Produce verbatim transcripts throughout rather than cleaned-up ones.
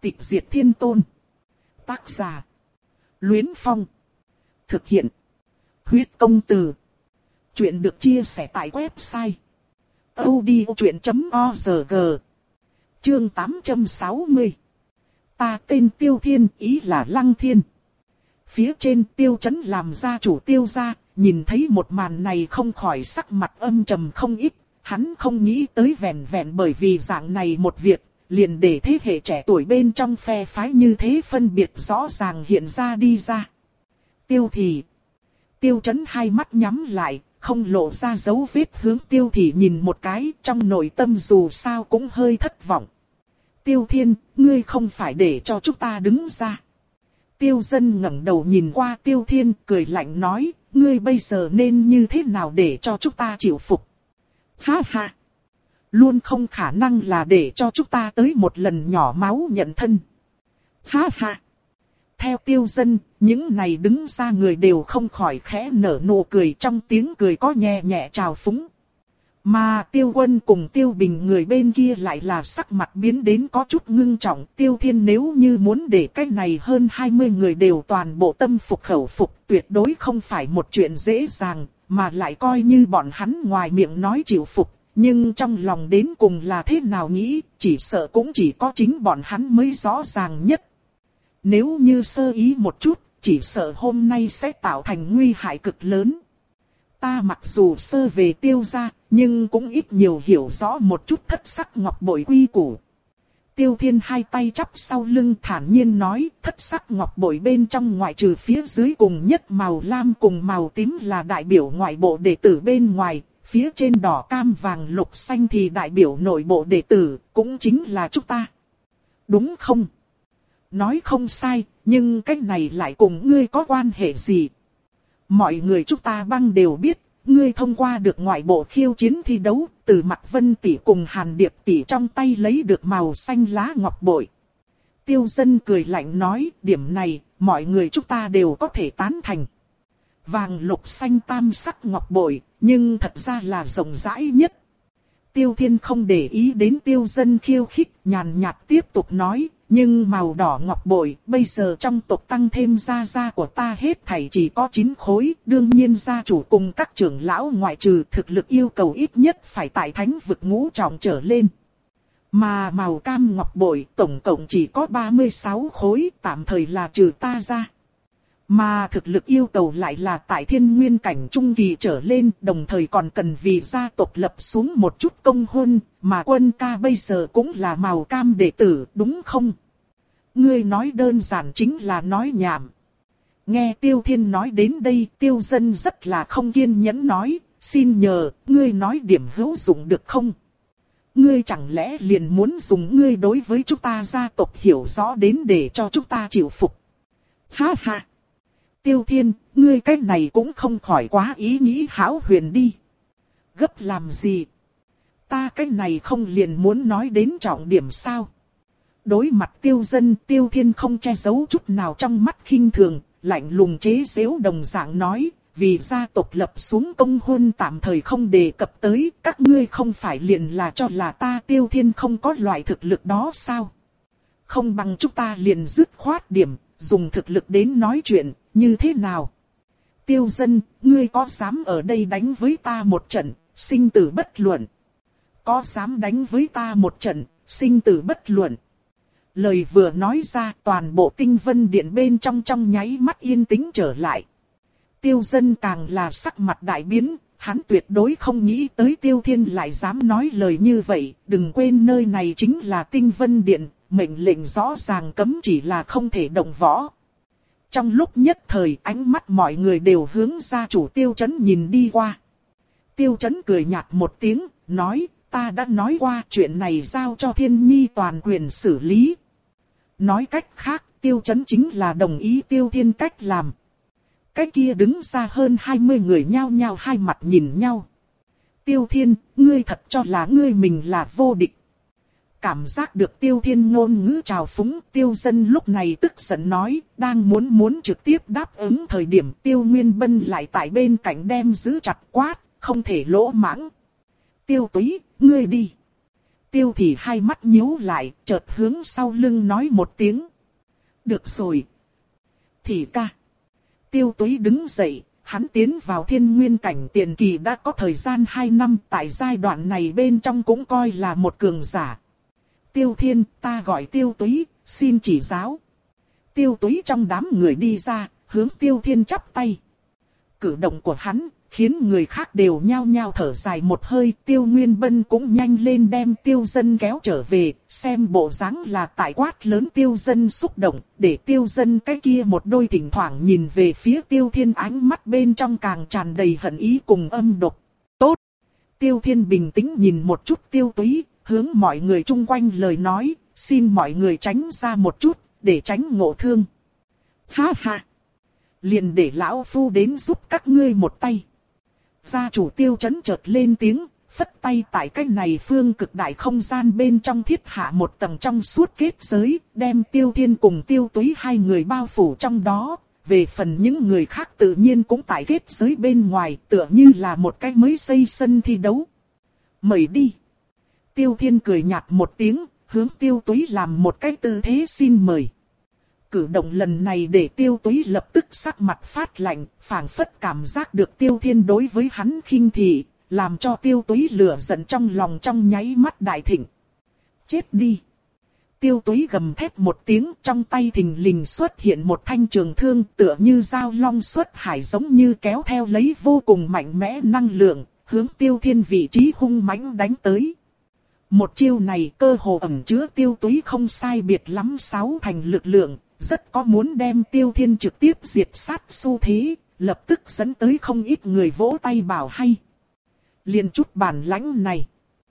Tịch diệt thiên tôn. Tác giả. Luyến Phong. Thực hiện. Huyết công từ. Chuyện được chia sẻ tại website audiochuyện chấm org. Chương tám trăm sáu mươi. Ta tên Tiêu Thiên, ý là Lăng Thiên. Phía trên Tiêu Chấn làm gia chủ Tiêu gia, nhìn thấy một màn này không khỏi sắc mặt âm trầm không ít. Hắn không nghĩ tới vẹn vẹn bởi vì dạng này một việc, liền để thế hệ trẻ tuổi bên trong phe phái như thế phân biệt rõ ràng hiện ra đi ra. Tiêu Thị. Tiêu Chấn hai mắt nhắm lại, không lộ ra dấu vết, hướng Tiêu Thị nhìn một cái, trong nội tâm dù sao cũng hơi thất vọng. Tiêu Thiên, ngươi không phải để cho chúng ta đứng ra. Tiêu Dân ngẩng đầu nhìn qua Tiêu Thiên, cười lạnh nói, ngươi bây giờ nên như thế nào để cho chúng ta chịu phục? Ha ha! Luôn không khả năng là để cho chúng ta tới một lần nhỏ máu nhận thân. Ha ha! Theo Tiêu Dân, những này đứng ra người đều không khỏi khẽ nở nụ cười, trong tiếng cười có nhẹ nhẹ trào phúng. Mà Tiêu Quân cùng Tiêu Bình người bên kia lại là sắc mặt biến đến có chút ngưng trọng. Tiêu Thiên nếu như muốn để cái này hơn hai mươi người đều toàn bộ tâm phục khẩu phục, tuyệt đối không phải một chuyện dễ dàng, mà lại coi như bọn hắn ngoài miệng nói chịu phục, nhưng trong lòng đến cùng là thế nào nghĩ, chỉ sợ cũng chỉ có chính bọn hắn mới rõ ràng nhất. Nếu như sơ ý một chút, chỉ sợ hôm nay sẽ tạo thành nguy hại cực lớn. Ta mặc dù sơ về Tiêu gia, nhưng cũng ít nhiều hiểu rõ một chút thất sắc ngọc bội quy củ. Tiêu Thiên hai tay chắp sau lưng thản nhiên nói, thất sắc ngọc bội bên trong ngoại trừ phía dưới cùng nhất màu lam cùng màu tím là đại biểu ngoại bộ đệ tử bên ngoài, phía trên đỏ cam vàng lục xanh thì đại biểu nội bộ đệ tử, cũng chính là chúng ta. Đúng không? Nói không sai, nhưng cái này lại cùng ngươi có quan hệ gì? Mọi người chúng ta băng đều biết, ngươi thông qua được ngoại bộ khiêu chiến thi đấu, từ Mạc Vân tỷ cùng Hàn Điệp tỷ trong tay lấy được màu xanh lá ngọc bội. Tiêu Dân cười lạnh nói, điểm này, mọi người chúng ta đều có thể tán thành. Vàng lục xanh tam sắc ngọc bội, nhưng thật ra là rộng rãi nhất. Tiêu Thiên không để ý đến Tiêu Dân khiêu khích, nhàn nhạt tiếp tục nói, nhưng màu đỏ ngọc bội, bây giờ trong tộc tăng thêm gia gia của ta hết thảy chỉ có chín khối, đương nhiên gia chủ cùng các trưởng lão ngoại trừ thực lực yêu cầu ít nhất phải tại thánh vực ngũ trọng trở lên. Mà màu cam ngọc bội tổng cộng chỉ có ba mươi sáu khối, tạm thời là trừ ta ra. Mà thực lực yêu cầu lại là tại thiên nguyên cảnh trung kỳ trở lên, đồng thời còn cần vì gia tộc lập xuống một chút công huân, mà Quân ca bây giờ cũng là màu cam đệ tử, đúng không? Ngươi nói đơn giản chính là nói nhảm. Nghe Tiêu Thiên nói đến đây, Tiêu Dân rất là không kiên nhẫn nói, xin nhờ, ngươi nói điểm hữu dụng được không? Ngươi chẳng lẽ liền muốn dùng ngươi đối với chúng ta gia tộc hiểu rõ đến để cho chúng ta chịu phục? Ha ha! Tiêu Thiên, ngươi cái này cũng không khỏi quá ý nghĩ hão huyền đi. Gấp làm gì? Ta cái này không liền muốn nói đến trọng điểm sao? Đối mặt Tiêu Dân, Tiêu Thiên không che giấu chút nào trong mắt khinh thường, lạnh lùng chế giễu đồng dạng nói, vì gia tộc lập xuống công huân tạm thời không đề cập tới, các ngươi không phải liền là cho là ta Tiêu Thiên không có loại thực lực đó sao? Không bằng chúng ta liền dứt khoát điểm, dùng thực lực đến nói chuyện, như thế nào? Tiêu Dân, ngươi có dám ở đây đánh với ta một trận, sinh tử bất luận? Có dám đánh với ta một trận, sinh tử bất luận? Lời vừa nói ra, toàn bộ Tinh Vân Điện bên trong trong nháy mắt yên tĩnh trở lại. Tiêu Dân càng là sắc mặt đại biến, hắn tuyệt đối không nghĩ tới Tiêu Thiên lại dám nói lời như vậy, đừng quên nơi này chính là Tinh Vân Điện, mệnh lệnh rõ ràng cấm chỉ là không thể động võ. Trong lúc nhất thời ánh mắt mọi người đều hướng gia chủ Tiêu Chấn nhìn đi qua. Tiêu Chấn cười nhạt một tiếng, nói, ta đã nói qua chuyện này giao cho Thiên Nhi toàn quyền xử lý. Nói cách khác, Tiêu Chấn chính là đồng ý Tiêu Thiên cách làm. Cái kia đứng ra hơn hai mươi người nhao nhao hai mặt nhìn nhau. Tiêu Thiên, ngươi thật cho là ngươi mình là vô địch. Cảm giác được Tiêu Thiên ngôn ngữ trào phúng, Tiêu Dân lúc này tức giận nói, đang muốn muốn trực tiếp đáp ứng thời điểm Tiêu Nguyên Bân lại tại bên cạnh đem giữ chặt quát, không thể lỗ mãng. Tiêu Túy, ngươi đi. Tiêu Thị hai mắt nhíu lại, chợt hướng sau lưng nói một tiếng. Được rồi. Thị ca. Tiêu Túy đứng dậy, hắn tiến vào thiên nguyên cảnh tiền kỳ đã có thời gian hai năm, tại giai đoạn này bên trong cũng coi là một cường giả. Tiêu Thiên, ta gọi Tiêu Túy, xin chỉ giáo. Tiêu Túy trong đám người đi ra, hướng Tiêu Thiên chắp tay. Cử động của hắn khiến người khác đều nhao nhao thở dài một hơi. Tiêu Nguyên Bân cũng nhanh lên đem Tiêu Dân kéo trở về, xem bộ dáng là tại quát lớn Tiêu Dân xúc động, để Tiêu Dân cái kia một đôi thỉnh thoảng nhìn về phía Tiêu Thiên, ánh mắt bên trong càng tràn đầy hận ý cùng âm độc. Tốt! Tiêu Thiên bình tĩnh nhìn một chút Tiêu Túy, hướng mọi người chung quanh lời nói, xin mọi người tránh ra một chút, để tránh ngộ thương. Ha ha! Liền để lão phu đến giúp các ngươi một tay. Gia chủ Tiêu Chấn chợt lên tiếng, phất tay tại cái này phương cực đại không gian bên trong thiết hạ một tầng trong suốt kết giới, đem Tiêu Thiên cùng Tiêu Túy hai người bao phủ trong đó. Về phần những người khác tự nhiên cũng tại kết giới bên ngoài, tựa như là một cái mới xây sân thi đấu. Mời đi. Tiêu Thiên cười nhạt một tiếng, hướng Tiêu Túy làm một cái tư thế xin mời. Cử động lần này để Tiêu Túy lập tức sắc mặt phát lạnh, phảng phất cảm giác được Tiêu Thiên đối với hắn khinh thị, làm cho Tiêu Túy lửa giận trong lòng trong nháy mắt đại thịnh. Chết đi! Tiêu Túy gầm thét một tiếng, trong tay thình lình xuất hiện một thanh trường thương, tựa như dao long xuất hải, giống như kéo theo lấy vô cùng mạnh mẽ năng lượng, hướng Tiêu Thiên vị trí hung mãnh đánh tới. Một chiêu này cơ hồ ẩn chứa Tiêu Túy không sai biệt lắm sáu thành lực lượng, rất có muốn đem Tiêu Thiên trực tiếp diệt sát xu thế, lập tức dẫn tới không ít người vỗ tay bảo hay. Liền chút bản lãnh này.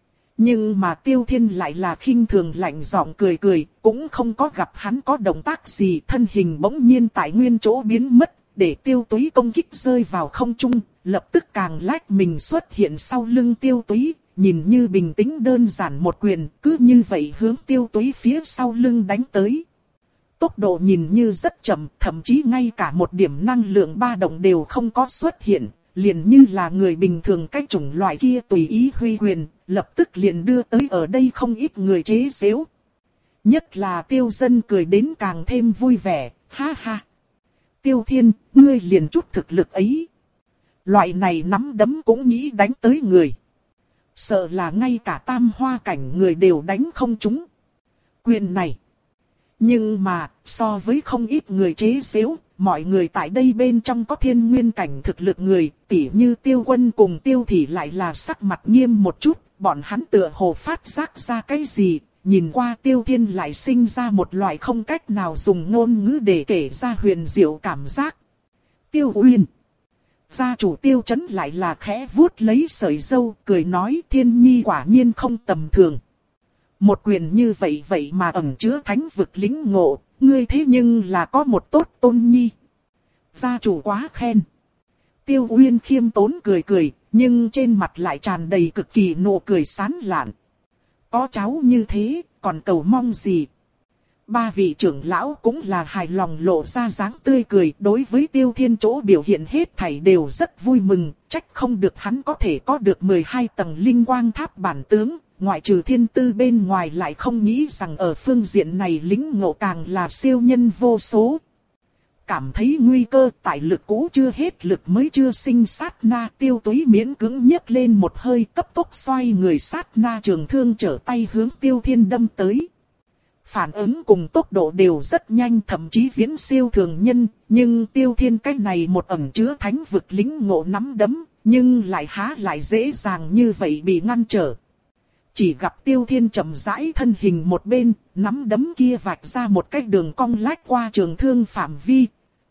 Nhưng mà Tiêu Thiên lại là khinh thường lạnh giọng cười cười, cũng không có gặp hắn có động tác gì, thân hình bỗng nhiên tại nguyên chỗ biến mất, để Tiêu Túy công kích rơi vào không trung, lập tức càng lách mình xuất hiện sau lưng Tiêu Túy, nhìn như bình tĩnh đơn giản một quyền, cứ như vậy hướng Tiêu Túy phía sau lưng đánh tới. Tốc độ nhìn như rất chậm, thậm chí ngay cả một điểm năng lượng ba động đều không có xuất hiện, liền như là người bình thường cái chủng loại kia tùy ý huy quyền, lập tức liền đưa tới ở đây không ít người chế giễu. Nhất là Tiêu Dân cười đến càng thêm vui vẻ, ha ha. Tiêu Thiên, ngươi liền chút thực lực ấy. Loại này nắm đấm cũng nghĩ đánh tới người. Sợ là ngay cả tam hoa cảnh người đều đánh không trúng. Quyền này. Nhưng mà, so với không ít người chế giễu, mọi người tại đây bên trong có thiên nguyên cảnh thực lực người, tỉ như Tiêu Quân cùng Tiêu Thị lại là sắc mặt nghiêm một chút, bọn hắn tựa hồ phát giác ra cái gì, nhìn qua Tiêu Thiên lại sinh ra một loại không cách nào dùng ngôn ngữ để kể ra huyền diệu cảm giác. Tiêu Uyên. Gia chủ Tiêu Chấn lại là khẽ vuốt lấy sợi râu, cười nói Thiên Nhi quả nhiên không tầm thường. Một quyền như vậy vậy mà ẩn chứa thánh vực lĩnh ngộ, ngươi thế nhưng là có một tốt tôn nhi. Gia chủ quá khen. Tiêu Uyên khiêm tốn cười cười, nhưng trên mặt lại tràn đầy cực kỳ nụ cười sán lạn. Có cháu như thế, còn cầu mong gì? Ba vị trưởng lão cũng là hài lòng lộ ra dáng tươi cười, đối với Tiêu Thiên chỗ biểu hiện hết thảy đều rất vui mừng, trách không được hắn có thể có được mười hai tầng linh quang tháp bản tướng. Ngoại trừ thiên tư bên ngoài lại không nghĩ rằng ở phương diện này lĩnh ngộ càng là siêu nhân vô số. Cảm thấy nguy cơ tại lực cũ chưa hết lực mới chưa sinh sát na, Tiêu Túy miễn cưỡng nhấc lên một hơi, cấp tốc xoay người sát na trường thương trở tay hướng Tiêu Thiên đâm tới. Phản ứng cùng tốc độ đều rất nhanh, thậm chí viễn siêu thường nhân, nhưng Tiêu Thiên cái này một ẩn chứa thánh vực lĩnh ngộ nắm đấm, nhưng lại há lại dễ dàng như vậy bị ngăn trở. Chỉ gặp Tiêu Thiên chậm rãi thân hình một bên, nắm đấm kia vạch ra một cái đường cong lách qua trường thương phạm vi.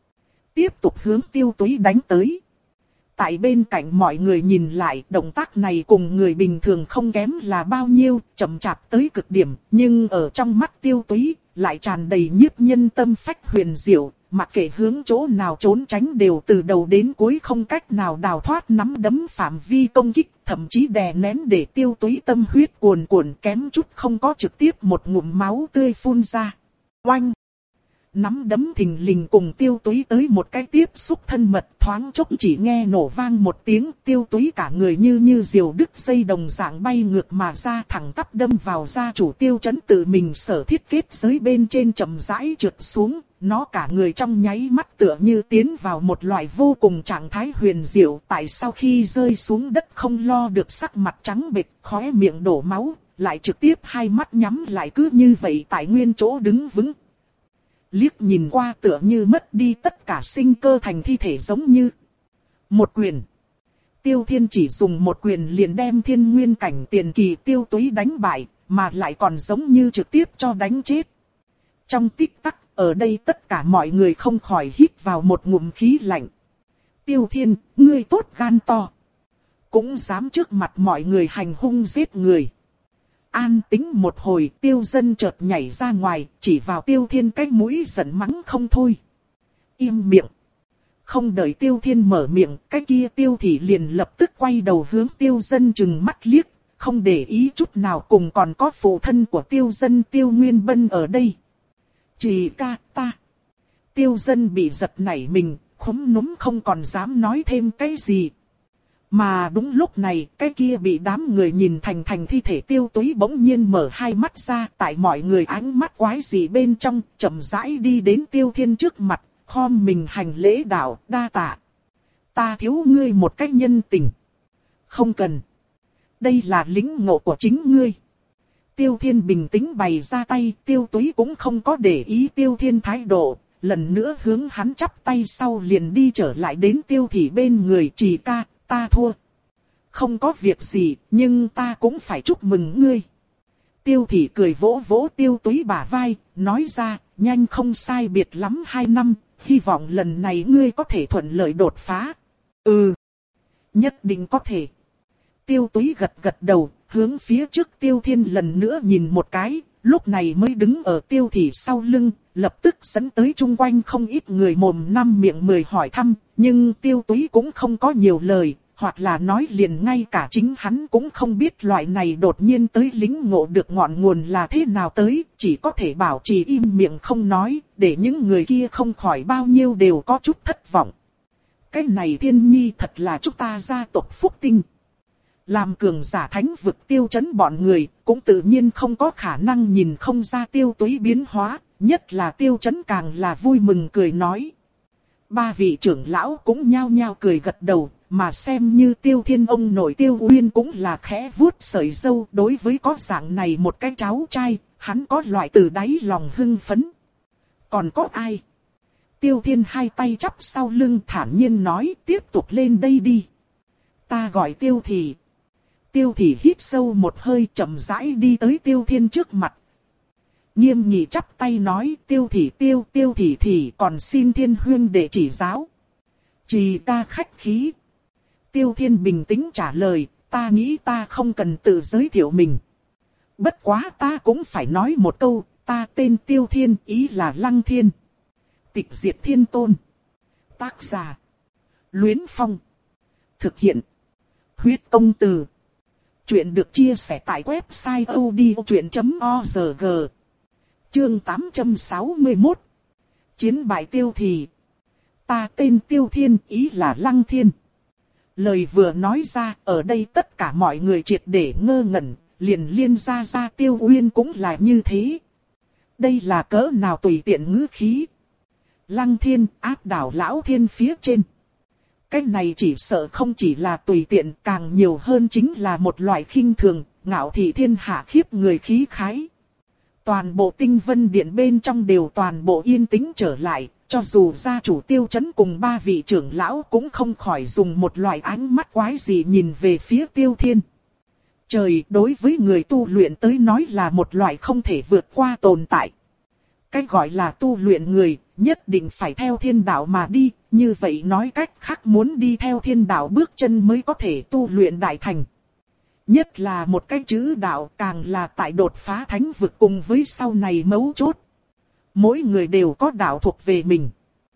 Tiếp tục hướng Tiêu Túy đánh tới. Tại bên cạnh mọi người nhìn lại, động tác này cùng người bình thường không kém là bao nhiêu, chậm chạp tới cực điểm, nhưng ở trong mắt Tiêu Túy, lại tràn đầy nhiếp nhân tâm phách huyền diệu, mặc kệ hướng chỗ nào trốn tránh đều từ đầu đến cuối không cách nào đào thoát nắm đấm phạm vi công kích, thậm chí đè nén để Tiêu Túy tâm huyết cuồn cuộn kém chút không có trực tiếp một ngụm máu tươi phun ra. Oanh! Nắm đấm thình lình cùng Tiêu Túy tới một cái tiếp xúc thân mật, thoáng chốc chỉ nghe nổ vang một tiếng, Tiêu Túy cả người như như diều đứt dây đồng dạng bay ngược mà ra, thẳng tắp đâm vào gia chủ Tiêu Chấn tự mình sở thiết kết giới bên trên, chậm rãi trượt xuống. Nó cả người trong nháy mắt tựa như tiến vào một loại vô cùng trạng thái huyền diệu, tại sau khi rơi xuống đất không lo được sắc mặt trắng bệch, khóe miệng đổ máu, lại trực tiếp hai mắt nhắm lại cứ như vậy tại nguyên chỗ đứng vững. Liếc nhìn qua tựa như mất đi tất cả sinh cơ thành thi thể, giống như một quyền. Tiêu Thiên chỉ dùng một quyền liền đem thiên nguyên cảnh tiền kỳ Tiêu Túy đánh bại, mà lại còn giống như trực tiếp cho đánh chết. Trong tích tắc, ở đây tất cả mọi người không khỏi hít vào một ngụm khí lạnh. Tiêu Thiên, ngươi tốt gan to. Cũng dám trước mặt mọi người hành hung giết người. An tĩnh một hồi, Tiêu Dân chợt nhảy ra ngoài, chỉ vào Tiêu Thiên cái mũi giận mắng không thôi. Im miệng. Không đợi Tiêu Thiên mở miệng, cái kia Tiêu Thị liền lập tức quay đầu hướng Tiêu Dân trừng mắt liếc, không để ý chút nào, cùng còn có phụ thân của Tiêu Dân Tiêu Nguyên Bân ở đây. Chỉ ca ta. Tiêu Dân bị giật nảy mình, khúm núm không còn dám nói thêm cái gì. Mà đúng lúc này, cái kia bị đám người nhìn thành thành thi thể Tiêu Túy bỗng nhiên mở hai mắt ra, tại mọi người ánh mắt quái gì bên trong, chậm rãi đi đến Tiêu Thiên trước mặt, khom mình hành lễ đạo, đa tạ. Ta thiếu ngươi một cách nhân tình. Không cần. Đây là lĩnh ngộ của chính ngươi. Tiêu Thiên bình tĩnh bày ra tay, Tiêu Túy cũng không có để ý Tiêu Thiên thái độ, lần nữa hướng hắn chắp tay sau liền đi trở lại đến Tiêu Thị bên người. Chỉ ca, ta thua. Không có việc gì, nhưng ta cũng phải chúc mừng ngươi. Tiêu Thị cười vỗ vỗ Tiêu Túy bả vai, nói ra, nhanh không sai biệt lắm hai năm, hy vọng lần này ngươi có thể thuận lợi đột phá. Ừ, nhất định có thể. Tiêu Túy gật gật đầu, hướng phía trước Tiêu Thiên lần nữa nhìn một cái, lúc này mới đứng ở Tiêu Thị sau lưng, lập tức dẫn tới chung quanh không ít người mồm năm miệng mười hỏi thăm, nhưng Tiêu Túy cũng không có nhiều lời, hoặc là nói liền ngay cả chính hắn cũng không biết loại này đột nhiên tới lĩnh ngộ được ngọn nguồn là thế nào tới, chỉ có thể bảo trì im miệng không nói, để những người kia không khỏi bao nhiêu đều có chút thất vọng. Cái này Thiên Nhi thật là chúng ta gia tộc phúc tinh. Làm cường giả thánh vực Tiêu Chấn bọn người, cũng tự nhiên không có khả năng nhìn không ra Tiêu Túy biến hóa, nhất là Tiêu Chấn càng là vui mừng cười nói. Ba vị trưởng lão cũng nhao nhao cười gật đầu, mà xem như Tiêu Thiên ông nội Tiêu Uyên cũng là khẽ vuốt sợi râu, đối với có dạng này một cái cháu trai, hắn có loại từ đáy lòng hưng phấn. Còn có ai? Tiêu Thiên hai tay chắp sau lưng thản nhiên nói, tiếp tục lên đây đi. Ta gọi Tiêu Thị. Tiêu Thị hít sâu một hơi, chậm rãi đi tới Tiêu Thiên trước mặt. Nghiêm nghị chắp tay nói, Tiêu Thị tiêu Tiêu Thị thì còn xin Thiên huynh để chỉ giáo. Chỉ ca khách khí. Tiêu Thiên bình tĩnh trả lời, ta nghĩ ta không cần tự giới thiệu mình. Bất quá ta cũng phải nói một câu, ta tên Tiêu Thiên, ý là Lăng Thiên. Tịch diệt thiên tôn. Tác giả. Luyến Phong. Thực hiện. Huyết công từ. Chuyện được chia sẻ tại website odchuyện chấm org. Chương tám trăm sáu mươi mốt. Chiến bại Tiêu Thị. Ta tên Tiêu Thiên, ý là Lăng Thiên. Lời vừa nói ra, ở đây tất cả mọi người triệt để ngơ ngẩn, liền liên ra ra Tiêu Uyên cũng là như thế. Đây là cỡ nào tùy tiện ngữ khí. Lăng Thiên áp đảo lão thiên phía trên. Cái này chỉ sợ không chỉ là tùy tiện, càng nhiều hơn chính là một loại khinh thường, ngạo thị thiên hạ khiếp người khí khái. Toàn bộ Tinh Vân Điện bên trong đều toàn bộ yên tĩnh trở lại, cho dù gia chủ Tiêu Chấn cùng ba vị trưởng lão cũng không khỏi dùng một loại ánh mắt quái gì nhìn về phía Tiêu Thiên. Trời, đối với người tu luyện tới nói là một loại không thể vượt qua tồn tại. Cái gọi là tu luyện người, nhất định phải theo thiên đạo mà đi, như vậy nói cách khác muốn đi theo thiên đạo bước chân mới có thể tu luyện đại thành. Nhất là một cái chữ đạo, càng là tại đột phá thánh vực cùng với sau này mấu chốt. Mỗi người đều có đạo thuộc về mình.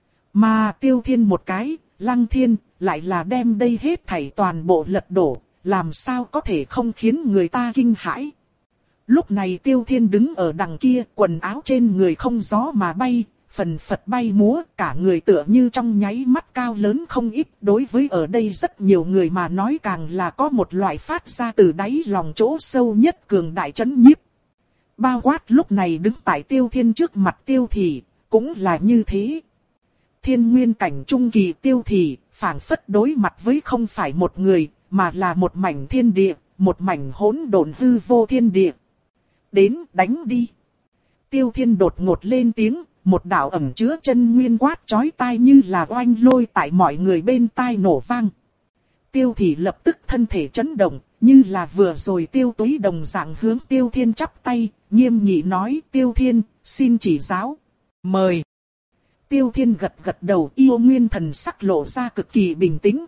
Mà Tiêu Thiên một cái, Lăng Thiên, lại là đem đây hết thảy toàn bộ lật đổ, làm sao có thể không khiến người ta kinh hãi. Lúc này Tiêu Thiên đứng ở đằng kia, quần áo trên người không gió mà bay, phần phật bay múa, cả người tựa như trong nháy mắt cao lớn không ít. Đối với ở đây rất nhiều người mà nói càng là có một loại phát ra từ đáy lòng chỗ sâu nhất cường đại chấn nhiếp. Bao quát lúc này đứng tại Tiêu Thiên trước mặt Tiêu Thị, cũng là như thế. Thiên nguyên cảnh trung kỳ Tiêu Thị, phảng phất đối mặt với không phải một người, mà là một mảnh thiên địa, một mảnh hỗn độn hư vô thiên địa. Đến, đánh đi. Tiêu Thiên đột ngột lên tiếng, một đạo ẩn chứa chân nguyên quát chói tai như là oanh lôi tại mọi người bên tai nổ vang. Tiêu Thị lập tức thân thể chấn động, như là vừa rồi Tiêu Túy đồng dạng hướng Tiêu Thiên chắp tay, nghiêm nghị nói: Tiêu Thiên, xin chỉ giáo. Mời. Tiêu Thiên gật gật đầu, yêu nguyên thần sắc lộ ra cực kỳ bình tĩnh.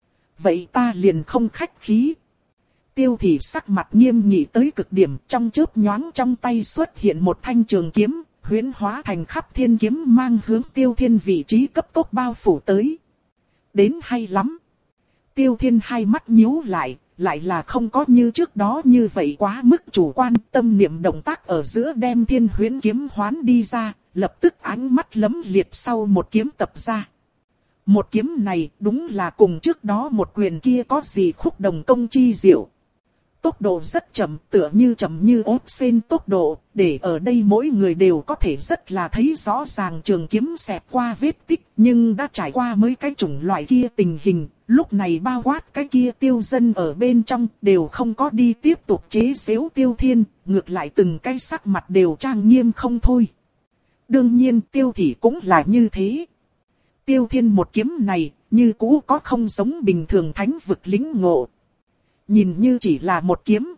Vậy ta liền không khách khí. Tiêu Thị sắc mặt nghiêm nghị tới cực điểm, trong chớp nhoáng trong tay xuất hiện một thanh trường kiếm, huyễn hóa thành khắp thiên kiếm mang hướng Tiêu Thiên vị trí cấp tốc bao phủ tới. Đến hay lắm. Tiêu Thiên hai mắt nhíu lại, lại là không có như trước đó như vậy quá mức chủ quan, tâm niệm động tác ở giữa đem thiên huyễn kiếm hoán đi ra, lập tức ánh mắt lấm liệt sau một kiếm tập ra. Một kiếm này đúng là cùng trước đó một quyền kia có gì khúc đồng công chi diệu. Tốc độ rất chậm, tựa như chậm như ốp sen tốc độ, để ở đây mỗi người đều có thể rất là thấy rõ ràng trường kiếm xẹt qua vết tích, nhưng đã trải qua mấy cái chủng loại kia tình hình, lúc này bao quát cái kia Tiêu Dân ở bên trong đều không có đi tiếp tục chế giễu Tiêu Thiên, ngược lại từng cái sắc mặt đều trang nghiêm không thôi. Đương nhiên Tiêu Thị cũng là như thế. Tiêu Thiên một kiếm này, như cũ có không giống bình thường thánh vực lĩnh ngộ. Nhìn như chỉ là một kiếm,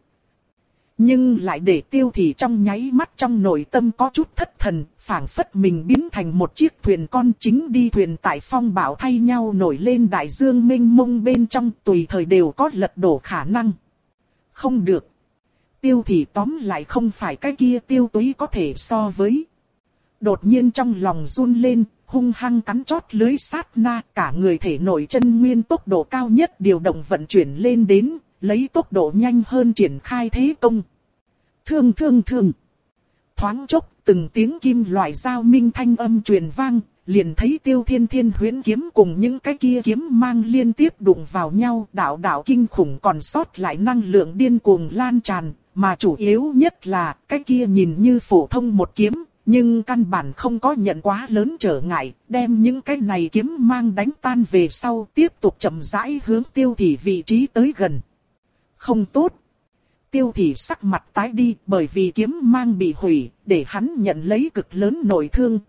nhưng lại để Tiêu Thị trong nháy mắt trong nội tâm có chút thất thần, phảng phất mình biến thành một chiếc thuyền con chính đi thuyền tại phong bão thay nhau nổi lên đại dương mênh mông bên trong, tùy thời đều có lật đổ khả năng. Không được. Tiêu Thị tóm lại không phải cái kia Tiêu Túy có thể so với. Đột nhiên trong lòng run lên, hung hăng cắn chót lưới sát na, cả người thể nội chân nguyên tốc độ cao nhất điều động vận chuyển lên đến, lấy tốc độ nhanh hơn triển khai thế công. Thương thương thương. Thoáng chốc, từng tiếng kim loại giao minh thanh âm truyền vang, liền thấy Tiêu Thiên thiên huyễn kiếm cùng những cái kia kiếm mang liên tiếp đụng vào nhau, đạo đạo kinh khủng còn sót lại năng lượng điên cuồng lan tràn, mà chủ yếu nhất là cái kia nhìn như phổ thông một kiếm, nhưng căn bản không có nhận quá lớn trở ngại, đem những cái này kiếm mang đánh tan về sau tiếp tục chậm rãi hướng Tiêu Thị vị trí tới gần. Không tốt. Tiêu Thị sắc mặt tái đi bởi vì kiếm mang bị hủy, để hắn nhận lấy cực lớn nội thương.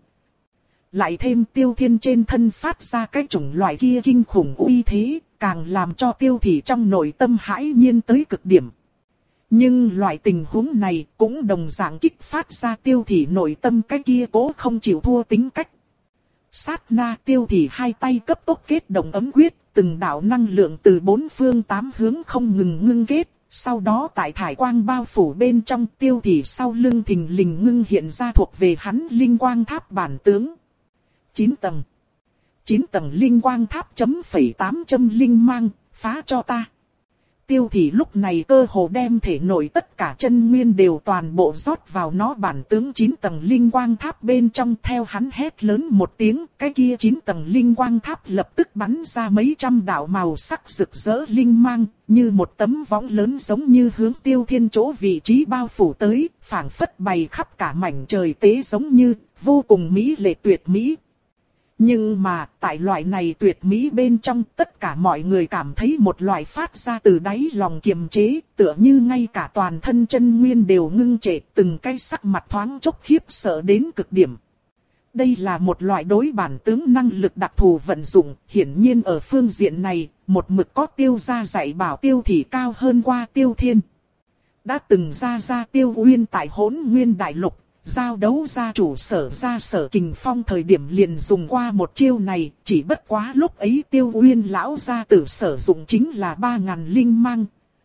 Lại thêm Tiêu Thiên trên thân phát ra cái chủng loại kia kinh khủng uy thế, càng làm cho Tiêu Thị trong nội tâm hãi nhiên tới cực điểm. Nhưng loại tình huống này cũng đồng dạng kích phát ra Tiêu Thị nội tâm cái kia cố không chịu thua tính cách. Sát na Tiêu Thị hai tay cấp tốc kết động ấm quyết, từng đạo năng lượng từ bốn phương tám hướng không ngừng ngưng kết. Sau đó tại thải quang bao phủ bên trong Tiêu Thị sau lưng thình lình ngưng hiện ra thuộc về hắn linh quang tháp bản tướng. chín tầng. chín tầng linh quang tháp chấm phẩy tám châm linh mang, phá cho ta. Tiêu Thị lúc này cơ hồ đem thể nội tất cả chân nguyên đều toàn bộ rót vào nó bản tướng chín tầng linh quang tháp bên trong, theo hắn hét lớn một tiếng, cái kia chín tầng linh quang tháp lập tức bắn ra mấy trăm đạo màu sắc rực rỡ linh mang, như một tấm võng lớn giống như hướng Tiêu Thiên chỗ vị trí bao phủ tới, phảng phất bày khắp cả mảnh trời tế giống như, vô cùng mỹ lệ tuyệt mỹ. Nhưng mà, tại loại này tuyệt mỹ bên trong, tất cả mọi người cảm thấy một loại phát ra từ đáy lòng kiềm chế, tựa như ngay cả toàn thân chân nguyên đều ngưng trệ, từng cái sắc mặt thoáng chốc khiếp sợ đến cực điểm. Đây là một loại đối bản tướng năng lực đặc thù vận dụng, hiển nhiên ở phương diện này, một mực có Tiêu gia dạy bảo Tiêu Thị cao hơn qua Tiêu Thiên. Đã từng ra ra Tiêu Uyên tại Hỗn Nguyên Đại Lục, giao đấu gia chủ Sở gia Sở Kình Phong thời điểm liền dùng qua một chiêu này, chỉ bất quá lúc ấy Tiêu Uyên lão gia tử sử dụng chính là ba ngàn linh mang.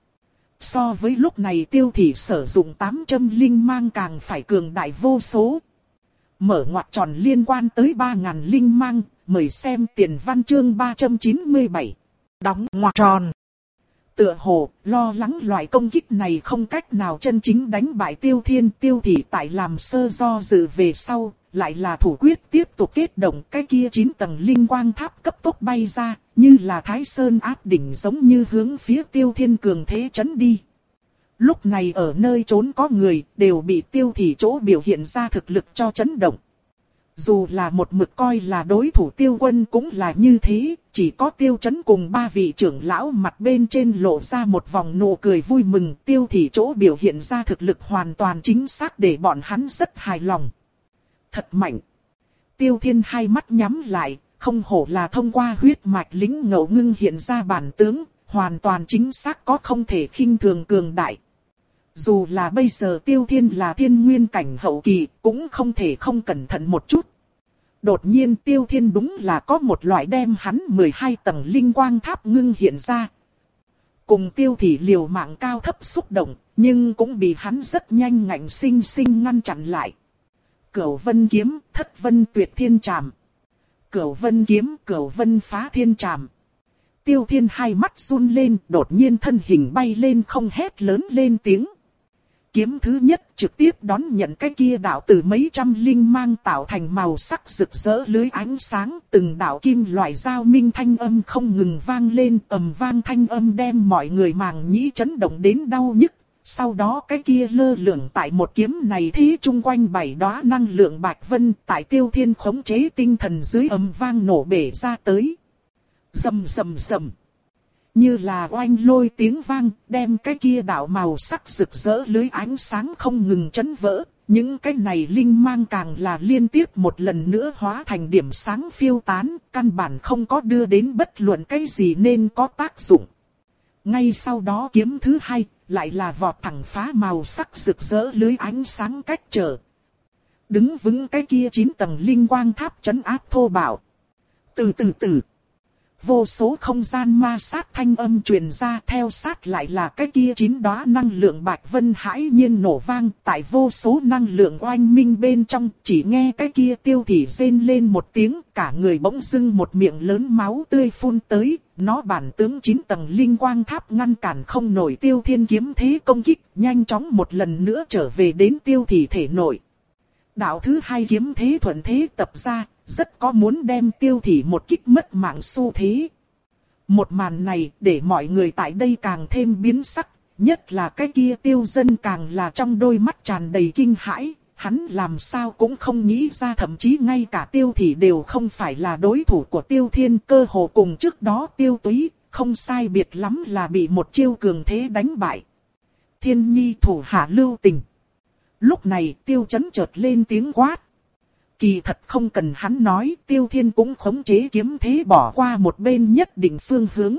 So với lúc này Tiêu Thị sử dụng tám trăm linh mang càng phải cường đại vô số. Mở ngoặc tròn liên quan tới ba ngàn linh mang, mời xem tiền văn chương ba trăm chín mươi bảy. Đóng ngoặc tròn. Tựa hồ, lo lắng loại công kích này không cách nào chân chính đánh bại Tiêu Thiên. Tiêu Thị tại làm sơ do dự về sau, lại là thủ quyết tiếp tục kết động cái kia chín tầng linh quang tháp cấp tốc bay ra, như là Thái Sơn áp đỉnh giống như hướng phía Tiêu Thiên cường thế chấn đi. Lúc này ở nơi trốn có người, đều bị Tiêu Thị chỗ biểu hiện ra thực lực cho chấn động. Dù là một mực coi là đối thủ Tiêu Quân cũng là như thế, chỉ có Tiêu Chấn cùng ba vị trưởng lão mặt bên trên lộ ra một vòng nụ cười vui mừng. Tiêu Thị chỗ biểu hiện ra thực lực hoàn toàn chính xác để bọn hắn rất hài lòng. Thật mạnh. Tiêu Thiên hai mắt nhắm lại, không hổ là thông qua huyết mạch lính ngẫu ngưng hiện ra bản tướng, hoàn toàn chính xác có không thể khinh thường cường đại. Dù là bây giờ Tiêu Thiên là thiên nguyên cảnh hậu kỳ, cũng không thể không cẩn thận một chút. Đột nhiên Tiêu Thiên đúng là có một loại đem hắn mười hai tầng linh quang tháp ngưng hiện ra. Cùng Tiêu Thị liều mạng cao thấp xúc động, nhưng cũng bị hắn rất nhanh ngạnh sinh sinh ngăn chặn lại. Cửu vân kiếm, thất vân tuyệt thiên trảm. Cửu vân kiếm, cửu vân phá thiên trảm. Tiêu Thiên hai mắt run lên, đột nhiên thân hình bay lên không hét lớn lên tiếng. Kiếm thứ nhất trực tiếp đón nhận cái kia đạo từ mấy trăm linh mang tạo thành màu sắc rực rỡ lưới ánh sáng, từng đạo kim loại giao minh thanh âm không ngừng vang lên, ầm vang thanh âm đem mọi người màng nhĩ chấn động đến đau nhức. Sau đó cái kia lơ lửng tại một kiếm này thế chung quanh bảy đóa năng lượng bạch vân tại Tiêu Thiên khống chế tinh thần dưới ầm vang nổ bể ra tới. Rầm rầm rầm. Như là oanh lôi tiếng vang, đem cái kia đạo màu sắc rực rỡ lưới ánh sáng không ngừng chấn vỡ. Những cái này linh mang càng là liên tiếp một lần nữa hóa thành điểm sáng phiêu tán, căn bản không có đưa đến bất luận cái gì nên có tác dụng. Ngay sau đó kiếm thứ hai, lại là vọt thẳng phá màu sắc rực rỡ lưới ánh sáng cách trở. Đứng vững cái kia chín tầng linh quang tháp trấn áp thô bạo. Từ từ từ. Vô số không gian ma sát thanh âm truyền ra, theo sát lại là cái kia chín đóa năng lượng bạch vân hãi nhiên nổ vang. Tại vô số năng lượng oanh minh bên trong, chỉ nghe cái kia Tiêu Thị rên lên một tiếng, cả người bỗng dưng một miệng lớn máu tươi phun tới. Nó bản tướng chín tầng linh quang tháp ngăn cản không nổi Tiêu Thiên kiếm thế công kích, nhanh chóng một lần nữa trở về đến Tiêu Thị thể nội. Đạo thứ hai kiếm thế thuận thế tập ra, rất có muốn đem Tiêu Thị một kích mất mạng xu thế. Một màn này để mọi người tại đây càng thêm biến sắc, nhất là cái kia Tiêu Dân càng là trong đôi mắt tràn đầy kinh hãi. Hắn làm sao cũng không nghĩ ra, thậm chí ngay cả Tiêu Thị đều không phải là đối thủ của Tiêu Thiên, cơ hồ cùng trước đó Tiêu Túy, không sai biệt lắm là bị một chiêu cường thế đánh bại. Thiên nhi thủ hạ lưu tình. Lúc này Tiêu Chấn chợt lên tiếng quát. Kỳ thật không cần hắn nói, Tiêu Thiên cũng khống chế kiếm thế bỏ qua một bên nhất định phương hướng.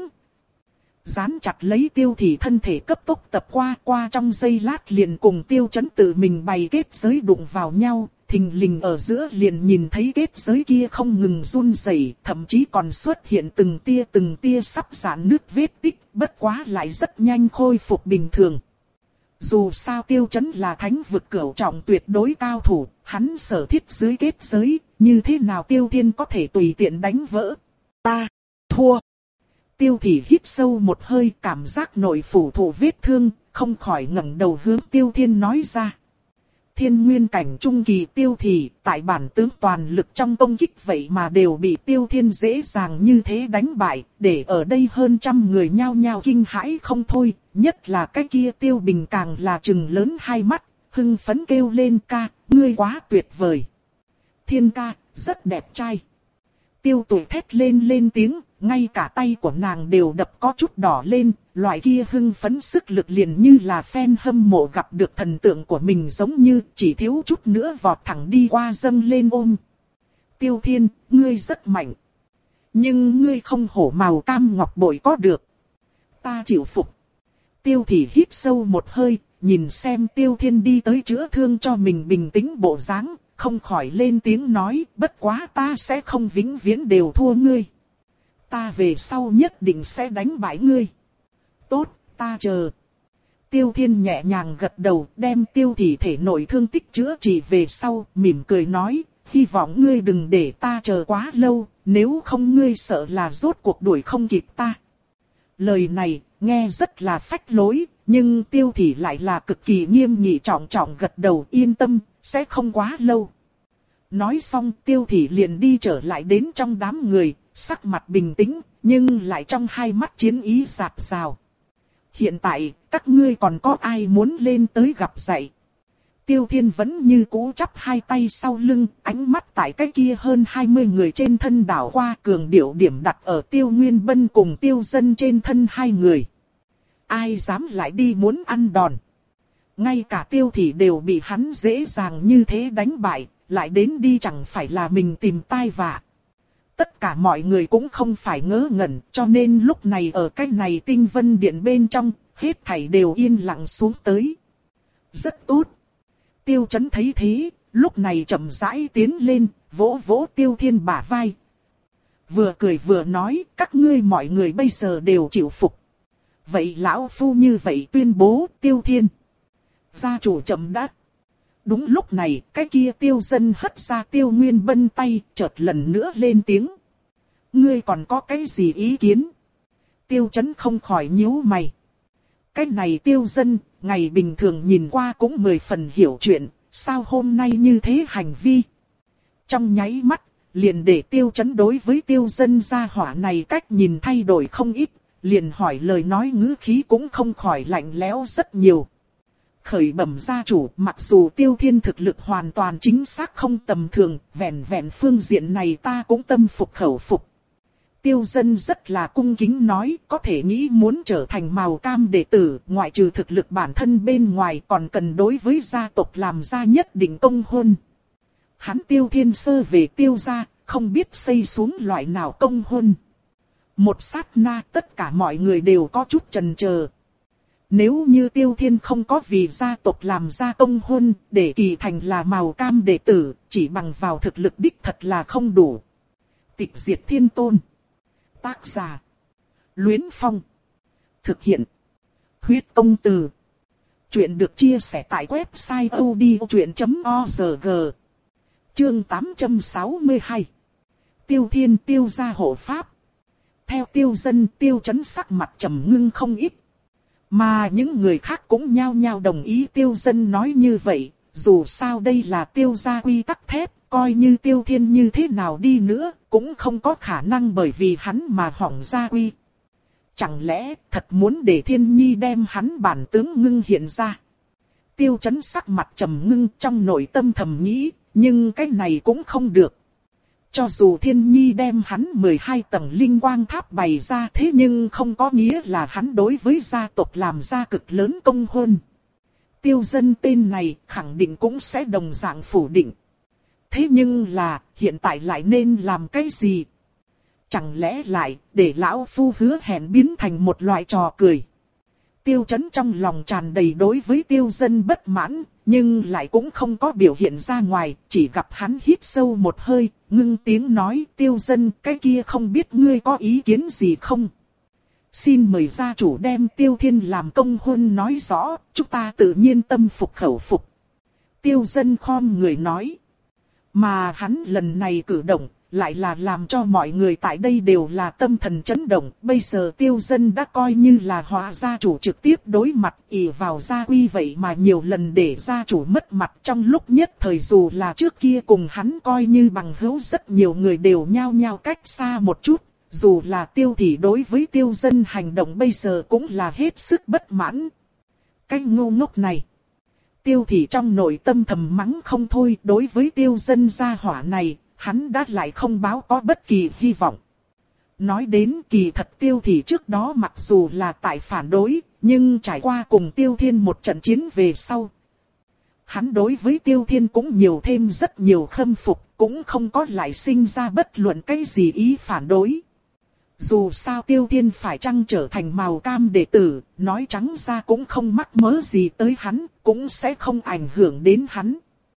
Dán chặt lấy Tiêu Thị thân thể cấp tốc tập qua qua trong giây lát liền cùng Tiêu Chấn tự mình bày kết giới đụng vào nhau, thình lình ở giữa liền nhìn thấy kết giới kia không ngừng run rẩy, thậm chí còn xuất hiện từng tia từng tia sắp rạn nứt vết tích, bất quá lại rất nhanh khôi phục bình thường. Dù sao Tiêu Chấn là thánh vực cửu trọng tuyệt đối cao thủ, hắn sở thiết dưới kết giới, như thế nào Tiêu Thiên có thể tùy tiện đánh vỡ. Ta, thua. Tiêu Thị hít sâu một hơi, cảm giác nội phủ thủ vết thương, không khỏi ngẩng đầu hướng Tiêu Thiên nói ra. Thiên nguyên cảnh trung kỳ Tiêu Thị, tại bản tướng toàn lực trong công kích vậy mà đều bị Tiêu Thiên dễ dàng như thế đánh bại, để ở đây hơn trăm người nhao nhao kinh hãi không thôi, nhất là cái kia Tiêu Bình càng là trừng lớn hai mắt, hưng phấn kêu lên ca, ngươi quá tuyệt vời. Thiên ca, rất đẹp trai. Tiêu Tụi thét lên lên tiếng, ngay cả tay của nàng đều đập có chút đỏ lên, loại kia hưng phấn sức lực liền như là fan hâm mộ gặp được thần tượng của mình giống như chỉ thiếu chút nữa vọt thẳng đi qua dâng lên ôm. Tiêu Thiên, ngươi rất mạnh. Nhưng ngươi không hổ màu cam ngọc bội có được. Ta chịu phục. Tiêu Thị hít sâu một hơi, nhìn xem Tiêu Thiên đi tới chữa thương cho mình bình tĩnh bộ dáng, không khỏi lên tiếng nói, bất quá ta sẽ không vĩnh viễn đều thua ngươi. Ta về sau nhất định sẽ đánh bại ngươi. Tốt, ta chờ. Tiêu Thiên nhẹ nhàng gật đầu, đem Tiêu Thị thể nội thương tích chữa trị về sau, mỉm cười nói, hy vọng ngươi đừng để ta chờ quá lâu, nếu không ngươi sợ là rốt cuộc đuổi không kịp ta. Lời này, nghe rất là phách lối, nhưng Tiêu Thị lại là cực kỳ nghiêm nghị trọng trọng gật đầu yên tâm, sẽ không quá lâu. Nói xong Tiêu Thị liền đi trở lại đến trong đám người, sắc mặt bình tĩnh, nhưng lại trong hai mắt chiến ý rạc rào. Hiện tại, các ngươi còn có ai muốn lên tới gặp dạy? Tiêu Thiên vẫn như cũ chắp hai tay sau lưng, ánh mắt tại cái kia hơn hai mươi người trên thân đảo qua, cường điệu điểm đặt ở Tiêu Nguyên Bân cùng Tiêu Dân trên thân hai người. Ai dám lại đi muốn ăn đòn? Ngay cả Tiêu Thị đều bị hắn dễ dàng như thế đánh bại, lại đến đi chẳng phải là mình tìm tai vạ. Tất cả mọi người cũng không phải ngớ ngẩn, cho nên lúc này ở cái này Tinh Vân Điện bên trong, hết thảy đều yên lặng xuống tới. Rất tốt. Tiêu Chấn thấy thế, lúc này chậm rãi tiến lên, vỗ vỗ Tiêu Thiên bả vai. Vừa cười vừa nói, các ngươi mọi người bây giờ đều chịu phục. Vậy lão phu như vậy tuyên bố, Tiêu Thiên. Gia chủ chậm đã. Đúng lúc này, cái kia Tiêu Dân hất ra Tiêu Nguyên Bân tay, chợt lần nữa lên tiếng. Ngươi còn có cái gì ý kiến? Tiêu Chấn không khỏi nhíu mày. Cái này Tiêu Dân, ngày bình thường nhìn qua cũng mười phần hiểu chuyện, sao hôm nay như thế hành vi? Trong nháy mắt, liền để Tiêu Chấn đối với Tiêu Dân gia hỏa này cách nhìn thay đổi không ít, liền hỏi lời nói ngữ khí cũng không khỏi lạnh lẽo rất nhiều. Khởi bẩm gia chủ, mặc dù Tiêu Thiên thực lực hoàn toàn chính xác không tầm thường, vẹn vẹn phương diện này ta cũng tâm phục khẩu phục. Tiêu Dân rất là cung kính nói, có thể nghĩ muốn trở thành màu cam đệ tử, ngoại trừ thực lực bản thân bên ngoài còn cần đối với gia tộc làm ra nhất định công huân. Hắn Tiêu Thiên sơ về Tiêu gia, không biết xây xuống loại nào công huân. Một sát na tất cả mọi người đều có chút chần chờ. Nếu như Tiêu Thiên không có vì gia tộc làm ra công huân, để kỳ thành là màu cam đệ tử, chỉ bằng vào thực lực đích thật là không đủ. Tịch diệt thiên tôn. Tác giả. Luyến Phong. Thực hiện. Huyết công từ. Chuyện được chia sẻ tại website odchuyện chấm org. Chương tám trăm sáu mươi hai. Tiêu Thiên Tiêu gia hộ pháp. Theo Tiêu Dân, Tiêu Chấn sắc mặt trầm ngưng không ít. Mà những người khác cũng nhao nhao đồng ý Tiêu Dân nói như vậy, dù sao đây là Tiêu gia quy tắc thép, coi như Tiêu Thiên như thế nào đi nữa, cũng không có khả năng bởi vì hắn mà hỏng gia quy. Chẳng lẽ thật muốn để Thiên Nhi đem hắn bản tướng ngưng hiện ra? Tiêu Chấn sắc mặt trầm ngưng trong nội tâm thầm nghĩ, nhưng cái này cũng không được. Cho dù Thiên Nhi đem hắn mười hai tầng linh quang tháp bày ra thế nhưng không có nghĩa là hắn đối với gia tộc làm ra cực lớn công huân. Tiêu Dân tên này khẳng định cũng sẽ đồng dạng phủ định. Thế nhưng là hiện tại lại nên làm cái gì? Chẳng lẽ lại để lão phu hứa hẹn biến thành một loại trò cười? Tiêu Chấn trong lòng tràn đầy đối với Tiêu Dân bất mãn, nhưng lại cũng không có biểu hiện ra ngoài, chỉ gặp hắn hít sâu một hơi, ngưng tiếng nói Tiêu Dân, cái kia không biết ngươi có ý kiến gì không? Xin mời gia chủ đem Tiêu Thiên làm công huân nói rõ, chúng ta tự nhiên tâm phục khẩu phục. Tiêu Dân khom người nói. Mà hắn lần này cử động, lại là làm cho mọi người tại đây đều là tâm thần chấn động. Bây giờ Tiêu Dân đã coi như là hóa gia chủ trực tiếp đối mặt ỷ vào gia quy vậy mà nhiều lần để gia chủ mất mặt. Trong lúc nhất thời dù là trước kia cùng hắn coi như bằng hữu, rất nhiều người đều nhao nhao cách xa một chút. Dù là Tiêu Thị đối với Tiêu Dân hành động bây giờ cũng là hết sức bất mãn. Cái ngu ngốc này. Tiêu Thị trong nội tâm thầm mắng không thôi, đối với Tiêu Dân gia hỏa này, hắn đã lại không báo có bất kỳ hy vọng. Nói đến kỳ thật Tiêu Thị trước đó mặc dù là tại phản đối, nhưng trải qua cùng Tiêu Thiên một trận chiến về sau. Hắn đối với Tiêu Thiên cũng nhiều thêm rất nhiều khâm phục, cũng không có lại sinh ra bất luận cái gì ý phản đối. Dù sao Tiêu Thiên phải chăng trở thành màu cam đệ tử, nói trắng ra cũng không mắc mớ gì tới hắn, cũng sẽ không ảnh hưởng đến hắn.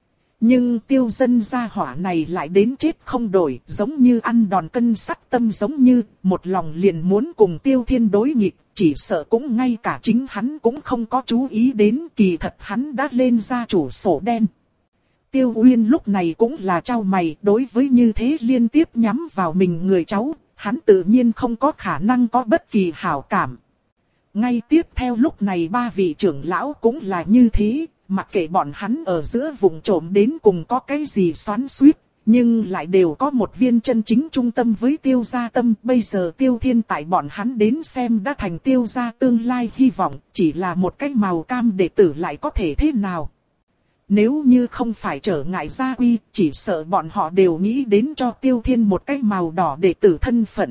Nhưng Tiêu Dân gia hỏa này lại đến chết không đổi, giống như ăn đòn cân sắt tâm, giống như một lòng liền muốn cùng Tiêu Thiên đối nghịch, chỉ sợ cũng ngay cả chính hắn cũng không có chú ý đến, kỳ thật hắn đã lên gia chủ sổ đen. Tiêu Uyên lúc này cũng là trao mày, đối với như thế liên tiếp nhắm vào mình người cháu, hắn tự nhiên không có khả năng có bất kỳ hảo cảm. Ngay tiếp theo lúc này ba vị trưởng lão cũng là như thế, mặc kệ bọn hắn ở giữa vùng trộm đến cùng có cái gì xoắn xuýt, nhưng lại đều có một viên chân chính trung tâm với Tiêu gia tâm. Bây giờ Tiêu Thiên tại bọn hắn đến xem đã thành Tiêu gia tương lai hy vọng, chỉ là một cái màu cam đệ tử lại có thể thế nào. Nếu như không phải trở ngại gia quy, chỉ sợ bọn họ đều nghĩ đến cho Tiêu Thiên một cái màu đỏ đệ tử thân phận.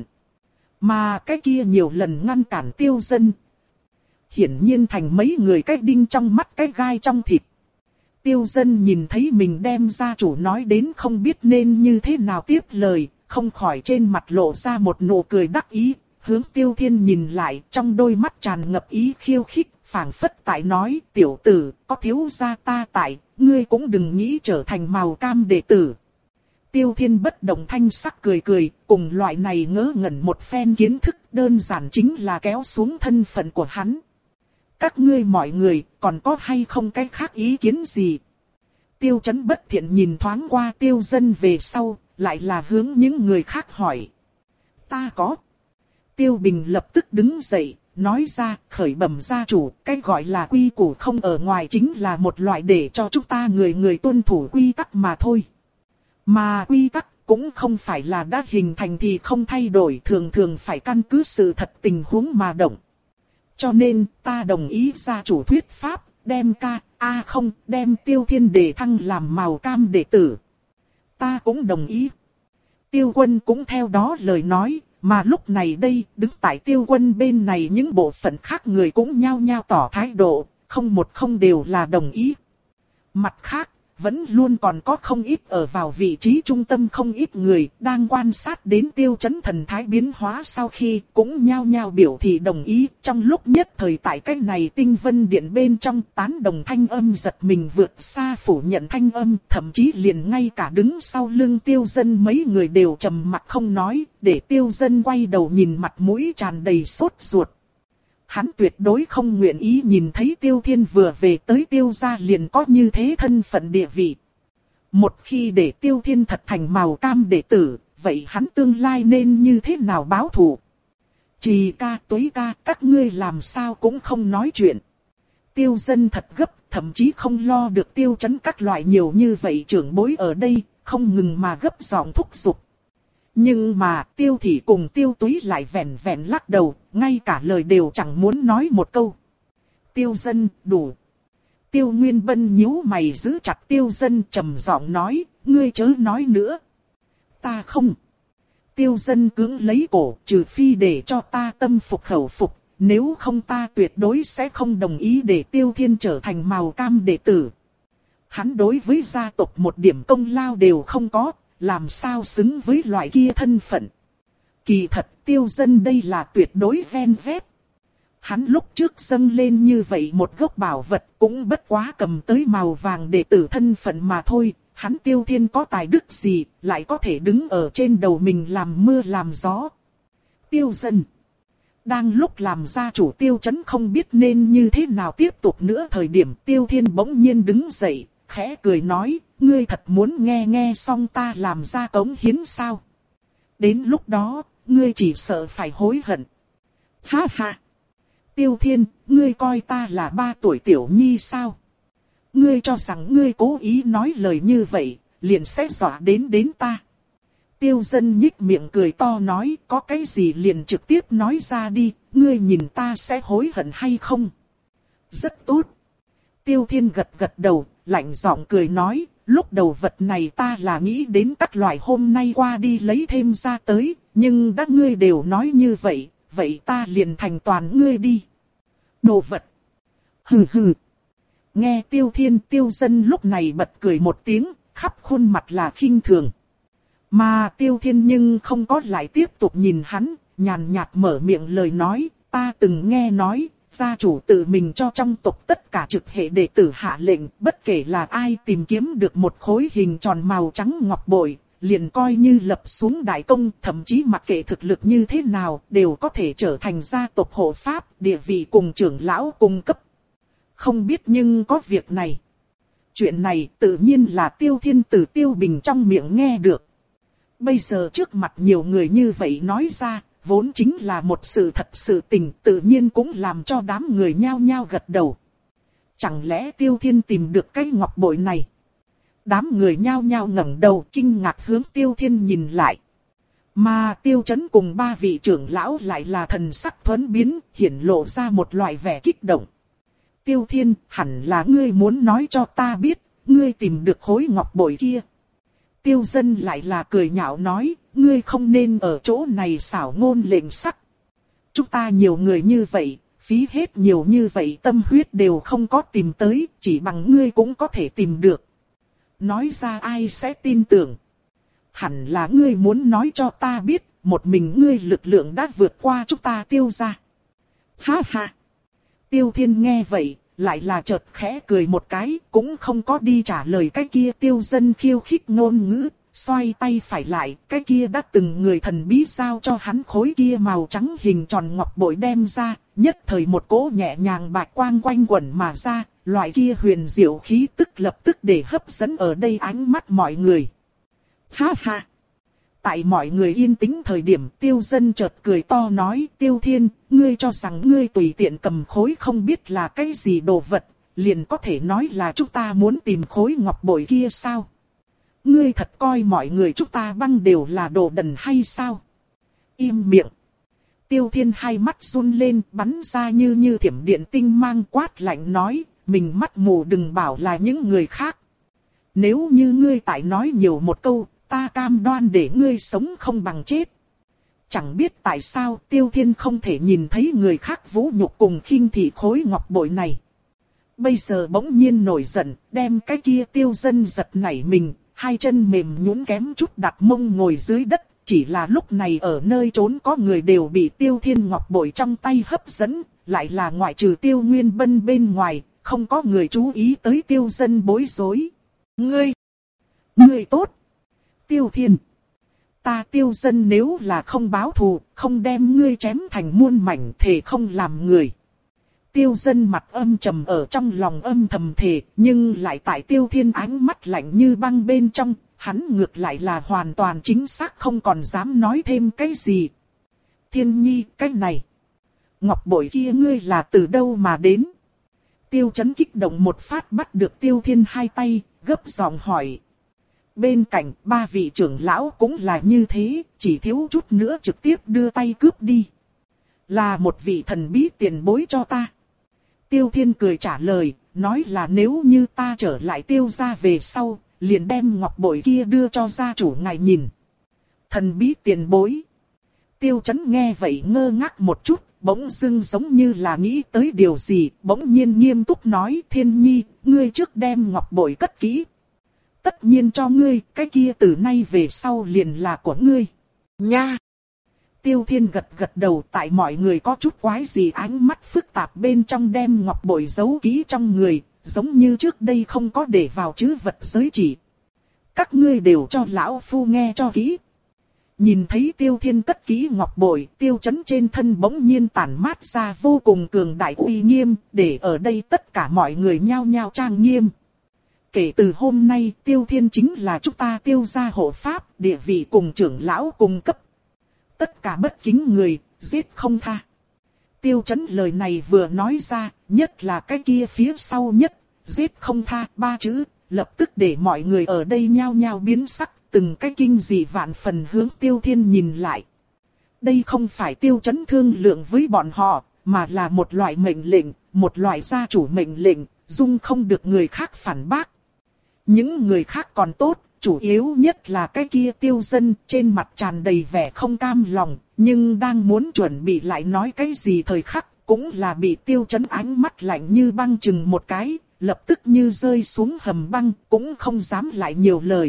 Mà cái kia nhiều lần ngăn cản Tiêu Dân, hiển nhiên thành mấy người cái đinh trong mắt cái gai trong thịt. Tiêu Dân nhìn thấy mình đem gia chủ nói đến không biết nên như thế nào tiếp lời, không khỏi trên mặt lộ ra một nụ cười đắc ý, hướng Tiêu Thiên nhìn lại, trong đôi mắt tràn ngập ý khiêu khích, phảng phất tại nói, tiểu tử, có thiếu gia ta tại, ngươi cũng đừng nghĩ trở thành màu cam đệ tử. Tiêu Thiên bất động thanh sắc cười cười, cùng loại này ngớ ngẩn một phen kiến thức đơn giản chính là kéo xuống thân phận của hắn. Các ngươi mọi người, còn có hay không cái khác ý kiến gì? Tiêu Chấn bất thiện nhìn thoáng qua Tiêu Dân về sau, lại là hướng những người khác hỏi. Ta có. Tiêu Bình lập tức đứng dậy, nói ra, khởi bẩm gia chủ, cái gọi là quy củ không ở ngoài chính là một loại để cho chúng ta người người tuân thủ quy tắc mà thôi. Mà quy tắc cũng không phải là đã hình thành thì không thay đổi, thường thường phải căn cứ sự thật tình huống mà động. Cho nên, ta đồng ý gia chủ thuyết pháp, đem ca, a à không, đem Tiêu Thiên đề thăng làm màu cam đệ tử. Ta cũng đồng ý. Tiêu Quân cũng theo đó lời nói, mà lúc này đây, đứng tại Tiêu Quân bên này những bộ phận khác người cũng nhao nhao tỏ thái độ, không một không đều là đồng ý. Mặt khác, vẫn luôn còn có không ít ở vào vị trí trung tâm không ít người đang quan sát đến Tiêu Chấn thần thái biến hóa sau khi cũng nhao nhao biểu thị đồng ý. Trong lúc nhất thời tại cái này tinh vân điện bên trong tán đồng thanh âm giật mình vượt xa phủ nhận thanh âm, thậm chí liền ngay cả đứng sau lưng Tiêu Dân mấy người đều trầm mặc không nói, để Tiêu Dân quay đầu nhìn mặt mũi tràn đầy sốt ruột. Hắn tuyệt đối không nguyện ý nhìn thấy Tiêu Thiên vừa về tới Tiêu gia liền có như thế thân phận địa vị. Một khi để Tiêu Thiên thật thành màu cam đệ tử, vậy hắn tương lai nên như thế nào báo thù? Trì ca, Tuế ca, các ngươi làm sao cũng không nói chuyện. Tiêu Dân thật gấp, thậm chí không lo được Tiêu Chấn các loại nhiều như vậy trưởng bối ở đây, không ngừng mà gấp giọng thúc giục. Nhưng mà Tiêu Thị cùng Tiêu Túy lại vẻn vẻn lắc đầu, ngay cả lời đều chẳng muốn nói một câu. Tiêu Dân, đủ. Tiêu Nguyên Bân nhíu mày giữ chặt Tiêu Dân trầm giọng nói, ngươi chớ nói nữa. Ta không. Tiêu Dân cứng lấy cổ, trừ phi để cho ta tâm phục khẩu phục, nếu không ta tuyệt đối sẽ không đồng ý để Tiêu Thiên trở thành màu cam đệ tử. Hắn đối với gia tộc một điểm công lao đều không có. Làm sao xứng với loại kia thân phận. Kỳ thật Tiêu Dân đây là tuyệt đối ven vét. Hắn lúc trước dâng lên như vậy một gốc bảo vật cũng bất quá cầm tới màu vàng đệ tử thân phận mà thôi. Hắn Tiêu Thiên có tài đức gì lại có thể đứng ở trên đầu mình làm mưa làm gió. Tiêu Dân. Đang lúc làm gia chủ Tiêu Chấn không biết nên như thế nào tiếp tục nữa thời điểm Tiêu Thiên bỗng nhiên đứng dậy. Khẽ cười nói, ngươi thật muốn nghe nghe xong ta làm ra cống hiến sao? Đến lúc đó, ngươi chỉ sợ phải hối hận. Ha ha! Tiêu Thiên, ngươi coi ta là ba tuổi tiểu nhi sao? Ngươi cho rằng ngươi cố ý nói lời như vậy, liền sẽ dọa đến đến ta. Tiêu Dân nhích miệng cười to nói, có cái gì liền trực tiếp nói ra đi, ngươi nhìn ta sẽ hối hận hay không? Rất tốt. Tiêu Thiên gật gật đầu, lạnh giọng cười nói, lúc đầu vật này ta là nghĩ đến các loại hôm nay qua đi lấy thêm ra tới, nhưng đã ngươi đều nói như vậy, vậy ta liền thành toàn ngươi đi. Đồ vật. Hừ hừ. Nghe Tiêu Thiên Tiêu Dân lúc này bật cười một tiếng, khắp khuôn mặt là khinh thường. Mà Tiêu Thiên nhưng không có lại tiếp tục nhìn hắn, nhàn nhạt mở miệng lời nói, ta từng nghe nói. Gia chủ tự mình cho trong tộc tất cả trực hệ đệ tử hạ lệnh, bất kể là ai tìm kiếm được một khối hình tròn màu trắng ngọc bội, liền coi như lập xuống đại công, thậm chí mặc kệ thực lực như thế nào, đều có thể trở thành gia tộc hộ pháp, địa vị cùng trưởng lão cùng cấp. Không biết nhưng có việc này. Chuyện này tự nhiên là Tiêu Thiên từ Tiêu Bình trong miệng nghe được. Bây giờ trước mặt nhiều người như vậy nói ra, vốn chính là một sự thật sự tình, tự nhiên cũng làm cho đám người nhao nhao gật đầu. Chẳng lẽ Tiêu Thiên tìm được cái ngọc bội này? Đám người nhao nhao ngẩng đầu kinh ngạc hướng Tiêu Thiên nhìn lại. Mà Tiêu Chấn cùng ba vị trưởng lão lại là thần sắc thuấn biến, hiển lộ ra một loại vẻ kích động. Tiêu Thiên, hẳn là ngươi muốn nói cho ta biết, ngươi tìm được khối ngọc bội kia. Tiêu Dân lại là cười nhạo nói, ngươi không nên ở chỗ này xảo ngôn lệnh sắc. Chúng ta nhiều người như vậy, phí hết nhiều như vậy tâm huyết đều không có tìm tới, chỉ bằng ngươi cũng có thể tìm được. Nói ra ai sẽ tin tưởng? Hẳn là ngươi muốn nói cho ta biết, một mình ngươi lực lượng đã vượt qua chúng ta Tiêu gia. Ha ha! Tiêu Thiên nghe vậy, lại là chợt khẽ cười một cái, cũng không có đi trả lời cái kia Tiêu Dân khiêu khích ngôn ngữ, xoay tay phải lại, cái kia đã từng người thần bí giao cho hắn khối kia màu trắng hình tròn ngọc bội đem ra, nhất thời một cỗ nhẹ nhàng bạch quang quanh quẩn mà ra, loại kia huyền diệu khí tức lập tức để hấp dẫn ở đây ánh mắt mọi người. Ha ha! Tại mọi người yên tĩnh thời điểm Tiêu Dân chợt cười to nói, Tiêu Thiên, ngươi cho rằng ngươi tùy tiện cầm khối không biết là cái gì đồ vật, liền có thể nói là chúng ta muốn tìm khối ngọc bội kia sao? Ngươi thật coi mọi người chúng ta băng đều là đồ đần hay sao? Im miệng! Tiêu Thiên hai mắt run lên bắn ra như như thiểm điện tinh mang quát lạnh nói, mình mắt mù đừng bảo là những người khác. Nếu như ngươi tại nói nhiều một câu, ta cam đoan để ngươi sống không bằng chết. Chẳng biết tại sao Tiêu Thiên không thể nhìn thấy người khác vũ nhục cùng khinh thị khối ngọc bội này. Bây giờ bỗng nhiên nổi giận, đem cái kia Tiêu Dân giật nảy mình, hai chân mềm nhũn kém chút đặt mông ngồi dưới đất. Chỉ là lúc này ở nơi trốn có người đều bị Tiêu Thiên ngọc bội trong tay hấp dẫn, lại là ngoại trừ Tiêu Nguyên Bân bên ngoài, không có người chú ý tới Tiêu Dân bối rối. Ngươi! Ngươi tốt! Tiêu Thiên! Ta Tiêu Dân nếu là không báo thù, không đem ngươi chém thành muôn mảnh thề không làm người. Tiêu Dân mặt âm trầm ở trong lòng âm thầm thề, nhưng lại tại Tiêu Thiên ánh mắt lạnh như băng bên trong, hắn ngược lại là hoàn toàn chính xác không còn dám nói thêm cái gì. Thiên Nhi, cái này! Ngọc bội kia ngươi là từ đâu mà đến? Tiêu Chấn kích động một phát bắt được Tiêu Thiên hai tay, gấp giọng hỏi. Bên cạnh ba vị trưởng lão cũng là như thế, chỉ thiếu chút nữa trực tiếp đưa tay cướp đi. Là một vị thần bí tiền bối cho ta. Tiêu Thiên cười trả lời, nói là nếu như ta trở lại Tiêu gia về sau, liền đem ngọc bội kia đưa cho gia chủ ngài nhìn. Thần bí tiền bối. Tiêu Chấn nghe vậy ngơ ngác một chút, bỗng dưng giống như là nghĩ tới điều gì, bỗng nhiên nghiêm túc nói, Thiên Nhi, ngươi trước đem ngọc bội cất kỹ. Tất nhiên cho ngươi, cái kia từ nay về sau liền là của ngươi. Nha! Tiêu Thiên gật gật đầu, tại mọi người có chút quái gì ánh mắt phức tạp bên trong đem ngọc bội giấu kỹ trong người, giống như trước đây không có để vào chữ vật giới chỉ. Các ngươi đều cho lão phu nghe cho kỹ. Nhìn thấy Tiêu Thiên cất kỹ ngọc bội, Tiêu Chấn trên thân bỗng nhiên tản mát ra vô cùng cường đại uy nghiêm, để ở đây tất cả mọi người nhao nhao trang nghiêm. Kể từ hôm nay, Tiêu Thiên chính là chúng ta Tiêu gia hộ pháp, địa vị cùng trưởng lão cùng cấp. Tất cả bất kính người, giết không tha. Tiêu Chấn lời này vừa nói ra, nhất là cái kia phía sau nhất, giết không tha, ba chữ, lập tức để mọi người ở đây nhao nhao biến sắc, từng cái kinh dị vạn phần hướng Tiêu Thiên nhìn lại. Đây không phải Tiêu Chấn thương lượng với bọn họ, mà là một loại mệnh lệnh, một loại gia chủ mệnh lệnh, dung không được người khác phản bác. Những người khác còn tốt, chủ yếu nhất là cái kia Tiêu Dân trên mặt tràn đầy vẻ không cam lòng, nhưng đang muốn chuẩn bị lại nói cái gì thời khắc, cũng là bị Tiêu Chấn ánh mắt lạnh như băng chừng một cái, lập tức như rơi xuống hầm băng, cũng không dám lại nhiều lời.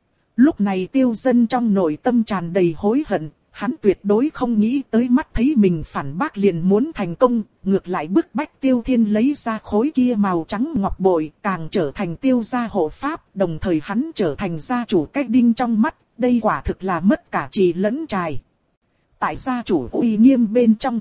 Lúc này Tiêu Dân trong nội tâm tràn đầy hối hận, hắn tuyệt đối không nghĩ tới mắt thấy mình phản bác liền muốn thành công, ngược lại bức bách Tiêu Thiên lấy ra khối kia màu trắng ngọc bội, càng trở thành Tiêu gia hộ pháp, đồng thời hắn trở thành gia chủ cách đinh trong mắt, đây quả thực là mất cả trì lẫn trài. Tại gia chủ uy nghiêm bên trong,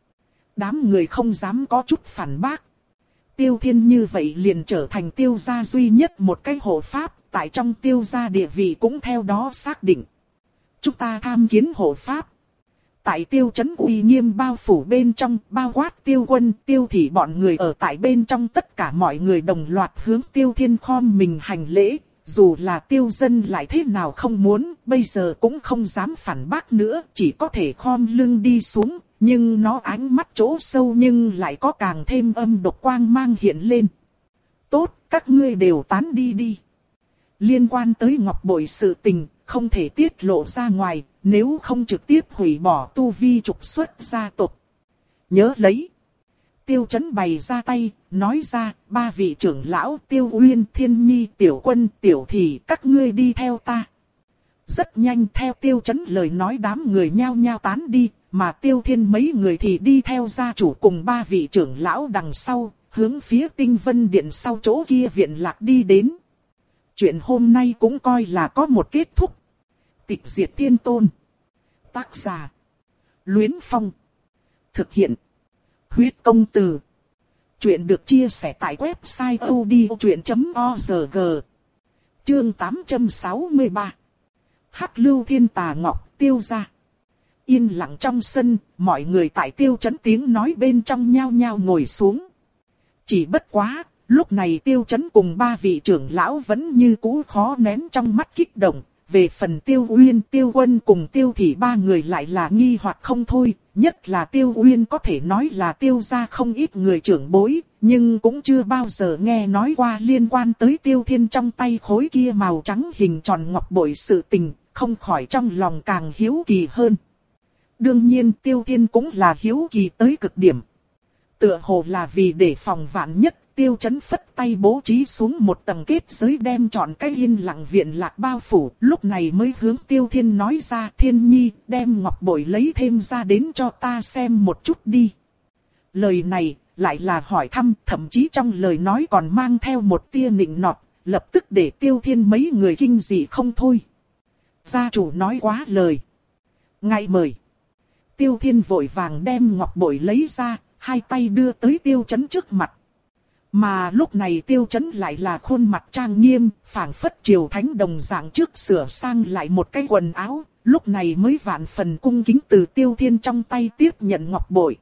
đám người không dám có chút phản bác. Tiêu Thiên như vậy liền trở thành Tiêu gia duy nhất một cái hộ pháp, tại trong Tiêu gia địa vị cũng theo đó xác định. chúng ta tham kiến hộ pháp. Tại tiêu trấn uy nghiêm bao phủ bên trong, bao quát tiêu quân, tiêu thị bọn người ở tại bên trong, tất cả mọi người đồng loạt hướng tiêu thiên khom mình hành lễ. Dù là tiêu dân lại thế nào không muốn, bây giờ cũng không dám phản bác nữa, chỉ có thể khom lưng đi xuống, nhưng nó ánh mắt chỗ sâu nhưng lại có càng thêm âm độc quang mang hiện lên. Tốt, các ngươi đều tán đi đi. Liên quan tới ngọc bội sự tình, không thể tiết lộ ra ngoài, nếu không trực tiếp hủy bỏ tu vi trục xuất gia tộc. Nhớ lấy. Tiêu Chấn bày ra tay, nói ra, ba vị trưởng lão Tiêu Uyên, Thiên Nhi, Tiểu Quân, Tiểu Thị, các ngươi đi theo ta. Rất nhanh theo Tiêu Chấn lời nói đám người nhao nhao tán đi, mà Tiêu Thiên mấy người thì đi theo gia chủ cùng ba vị trưởng lão đằng sau, hướng phía Tinh Vân Điện sau chỗ kia viện lạc đi đến. Chuyện hôm nay cũng coi là có một kết thúc. Tịch diệt tiên tôn. Tác giả. Luyến Phong. Thực hiện. Huyết công từ. Chuyện được chia sẻ tại website odchuyện chấm org. Chương tám trăm sáu mươi ba. Hắc Lưu Thiên Tà Ngọc Tiêu gia. Yên lặng trong sân, mọi người tại Tiêu Chấn tiếng nói bên trong nhao nhao ngồi xuống. Chỉ bất quá, lúc này Tiêu Chấn cùng ba vị trưởng lão vẫn như cũ khó nén trong mắt kích động. Về phần Tiêu Uyên, Tiêu Quân cùng Tiêu Thị ba người lại là nghi hoặc không thôi. Nhất là Tiêu Uyên có thể nói là Tiêu gia không ít người trưởng bối, nhưng cũng chưa bao giờ nghe nói qua liên quan tới Tiêu Thiên trong tay khối kia màu trắng hình tròn ngọc bội sự tình, không khỏi trong lòng càng hiếu kỳ hơn. Đương nhiên Tiêu Thiên cũng là hiếu kỳ tới cực điểm. Tựa hồ là vì để phòng vạn nhất, Tiêu Chấn phất tay bố trí xuống một tầng kết giới đem trọn cái yên lặng viện lạc bao phủ, lúc này mới hướng Tiêu Thiên nói ra, Thiên Nhi, đem ngọc bội lấy thêm ra đến cho ta xem một chút đi. Lời này, lại là hỏi thăm, thậm chí trong lời nói còn mang theo một tia nịnh nọt, lập tức để Tiêu Thiên mấy người kinh dị không thôi. Gia chủ nói quá lời. Ngay mời. Tiêu Thiên vội vàng đem ngọc bội lấy ra, hai tay đưa tới Tiêu Chấn trước mặt. Mà lúc này Tiêu Chấn lại là khuôn mặt trang nghiêm, phảng phất triều thánh đồng dạng trước sửa sang lại một cái quần áo, lúc này mới vạn phần cung kính từ Tiêu Thiên trong tay tiếp nhận ngọc bội.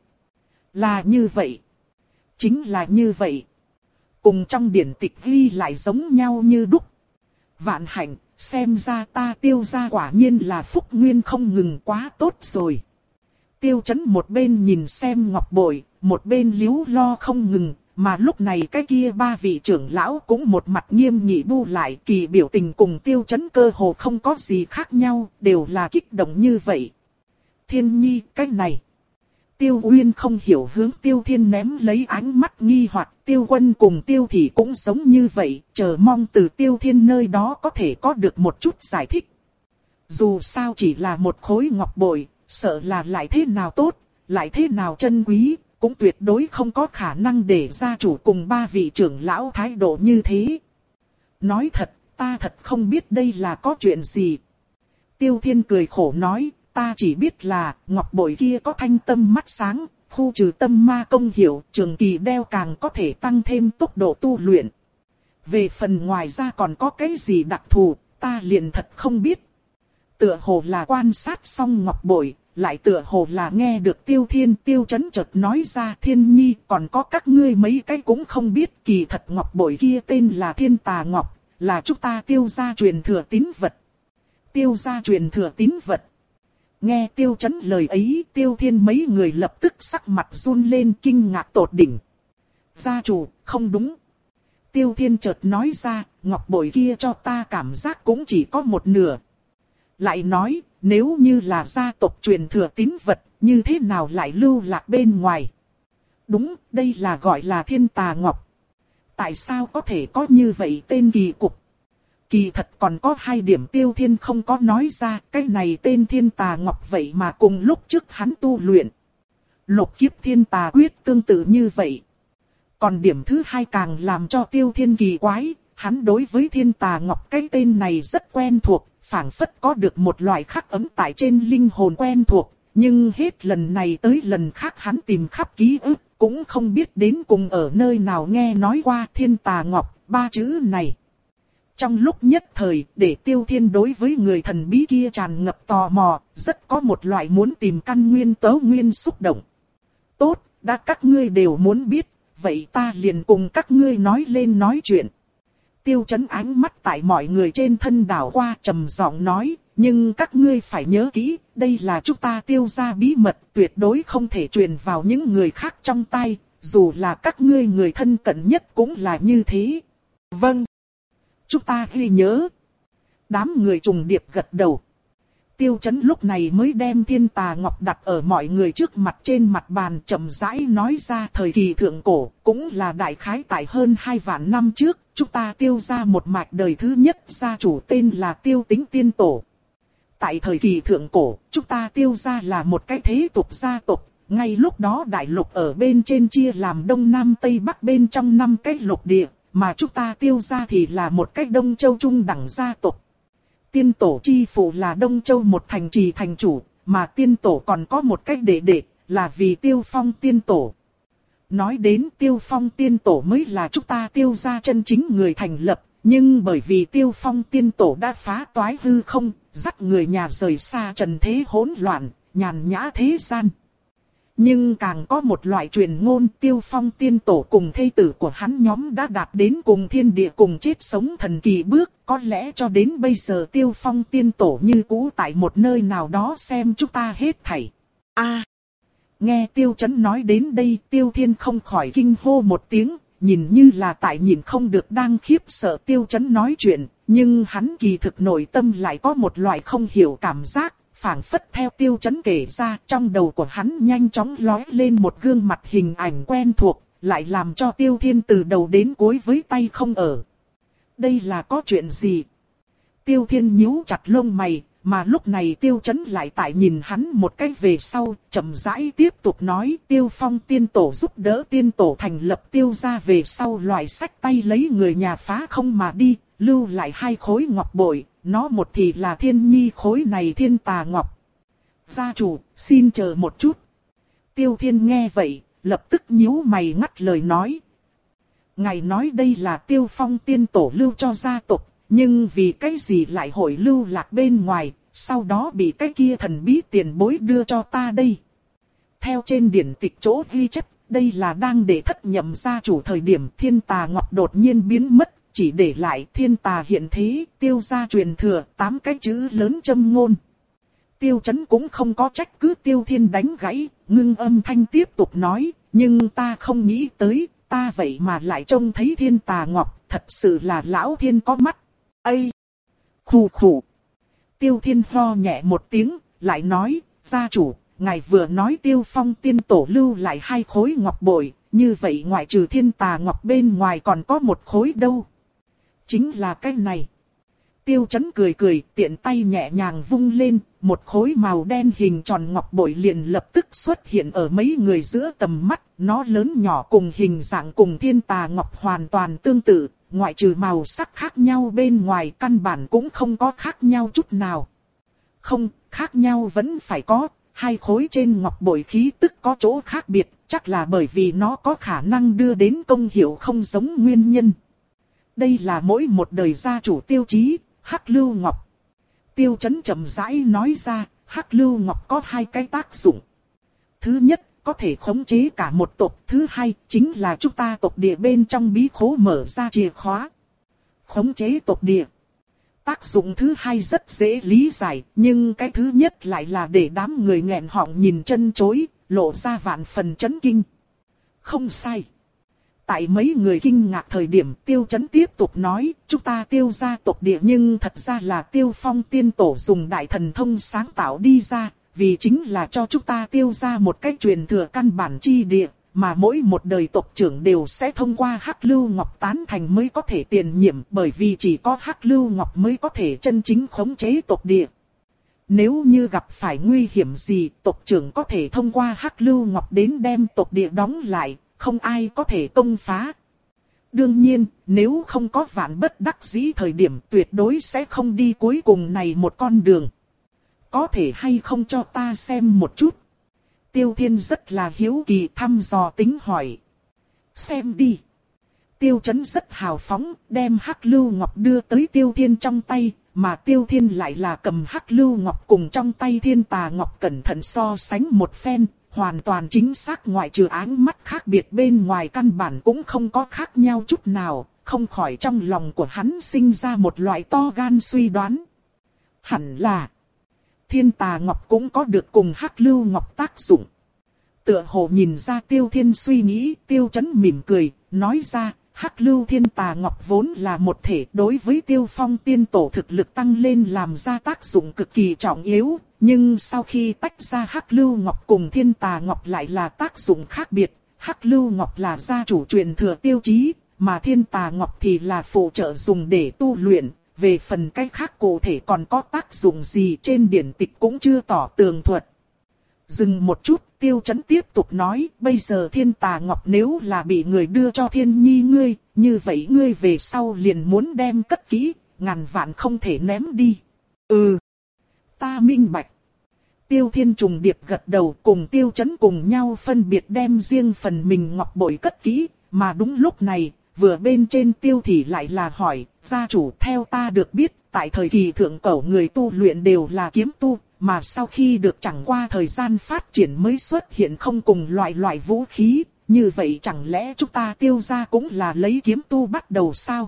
Là như vậy. Chính là như vậy. Cùng trong điển tịch ghi lại giống nhau như đúc. Vạn hạnh, xem ra ta Tiêu gia quả nhiên là phúc nguyên không ngừng, quá tốt rồi. Tiêu Chấn một bên nhìn xem ngọc bội, một bên líu lo không ngừng. Mà lúc này cái kia ba vị trưởng lão cũng một mặt nghiêm nghị bu lại, kỳ biểu tình cùng Tiêu Chấn cơ hồ không có gì khác nhau, đều là kích động như vậy. Thiên Nhi, cái này. Tiêu Uyên không hiểu hướng Tiêu Thiên ném lấy ánh mắt nghi hoặc, Tiêu Quân cùng Tiêu Thị cũng giống như vậy, chờ mong từ Tiêu Thiên nơi đó có thể có được một chút giải thích. Dù sao chỉ là một khối ngọc bội, sợ là lại thế nào tốt, lại thế nào chân quý. Cũng tuyệt đối không có khả năng để gia chủ cùng ba vị trưởng lão thái độ như thế. Nói thật, ta thật không biết đây là có chuyện gì. Tiêu Thiên cười khổ nói, ta chỉ biết là ngọc bội kia có thanh tâm mắt sáng, khu trừ tâm ma công hiệu, trường kỳ đeo càng có thể tăng thêm tốc độ tu luyện. Về phần ngoài ra còn có cái gì đặc thù, ta liền thật không biết. Tựa hồ là quan sát xong ngọc bội. Lại tựa hồ là nghe được Tiêu Thiên Tiêu Chấn chợt nói ra, Thiên Nhi, còn có các ngươi mấy cái cũng không biết, kỳ thật ngọc bội kia tên là Thiên Tà Ngọc, là chúng ta Tiêu gia truyền thừa tín vật. Tiêu gia truyền thừa tín vật. Nghe Tiêu Chấn lời ấy, Tiêu Thiên mấy người lập tức sắc mặt run lên, kinh ngạc tột đỉnh. Gia chủ, không đúng. Tiêu Thiên chợt nói ra, ngọc bội kia cho ta cảm giác cũng chỉ có một nửa. Lại nói, nếu như là gia tộc truyền thừa tín vật, như thế nào lại lưu lạc bên ngoài? Đúng, đây là gọi là Thiên Tà Ngọc. Tại sao có thể có như vậy tên kỳ cục? Kỳ thật còn có hai điểm Tiêu Thiên không có nói ra, cái này tên Thiên Tà Ngọc vậy mà cùng lúc trước hắn tu luyện. Lục kiếp Thiên Tà Quyết tương tự như vậy. Còn điểm thứ hai càng làm cho Tiêu Thiên kỳ quái, hắn đối với Thiên Tà Ngọc cái tên này rất quen thuộc. Phảng phất có được một loại khắc ấn tại trên linh hồn quen thuộc, nhưng hết lần này tới lần khác hắn tìm khắp ký ức, cũng không biết đến cùng ở nơi nào nghe nói qua Thiên Tà Ngọc, ba chữ này. Trong lúc nhất thời, để Tiêu Thiên đối với người thần bí kia tràn ngập tò mò, rất có một loại muốn tìm căn nguyên tớ nguyên xúc động. Tốt, đã các ngươi đều muốn biết, vậy ta liền cùng các ngươi nói lên nói chuyện. Tiêu Chấn ánh mắt tại mọi người trên thân đảo qua trầm giọng nói, nhưng các ngươi phải nhớ kỹ, đây là chúng ta Tiêu gia bí mật, tuyệt đối không thể truyền vào những người khác trong tay, dù là các ngươi người thân cận nhất cũng là như thế. Vâng. Chúng ta ghi nhớ. Đám người trùng điệp gật đầu. Tiêu Chấn lúc này mới đem thiên tà ngọc đặt ở mọi người trước mặt trên mặt bàn chậm rãi nói ra thời kỳ thượng cổ, cũng là đại khái tại hơn hai vạn năm trước, chúng ta Tiêu gia một mạch đời thứ nhất gia chủ tên là Tiêu Tính Tiên Tổ. Tại thời kỳ thượng cổ, chúng ta Tiêu gia là một cái thế tục gia tộc, ngay lúc đó đại lục ở bên trên chia làm đông nam tây bắc bên trong năm cái lục địa, mà chúng ta Tiêu gia thì là một cái đông châu trung đẳng gia tộc. Tiên tổ chi phụ là Đông Châu một thành trì thành chủ, mà tiên tổ còn có một cách đệ đệ, là vì Tiêu Phong tiên tổ. Nói đến Tiêu Phong tiên tổ mới là chúng ta Tiêu gia chân chính người thành lập, nhưng bởi vì Tiêu Phong tiên tổ đã phá toái hư không, dắt người nhà rời xa trần thế hỗn loạn, nhàn nhã thế gian. Nhưng càng có một loại truyền ngôn Tiêu Phong tiên tổ cùng thê tử của hắn nhóm đã đạt đến cùng thiên địa cùng chết sống thần kỳ bước. Có lẽ cho đến bây giờ Tiêu Phong tiên tổ như cũ tại một nơi nào đó xem chúng ta hết thảy. A, à, nghe Tiêu Chấn nói đến đây Tiêu Thiên không khỏi kinh hô một tiếng, nhìn như là tại nhìn không được đang khiếp sợ Tiêu Chấn nói chuyện, nhưng hắn kỳ thực nội tâm lại có một loại không hiểu cảm giác. Phảng phất theo Tiêu Chấn kể ra, trong đầu của hắn nhanh chóng lóe lên một gương mặt hình ảnh quen thuộc, lại làm cho Tiêu Thiên từ đầu đến cuối với tay không ở. Đây là có chuyện gì? Tiêu Thiên nhíu chặt lông mày, mà lúc này Tiêu Chấn lại tại nhìn hắn một cái về sau, chậm rãi tiếp tục nói Tiêu Phong tiên tổ giúp đỡ tiên tổ thành lập Tiêu gia về sau loại sách tay lấy người nhà phá không mà đi, lưu lại hai khối ngọc bội. Nó một thì là thiên nhi khối này thiên tà ngọc. Gia chủ, xin chờ một chút. Tiêu Thiên nghe vậy, lập tức nhíu mày ngắt lời nói. Ngài nói đây là Tiêu Phong tiên tổ lưu cho gia tộc, nhưng vì cái gì lại hội lưu lạc bên ngoài, sau đó bị cái kia thần bí tiền bối đưa cho ta đây. Theo trên điển tịch chỗ ghi chép, đây là đang để thất nhậm gia chủ thời điểm thiên tà ngọc đột nhiên biến mất. Chỉ để lại thiên tà hiện thế, Tiêu gia truyền thừa, tám cái chữ lớn châm ngôn. Tiêu Chấn cũng không có trách cứ Tiêu Thiên đánh gãy, ngưng âm thanh tiếp tục nói, nhưng ta không nghĩ tới, ta vậy mà lại trông thấy thiên tà ngọc, thật sự là lão thiên có mắt. Ây! Khủ khủ! Tiêu Thiên ho nhẹ một tiếng, lại nói, gia chủ, ngài vừa nói Tiêu Phong tiên tổ lưu lại hai khối ngọc bội, như vậy ngoại trừ thiên tà ngọc bên ngoài còn có một khối đâu. Chính là cái này. Tiêu Chấn cười cười, tiện tay nhẹ nhàng vung lên, một khối màu đen hình tròn ngọc bội liền lập tức xuất hiện ở mấy người giữa tầm mắt. Nó lớn nhỏ cùng hình dạng cùng thiên tà ngọc hoàn toàn tương tự, ngoại trừ màu sắc khác nhau bên ngoài căn bản cũng không có khác nhau chút nào. Không, khác nhau vẫn phải có, hai khối trên ngọc bội khí tức có chỗ khác biệt, chắc là bởi vì nó có khả năng đưa đến công hiệu không giống nguyên nhân. Đây là mỗi một đời gia chủ tiêu chí, Hắc Lưu Ngọc. Tiêu Chấn chậm rãi nói ra, Hắc Lưu Ngọc có hai cái tác dụng. Thứ nhất, có thể khống chế cả một tộc. Thứ hai, chính là chúng ta tộc địa bên trong bí khố mở ra chìa khóa. Khống chế tộc địa. Tác dụng thứ hai rất dễ lý giải, nhưng cái thứ nhất lại là để đám người nghẹn họng nhìn chân chối, lộ ra vạn phần chấn kinh. Không sai. Tại mấy người kinh ngạc thời điểm Tiêu Chấn tiếp tục nói, chúng ta Tiêu gia tộc địa nhưng thật ra là Tiêu Phong tiên tổ dùng đại thần thông sáng tạo đi ra, vì chính là cho chúng ta Tiêu gia một cách truyền thừa căn bản chi địa, mà mỗi một đời tộc trưởng đều sẽ thông qua Hắc Lưu Ngọc tán thành mới có thể tiền nhiệm, bởi vì chỉ có Hắc Lưu Ngọc mới có thể chân chính khống chế tộc địa. Nếu như gặp phải nguy hiểm gì, tộc trưởng có thể thông qua Hắc Lưu Ngọc đến đem tộc địa đóng lại, không ai có thể công phá. Đương nhiên, nếu không có vạn bất đắc dĩ thời điểm tuyệt đối sẽ không đi cuối cùng này một con đường. Có thể hay không cho ta xem một chút? Tiêu Thiên rất là hiếu kỳ thăm dò tính hỏi. Xem đi. Tiêu Chấn rất hào phóng, đem Hắc Lưu Ngọc đưa tới Tiêu Thiên trong tay, mà Tiêu Thiên lại là cầm Hắc Lưu Ngọc cùng trong tay Thiên Tà Ngọc cẩn thận so sánh một phen, hoàn toàn chính xác, ngoại trừ áng mắt khác biệt bên ngoài căn bản cũng không có khác nhau chút nào, không khỏi trong lòng của hắn sinh ra một loại to gan suy đoán. Hẳn là Thiên Tà Ngọc cũng có được cùng Hắc Lưu Ngọc tác dụng. Tựa hồ nhìn ra Tiêu Thiên suy nghĩ, Tiêu Chấn mỉm cười, nói ra, Hắc Lưu Thiên Tà Ngọc vốn là một thể, đối với Tiêu Phong tiên tổ thực lực tăng lên làm ra tác dụng cực kỳ trọng yếu, nhưng sau khi tách ra Hắc Lưu Ngọc cùng Thiên Tà Ngọc lại là tác dụng khác biệt. Hắc Lưu Ngọc là gia chủ truyền thừa tiêu chí, mà Thiên Tà Ngọc thì là phụ trợ dùng để tu luyện. Về phần cách khác cụ thể còn có tác dụng gì trên điển tịch cũng chưa tỏ tường thuật. Dừng một chút, Tiêu Chấn tiếp tục nói, bây giờ Thiên Tà Ngọc nếu là bị người đưa cho Thiên Nhi ngươi, như vậy ngươi về sau liền muốn đem cất kỹ, ngàn vạn không thể ném đi. Ừ, ta minh bạch. Tiêu Thiên trùng điệp gật đầu, cùng Tiêu Chấn cùng nhau phân biệt đem riêng phần mình ngọc bội cất kỹ, mà đúng lúc này, vừa bên trên Tiêu Thị lại là hỏi, gia chủ, theo ta được biết, tại thời kỳ thượng cổ người tu luyện đều là kiếm tu, mà sau khi được chẳng qua thời gian phát triển mới xuất hiện không cùng loại loại vũ khí, như vậy chẳng lẽ chúng ta Tiêu gia cũng là lấy kiếm tu bắt đầu sao?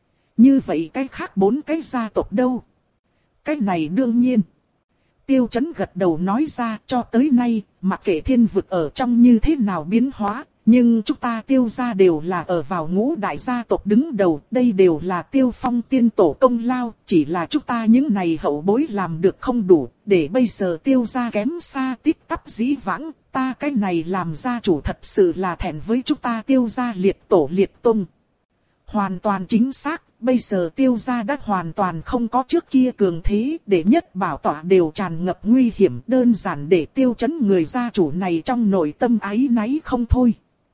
Như vậy cái khác bốn cái gia tộc đâu? Cái này đương nhiên. Tiêu Chấn gật đầu nói ra, cho tới nay, mặc kệ thiên vực ở trong như thế nào biến hóa, nhưng chúng ta Tiêu gia đều là ở vào ngũ đại gia tộc đứng đầu, đây đều là Tiêu Phong tiên tổ công lao, chỉ là chúng ta những này hậu bối làm được không đủ, để bây giờ Tiêu gia kém xa tích tắp dĩ vãng, ta cái này làm gia chủ thật sự là thẹn với chúng ta Tiêu gia liệt tổ liệt tông. Hoàn toàn chính xác, bây giờ Tiêu gia đã hoàn toàn không có trước kia cường thế, để nhất bảo tỏa đều tràn ngập nguy hiểm, đơn giản để Tiêu Chấn người gia chủ này trong nội tâm áy náy không thôi.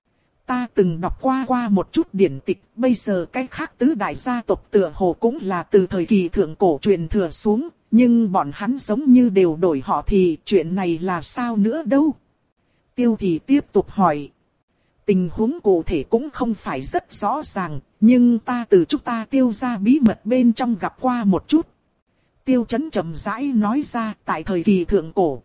Ta từng đọc qua qua một chút điển tịch, bây giờ cái khác tứ đại gia tộc tựa hồ cũng là từ thời kỳ thượng cổ truyền thừa xuống, nhưng bọn hắn giống như đều đổi họ thì chuyện này là sao nữa đâu? Tiêu Thị tiếp tục hỏi. Tình huống cụ thể cũng không phải rất rõ ràng, nhưng ta từ chúng ta Tiêu gia bí mật bên trong gặp qua một chút. Tiêu Chấn chậm rãi nói ra, tại thời kỳ thượng cổ,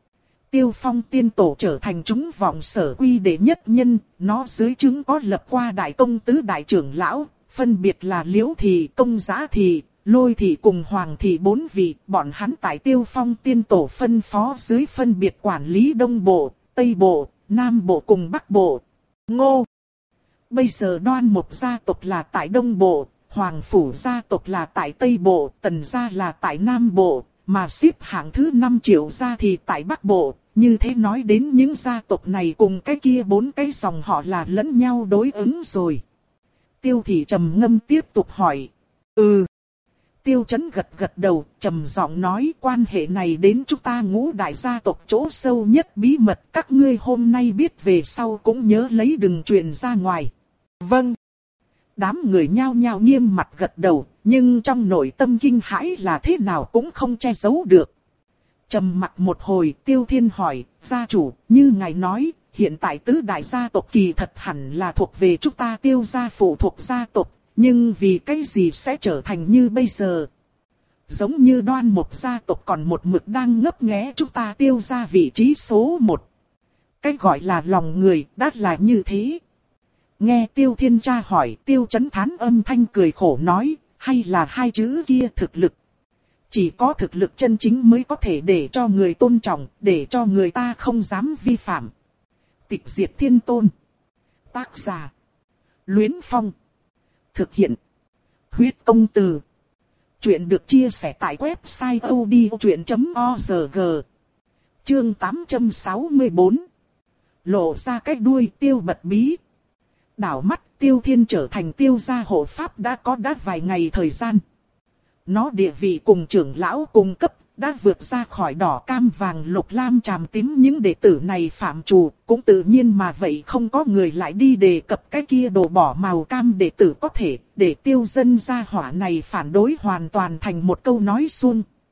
Tiêu Phong tiên tổ trở thành chúng vọng sở quy đệ nhất nhân, nó dưới trướng có lập qua đại công tứ đại trưởng lão, phân biệt là Liễu Thị, Công Giá Thị, Lôi Thị cùng Hoàng Thị bốn vị, bọn hắn tại Tiêu Phong tiên tổ phân phó dưới phân biệt quản lý Đông Bộ, Tây Bộ, Nam Bộ cùng Bắc Bộ. Ngô! Bây giờ Đoan Mộc gia tộc là tại Đông Bộ, Hoàng Phủ gia tộc là tại Tây Bộ, Tần gia là tại Nam Bộ, mà xếp hạng thứ năm Triệu gia thì tại Bắc Bộ. Như thế nói đến những gia tộc này cùng cái kia bốn cái dòng họ là lẫn nhau đối ứng rồi. Tiêu Thị trầm ngâm tiếp tục hỏi. Ừ. Tiêu Chấn gật gật đầu, trầm giọng nói, quan hệ này đến chúng ta ngũ đại gia tộc chỗ sâu nhất bí mật, các ngươi hôm nay biết về sau cũng nhớ lấy đừng truyền ra ngoài. Vâng. Đám người nhao nhao nghiêm mặt gật đầu, nhưng trong nội tâm kinh hãi là thế nào cũng không che giấu được. Trầm mặc một hồi, Tiêu Thiên hỏi, gia chủ, như ngài nói, hiện tại tứ đại gia tộc kỳ thật hẳn là thuộc về chúng ta Tiêu gia phụ thuộc gia tộc, nhưng vì cái gì sẽ trở thành như bây giờ? Giống như Đoan Mộc gia tộc còn một mực đang ngấp nghé chúng ta Tiêu gia vị trí số một. Cái gọi là lòng người, đã là như thế. Nghe Tiêu Thiên tra hỏi, Tiêu Chấn thán âm thanh cười khổ nói, hay là hai chữ kia thực lực. Chỉ có thực lực chân chính mới có thể để cho người tôn trọng, để cho người ta không dám vi phạm. Tịch Diệt Thiên Tôn. Tác giả: Luyến Phong. Thực hiện: Huyết Công Từ. Chuyện được chia sẻ tại website odchuyện chấm org. Chương tám trăm sáu mươi tư. Lộ ra cái đuôi Tiêu Bật Bí. Đảo mắt Tiêu Thiên trở thành Tiêu gia hộ pháp đã có đã vài ngày thời gian. Nó địa vị cùng trưởng lão cùng cấp, đã vượt ra khỏi đỏ cam vàng lục lam tràm tím những đệ tử này phạm trù, cũng tự nhiên mà vậy không có người lại đi đề cập cái kia đồ bỏ màu cam đệ tử có thể, để Tiêu dân gia hỏa này phản đối hoàn toàn thành một câu nói suông.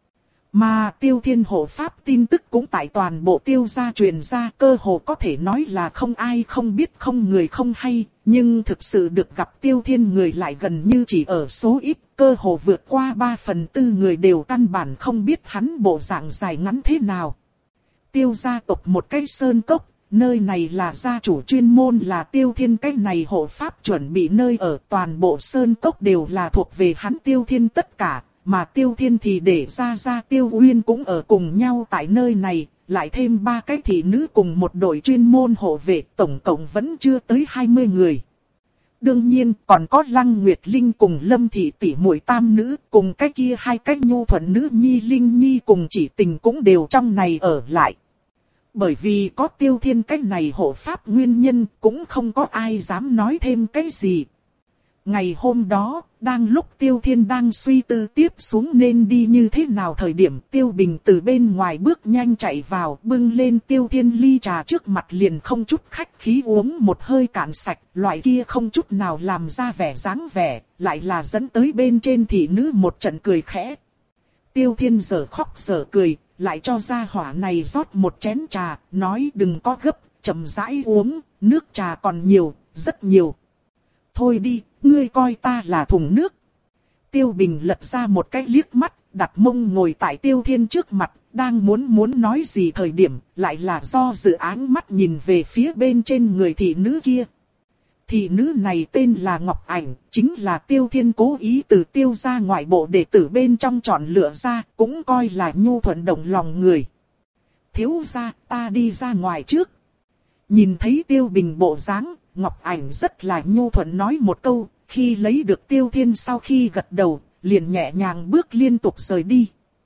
Mà Tiêu Thiên hộ pháp tin tức cũng tại toàn bộ Tiêu gia truyền ra, cơ hồ có thể nói là không ai không biết, không người không hay, nhưng thực sự được gặp Tiêu Thiên người lại gần như chỉ ở số ít, cơ hồ vượt qua ba phần tư người đều căn bản không biết hắn bộ dạng dài ngắn thế nào. Tiêu gia tộc một cái sơn cốc, nơi này là gia chủ chuyên môn là Tiêu Thiên, cái này hộ pháp chuẩn bị nơi ở, toàn bộ sơn cốc đều là thuộc về hắn Tiêu Thiên tất cả. Mà Tiêu Thiên thì để ra ra Tiêu Uyên cũng ở cùng nhau tại nơi này, lại thêm ba cái thị nữ cùng một đội chuyên môn hộ vệ, tổng cộng vẫn chưa tới hai mươi người. Đương nhiên còn có Lăng Nguyệt Linh cùng Lâm Thị tỷ muội tam nữ, cùng cái kia hai cái nhu thuận nữ Nhi Linh Nhi cùng Chỉ Tình cũng đều trong này ở lại. Bởi vì có Tiêu Thiên cái này hộ pháp nguyên nhân, cũng không có ai dám nói thêm cái gì. Ngày hôm đó, đang lúc Tiêu Thiên đang suy tư tiếp xuống nên đi như thế nào thời điểm, Tiêu Bình từ bên ngoài bước nhanh chạy vào, bưng lên Tiêu Thiên ly trà trước mặt liền không chút khách khí uống một hơi cạn sạch, loại kia không chút nào làm ra vẻ dáng vẻ, lại là dẫn tới bên trên thị nữ một trận cười khẽ. Tiêu Thiên giờ khóc giờ cười, lại cho gia hỏa này rót một chén trà, nói đừng có gấp, chậm rãi uống, nước trà còn nhiều, rất nhiều. Thôi đi, ngươi coi ta là thùng nước. Tiêu Bình lật ra một cái liếc mắt, đặt mông ngồi tại Tiêu Thiên trước mặt, đang muốn muốn nói gì thời điểm, lại là do dự áng mắt nhìn về phía bên trên người thị nữ kia. Thị nữ này tên là Ngọc Ảnh, chính là Tiêu Thiên cố ý từ Tiêu gia ngoại bộ đệ tử bên trong chọn lựa ra, cũng coi là nhu thuận động lòng người. Thiếu gia, ta đi ra ngoài trước. Nhìn thấy Tiêu Bình bộ dáng, Ngọc Ảnh rất là nhu thuận nói một câu, khi lấy được Tiêu Thiên sau khi gật đầu, liền nhẹ nhàng bước liên tục rời đi.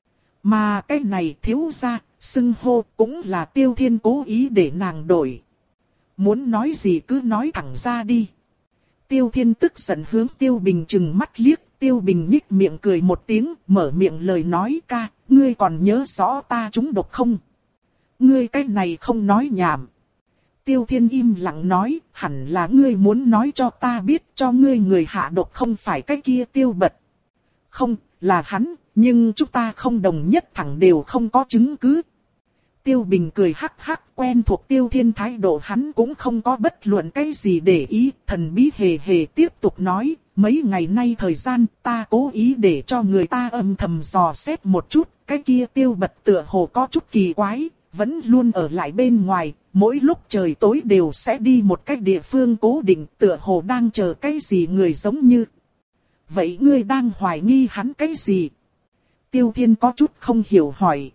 Mà cái này thiếu gia, xưng hô cũng là Tiêu Thiên cố ý để nàng đổi. Muốn nói gì cứ nói thẳng ra đi. Tiêu Thiên tức giận hướng Tiêu Bình trừng mắt liếc, Tiêu Bình nhích miệng cười một tiếng, mở miệng lời nói ca, ngươi còn nhớ rõ ta trúng độc không? Ngươi cái này không nói nhảm. Tiêu Thiên im lặng nói, hẳn là ngươi muốn nói cho ta biết cho ngươi người hạ độc không phải cái kia Tiêu Bật. Không, là hắn, nhưng chúng ta không đồng nhất thẳng đều không có chứng cứ. Tiêu Bình cười hắc hắc, quen thuộc Tiêu Thiên thái độ hắn cũng không có bất luận cái gì để ý, thần bí hề hề tiếp tục nói, mấy ngày nay thời gian ta cố ý để cho người ta âm thầm dò xét một chút, cái kia Tiêu Bật tựa hồ có chút kỳ quái, vẫn luôn ở lại bên ngoài, mỗi lúc trời tối đều sẽ đi một cái địa phương cố định, tựa hồ đang chờ cái gì người giống như. Vậy ngươi đang hoài nghi hắn cái gì? Tiêu Thiên có chút không hiểu hỏi.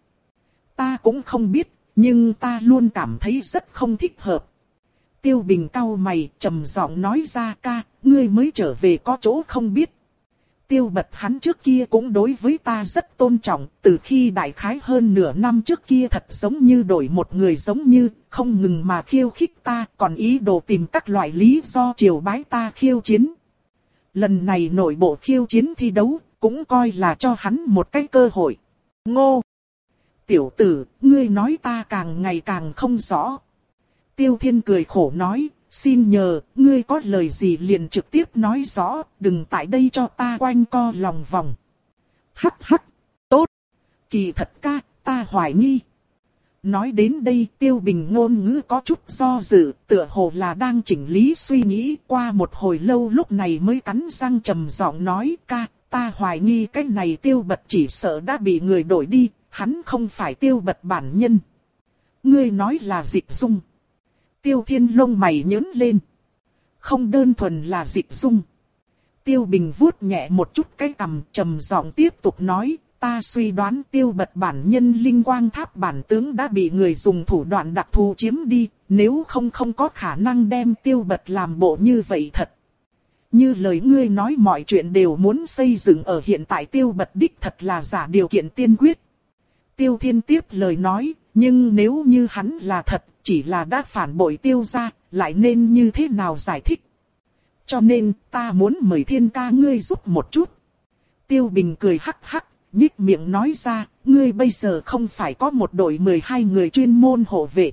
Ta cũng không biết, nhưng ta luôn cảm thấy rất không thích hợp. Tiêu Bình cau mày, trầm giọng nói ra ca, ngươi mới trở về có chỗ không biết. Tiêu Bật hắn trước kia cũng đối với ta rất tôn trọng, từ khi đại khái hơn nửa năm trước kia thật giống như đổi một người giống như, không ngừng mà khiêu khích ta, còn ý đồ tìm các loại lý do triều bái ta khiêu chiến. Lần này nội bộ khiêu chiến thi đấu, cũng coi là cho hắn một cái cơ hội. Ngô! Tiểu tử, ngươi nói ta càng ngày càng không rõ. Tiêu Thiên cười khổ nói, xin nhờ, ngươi có lời gì liền trực tiếp nói rõ, đừng tại đây cho ta quanh co lòng vòng. Hắc hắc, tốt. Kỳ thật ca, ta hoài nghi. Nói đến đây Tiêu Bình ngôn ngữ có chút do dự, tựa hồ là đang chỉnh lý suy nghĩ, qua một hồi lâu lúc này mới cắn răng trầm giọng nói ca, ta hoài nghi cái này Tiêu Bật chỉ sợ đã bị người đổi đi, hắn không phải Tiêu Bật bản nhân. Ngươi nói là Dịch Dung. Tiêu Thiên lông mày nhớn lên. Không đơn thuần là Dịch Dung. Tiêu Bình vuốt nhẹ một chút cái cằm, trầm giọng tiếp tục nói, ta suy đoán Tiêu Bật bản nhân linh quang tháp bản tướng đã bị người dùng thủ đoạn đặc thù chiếm đi, nếu không không có khả năng đem Tiêu Bật làm bộ như vậy thật. Như lời ngươi nói mọi chuyện đều muốn xây dựng ở hiện tại Tiêu Bật đích thật là giả điều kiện tiên quyết. Tiêu Thiên tiếp lời nói, nhưng nếu như hắn là thật, chỉ là đã phản bội Tiêu gia, lại nên như thế nào giải thích? Cho nên, ta muốn mời Thiên ca ngươi giúp một chút. Tiêu Bình cười hắc hắc, nhích miệng nói ra, ngươi bây giờ không phải có một đội mười hai người chuyên môn hộ vệ.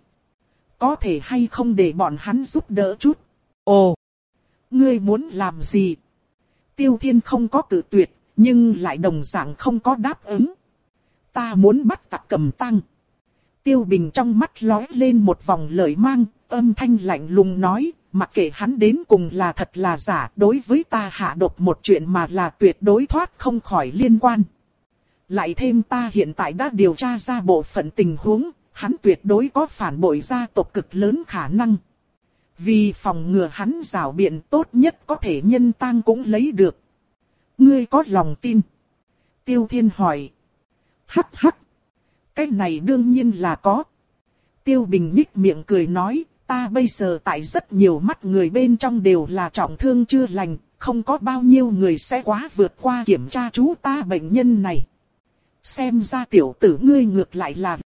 Có thể hay không để bọn hắn giúp đỡ chút? Ồ! Ngươi muốn làm gì? Tiêu Thiên không có cự tuyệt, nhưng lại đồng dạng không có đáp ứng. ta muốn bắt tặc cầm tăng. Tiêu Bình trong mắt lóe lên một vòng lợi mang, âm thanh lạnh lùng nói, mặc kệ hắn đến cùng là thật là giả, đối với ta hạ độc một chuyện mà là tuyệt đối thoát không khỏi liên quan. Lại thêm ta hiện tại đã điều tra ra bộ phận tình huống, hắn tuyệt đối có phản bội gia tộc cực lớn khả năng. Vì phòng ngừa hắn rảo biện, tốt nhất có thể nhân tang cũng lấy được. Ngươi có lòng tin? Tiêu Thiên hỏi. Hắc hắc. Cái này đương nhiên là có. Tiêu Bình nhích miệng cười nói, ta bây giờ tại rất nhiều mắt người bên trong đều là trọng thương chưa lành, không có bao nhiêu người sẽ quá vượt qua kiểm tra chú ta bệnh nhân này. Xem ra tiểu tử ngươi ngược lại là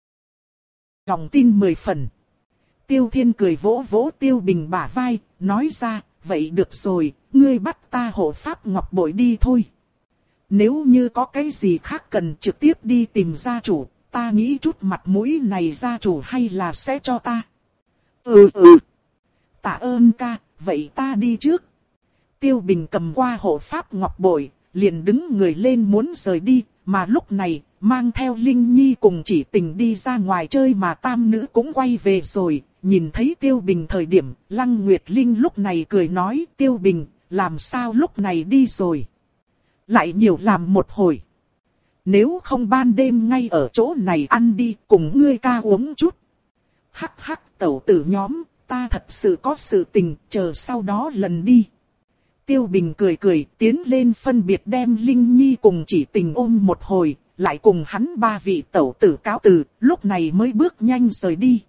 lòng tin mười phần. Tiêu Thiên cười vỗ vỗ Tiêu Bình bả vai, nói ra, vậy được rồi, ngươi bắt ta hộ pháp ngọc bội đi thôi. Nếu như có cái gì khác cần trực tiếp đi tìm gia chủ, ta nghĩ chút mặt mũi này gia chủ hay là sẽ cho ta. Ừ ừ. Tạ ơn ca, vậy ta đi trước. Tiêu Bình cầm qua hộ pháp ngọc bội, liền đứng người lên muốn rời đi, mà lúc này, mang theo Linh Nhi cùng Chỉ Tình đi ra ngoài chơi mà tam nữ cũng quay về rồi. Nhìn thấy Tiêu Bình thời điểm, Lăng Nguyệt Linh lúc này cười nói, Tiêu Bình, làm sao lúc này đi rồi? Lại nhiều làm một hồi. Nếu không ban đêm ngay ở chỗ này ăn đi, cùng ngươi ca uống chút. Hắc hắc, tẩu tử nhóm, ta thật sự có sự tình, chờ sau đó lần đi. Tiêu Bình cười cười, tiến lên phân biệt đem Linh Nhi cùng Chỉ Tình ôm một hồi, lại cùng hắn ba vị tẩu tử cáo từ, lúc này mới bước nhanh rời đi.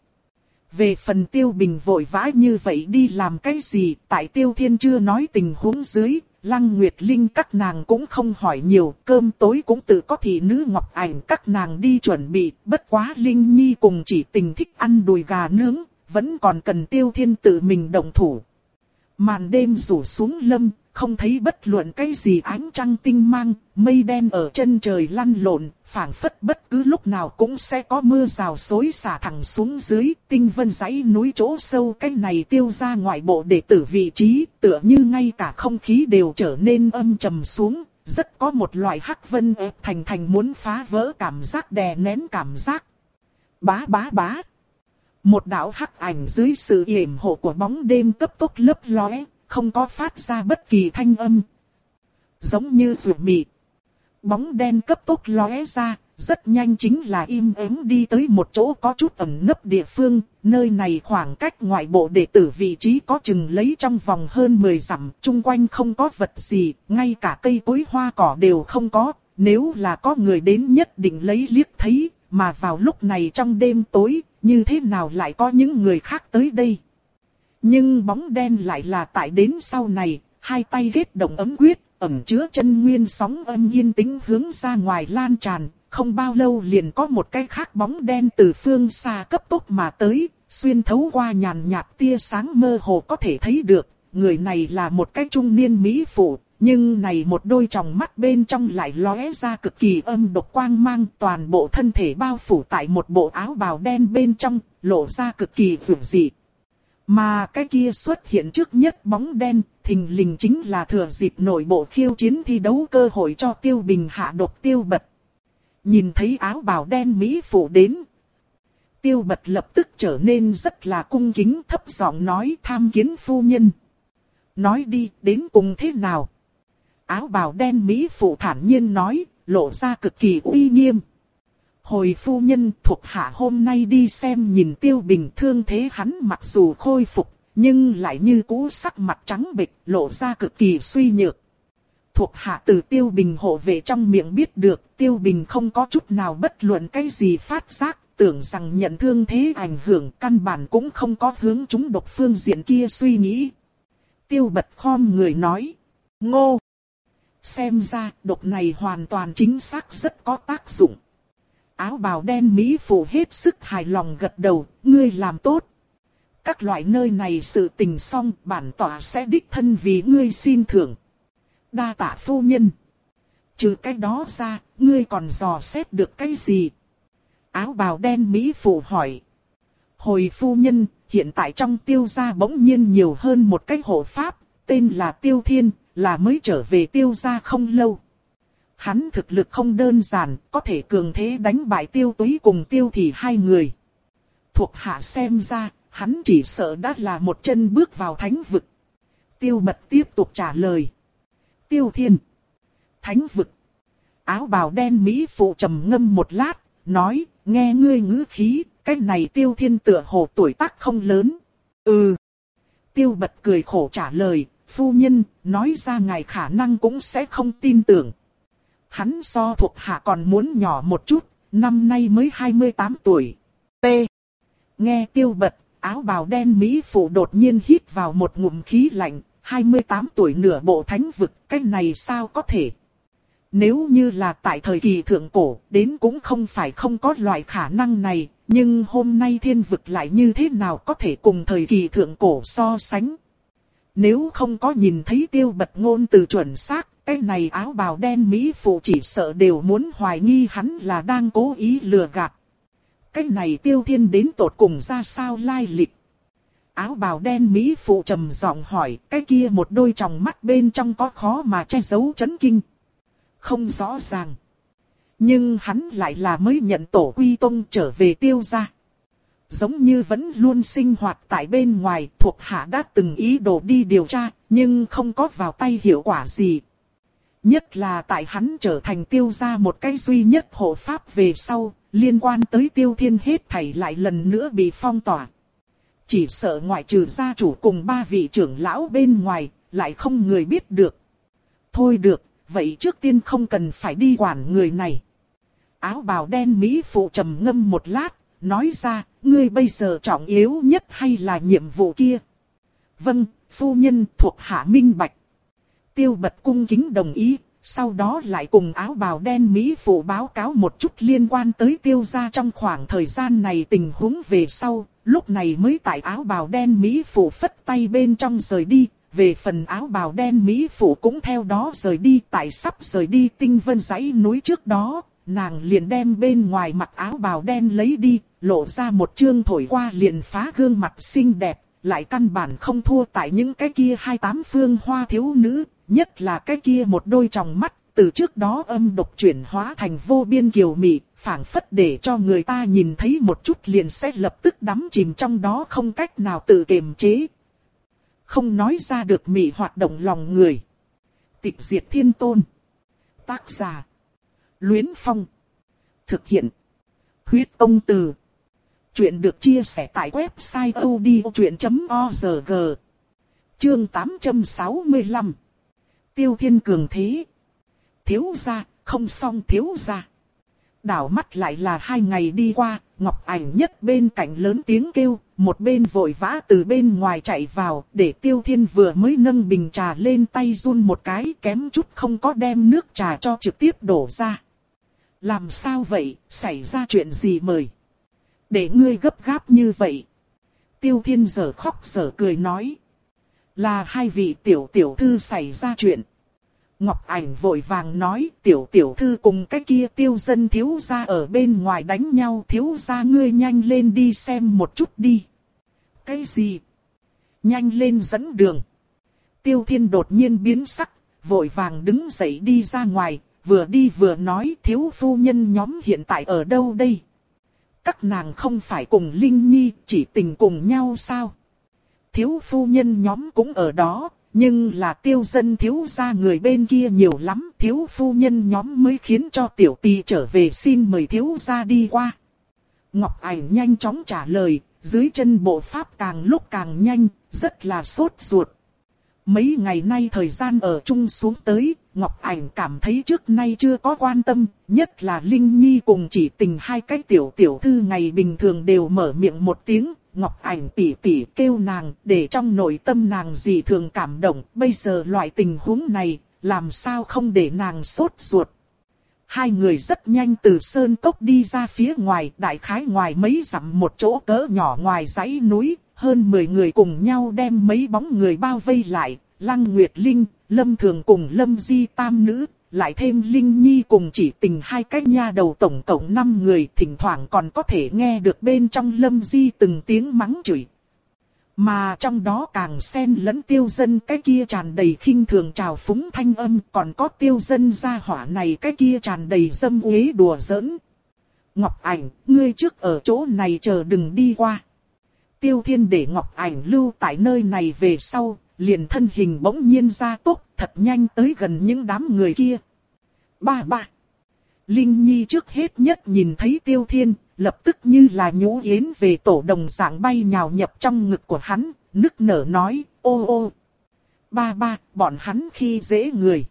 Về phần Tiêu Bình vội vã như vậy đi làm cái gì, tại Tiêu Thiên chưa nói tình huống dưới, Lăng Nguyệt Linh các nàng cũng không hỏi nhiều, cơm tối cũng tự có thị nữ Ngọc Ảnh các nàng đi chuẩn bị, bất quá Linh Nhi cùng Chỉ Tình thích ăn đùi gà nướng, vẫn còn cần Tiêu Thiên tự mình động thủ. Màn đêm rủ xuống lâm, không thấy bất luận cái gì ánh trăng tinh mang, mây đen ở chân trời lăn lộn, phảng phất bất cứ lúc nào cũng sẽ có mưa rào xối xả thẳng xuống dưới, tinh vân dãy núi chỗ sâu cái này tiêu ra ngoại bộ đệ tử vị trí, tựa như ngay cả không khí đều trở nên âm trầm xuống, rất có một loại hắc vân ép thành thành muốn phá vỡ cảm giác đè nén cảm giác. Bá bá bá. Một đạo hắc ảnh dưới sự yểm hộ của bóng đêm cấp tốc lấp lóe, không có phát ra bất kỳ thanh âm. Giống như rượu mị. Bóng đen cấp tốc lóe ra, rất nhanh chính là im ắng đi tới một chỗ có chút ẩn nấp địa phương. Nơi này khoảng cách ngoại bộ đệ tử vị trí có chừng lấy trong vòng hơn mười dặm, chung quanh không có vật gì, ngay cả cây cối hoa cỏ đều không có. Nếu là có người đến nhất định lấy liếc thấy, mà vào lúc này trong đêm tối, như thế nào lại có những người khác tới đây? Nhưng bóng đen lại là tại đến sau này, hai tay kết động ấm quyết, ẩn chứa chân nguyên sóng âm yên tĩnh hướng ra ngoài lan tràn, không bao lâu liền có một cái khác bóng đen từ phương xa cấp tốc mà tới, xuyên thấu qua nhàn nhạt tia sáng mơ hồ có thể thấy được, người này là một cái trung niên mỹ phụ, nhưng này một đôi tròng mắt bên trong lại lóe ra cực kỳ âm độc quang mang, toàn bộ thân thể bao phủ tại một bộ áo bào đen bên trong, lộ ra cực kỳ dữ dị. Mà cái kia xuất hiện trước nhất bóng đen, thình lình chính là thừa dịp nội bộ khiêu chiến thi đấu cơ hội cho Tiêu Bình hạ độc Tiêu Bật. Nhìn thấy áo bào đen mỹ phụ đến, Tiêu Bật lập tức trở nên rất là cung kính, thấp giọng nói, tham kiến phu nhân. Nói đi, đến cùng thế nào? Áo bào đen mỹ phụ thản nhiên nói, lộ ra cực kỳ uy nghiêm. Hồi phu nhân, thuộc hạ hôm nay đi xem nhìn Tiêu Bình, thương thế hắn mặc dù khôi phục, nhưng lại như cũ sắc mặt trắng bệch, lộ ra cực kỳ suy nhược. Thuộc hạ từ Tiêu Bình hộ vệ trong miệng biết được, Tiêu Bình không có chút nào bất luận cái gì phát giác, tưởng rằng nhận thương thế ảnh hưởng, căn bản cũng không có hướng chúng độc phương diện kia suy nghĩ. Tiêu Bật khom người nói, ngô. Xem ra, độc này hoàn toàn chính xác rất có tác dụng. Áo bào đen mỹ phụ hết sức hài lòng gật đầu, ngươi làm tốt. Các loại nơi này sự tình xong, bản tọa sẽ đích thân vì ngươi xin thưởng. Đa tạ phu nhân. Trừ cái đó ra, ngươi còn dò xét được cái gì? Áo bào đen mỹ phụ hỏi. Hồi phu nhân, hiện tại trong Tiêu gia bỗng nhiên nhiều hơn một cái hộ pháp, tên là Tiêu Thiên, là mới trở về Tiêu gia không lâu. Hắn thực lực không đơn giản, có thể cường thế đánh bại Tiêu Túy cùng Tiêu Thị hai người. Thuộc hạ xem ra, hắn chỉ sợ đã là một chân bước vào thánh vực. Tiêu Bật tiếp tục trả lời. Tiêu Thiên. Thánh vực. Áo bào đen Mỹ phụ trầm ngâm một lát, nói, nghe ngươi ngữ khí, cái này Tiêu Thiên tựa hồ tuổi tác không lớn. Ừ. Tiêu Bật cười khổ trả lời, phu nhân, nói ra ngài khả năng cũng sẽ không tin tưởng. Hắn so thuộc hạ còn muốn nhỏ một chút, năm nay mới hai mươi tám tuổi. T. Nghe Tiêu Bật, áo bào đen Mỹ phụ đột nhiên hít vào một ngụm khí lạnh, hai mươi tám tuổi nửa bộ thánh vực, cái này sao có thể? Nếu như là tại thời kỳ thượng cổ, đến cũng không phải không có loại khả năng này, nhưng hôm nay thiên vực lại như thế nào có thể cùng thời kỳ thượng cổ so sánh? Nếu không có nhìn thấy Tiêu Bật ngôn từ chuẩn xác, cái này áo bào đen Mỹ phụ chỉ sợ đều muốn hoài nghi hắn là đang cố ý lừa gạt. Cái này Tiêu Thiên đến tột cùng ra sao lai lịch? Áo bào đen Mỹ phụ trầm giọng hỏi, cái kia một đôi tròng mắt bên trong có khó mà che giấu chấn kinh. Không rõ ràng. Nhưng hắn lại là mới nhận tổ quy tông trở về Tiêu gia. Giống như vẫn luôn sinh hoạt tại bên ngoài, thuộc hạ đã từng ý đồ đi điều tra, nhưng không có vào tay hiệu quả gì. Nhất là tại hắn trở thành Tiêu gia một cái duy nhất hộ pháp về sau, liên quan tới Tiêu Thiên hết thảy lại lần nữa bị phong tỏa. Chỉ sợ ngoại trừ gia chủ cùng ba vị trưởng lão bên ngoài, lại không người biết được. Thôi được, vậy trước tiên không cần phải đi quản người này. Áo bào đen Mỹ phụ trầm ngâm một lát, nói ra, ngươi bây giờ trọng yếu nhất hay là nhiệm vụ kia? Vâng, phu nhân thuộc hạ minh bạch. Tiêu Bật cung kính đồng ý, sau đó lại cùng áo bào đen Mỹ phụ báo cáo một chút liên quan tới Tiêu gia trong khoảng thời gian này tình huống về sau, lúc này mới tại áo bào đen Mỹ phụ phất tay bên trong rời đi. Về phần áo bào đen Mỹ phụ cũng theo đó rời đi, tại sắp rời đi Tinh Vân dãy núi trước đó, nàng liền đem bên ngoài mặc áo bào đen lấy đi, lộ ra một chương thổi qua liền phá gương mặt xinh đẹp, lại căn bản không thua tại những cái kia hai tám phương hoa thiếu nữ, nhất là cái kia một đôi tròng mắt, từ trước đó âm độc chuyển hóa thành vô biên kiều mị, phảng phất để cho người ta nhìn thấy một chút liền sẽ lập tức đắm chìm trong đó không cách nào tự kiềm chế. Không nói ra được mị hoạt động lòng người. Tịch Diệt Thiên Tôn. Tác giả. Luyến Phong. Thực hiện. Huyết Công Từ. Chuyện được chia sẻ tại website odchuyện chấm org. Chương tám trăm sáu mươi lăm. Tiêu Thiên cường thế. Thiếu gia, không xong thiếu gia. Đảo mắt lại là hai ngày đi qua, Ngọc Ảnh nhất bên cạnh lớn tiếng kêu, một bên vội vã từ bên ngoài chạy vào, để Tiêu Thiên vừa mới nâng bình trà lên tay run một cái, kém chút không có đem nước trà cho trực tiếp đổ ra. Làm sao vậy, xảy ra chuyện gì mời? Để ngươi gấp gáp như vậy. Tiêu Thiên giờ khóc giờ cười nói. Là hai vị tiểu tiểu thư xảy ra chuyện. Ngọc Ảnh vội vàng nói, tiểu tiểu thư cùng cái kia Tiêu dân thiếu gia ở bên ngoài đánh nhau, thiếu gia ngươi nhanh lên đi xem một chút đi. Cái gì? Nhanh lên dẫn đường. Tiêu Thiên đột nhiên biến sắc, vội vàng đứng dậy đi ra ngoài, vừa đi vừa nói, thiếu phu nhân nhóm hiện tại ở đâu đây? Các nàng không phải cùng Linh Nhi chỉ tình cùng nhau sao? Thiếu phu nhân nhóm cũng ở đó. Nhưng là Tiêu dân thiếu gia người bên kia nhiều lắm, thiếu phu nhân nhóm mới khiến cho tiểu tỳ trở về xin mời thiếu gia đi qua. Ngọc Ảnh nhanh chóng trả lời, dưới chân bộ pháp càng lúc càng nhanh, rất là sốt ruột. Mấy ngày nay thời gian ở chung xuống tới, Ngọc Ảnh cảm thấy trước nay chưa có quan tâm, nhất là Linh Nhi cùng chỉ tình hai cái tiểu tiểu thư ngày bình thường đều mở miệng một tiếng. Ngọc Ảnh tỉ tỉ kêu nàng, để trong nội tâm nàng gì thường cảm động, bây giờ loại tình huống này, làm sao không để nàng sốt ruột. Hai người rất nhanh từ sơn cốc đi ra phía ngoài, đại khái ngoài mấy dặm một chỗ cỡ nhỏ ngoài dãy núi, hơn mười người cùng nhau đem mấy bóng người bao vây lại, Lăng Nguyệt Linh, Lâm Thường cùng Lâm Di tam nữ, lại thêm Linh Nhi cùng chỉ tình hai cái nha đầu tổng cộng năm người, thỉnh thoảng còn có thể nghe được bên trong Lâm Di từng tiếng mắng chửi. Mà trong đó càng xen lẫn Tiêu Dân cái kia tràn đầy khinh thường trào phúng thanh âm, còn có Tiêu Dân gia hỏa này cái kia tràn đầy dâm uế đùa giỡn. Ngọc Ảnh, ngươi trước ở chỗ này chờ đừng đi qua. Tiêu Thiên để Ngọc Ảnh lưu tại nơi này về sau, liền thân hình bỗng nhiên ra tốc, thật nhanh tới gần những đám người kia. Ba ba. Linh Nhi trước hết nhất nhìn thấy Tiêu Thiên, lập tức như là nhũ yến về tổ đồng dạng bay nhào nhập trong ngực của hắn, nức nở nói, ô ô. Ba ba, bọn hắn khi dễ người.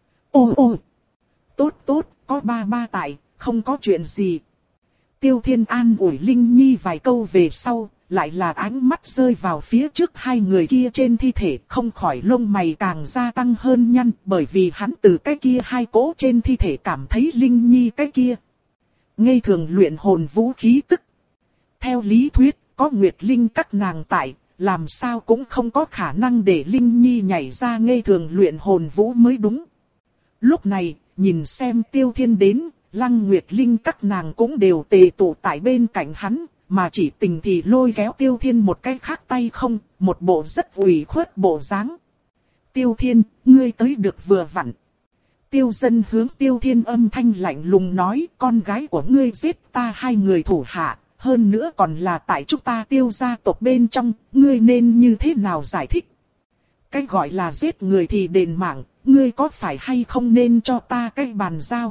Ô ô. Tốt tốt, có ba ba tại, không có chuyện gì. Tiêu Thiên an ủi Linh Nhi vài câu về sau, lại là ánh mắt rơi vào phía trước hai người kia trên thi thể, không khỏi lông mày càng gia tăng hơn nhăn, bởi vì hắn từ cái kia hai cỗ trên thi thể cảm thấy Linh Nhi cái kia ngây thường luyện hồn vũ khí tức. Theo lý thuyết, có Nguyệt Linh các nàng tại, làm sao cũng không có khả năng để Linh Nhi nhảy ra ngây thường luyện hồn vũ mới đúng. Lúc này, nhìn xem Tiêu Thiên đến, Lăng Nguyệt Linh các nàng cũng đều tề tụ tại bên cạnh hắn, mà chỉ tình thì lôi kéo Tiêu Thiên một cái khác tay không, một bộ rất ủy khuất bộ dáng. Tiêu Thiên, ngươi tới được vừa vặn. Tiêu Dân hướng Tiêu Thiên âm thanh lạnh lùng nói, con gái của ngươi giết ta hai người thủ hạ, hơn nữa còn là tại chúng ta Tiêu gia tộc bên trong, ngươi nên như thế nào giải thích? Cái gọi là giết người thì đền mạng, ngươi có phải hay không nên cho ta cái bàn giao?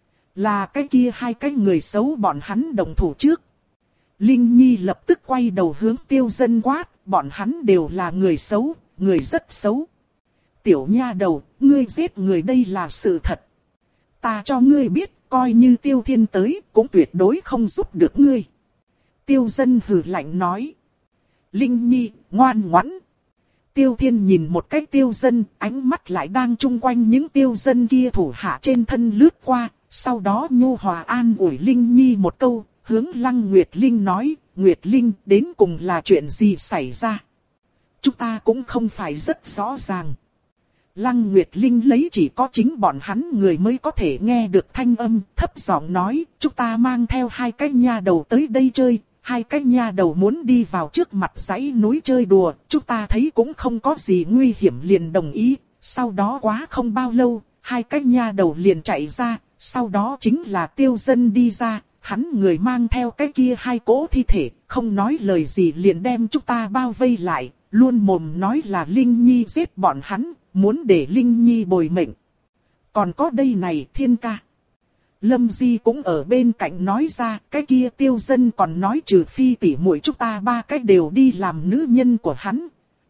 Là cái kia hai cái người xấu bọn hắn đồng thủ trước. Linh Nhi lập tức quay đầu hướng Tiêu Dân quát, bọn hắn đều là người xấu, người rất xấu. Tiểu nha đầu, ngươi giết người đây là sự thật. Ta cho ngươi biết, coi như Tiêu Thiên tới, cũng tuyệt đối không giúp được ngươi. Tiêu Dân hừ lạnh nói. Linh Nhi, ngoan ngoãn. Tiêu Thiên nhìn một cái Tiêu Dân, ánh mắt lại đang chung quanh những Tiêu Dân kia thủ hạ trên thân lướt qua, sau đó nhu hòa an ủi Linh Nhi một câu, hướng Lăng Nguyệt Linh nói, Nguyệt Linh đến cùng là chuyện gì xảy ra? Chúng ta cũng không phải rất rõ ràng. Lăng Nguyệt Linh lấy chỉ có chính bọn hắn người mới có thể nghe được thanh âm, thấp giọng nói, chúng ta mang theo hai cái nha đầu tới đây chơi, hai cái nha đầu muốn đi vào trước mặt dãy núi chơi đùa, chúng ta thấy cũng không có gì nguy hiểm liền đồng ý, sau đó quá không bao lâu, hai cái nha đầu liền chạy ra, sau đó chính là Tiêu Dân đi ra, hắn người mang theo cái kia hai cỗ thi thể, không nói lời gì liền đem chúng ta bao vây lại, luôn mồm nói là Linh Nhi giết bọn hắn, muốn để Linh Nhi bồi mệnh. Còn có đây này Thiên ca. Lâm Di cũng ở bên cạnh nói ra, cái kia Tiêu Dân còn nói trừ phi tỷ muội chúng ta ba cái đều đi làm nữ nhân của hắn.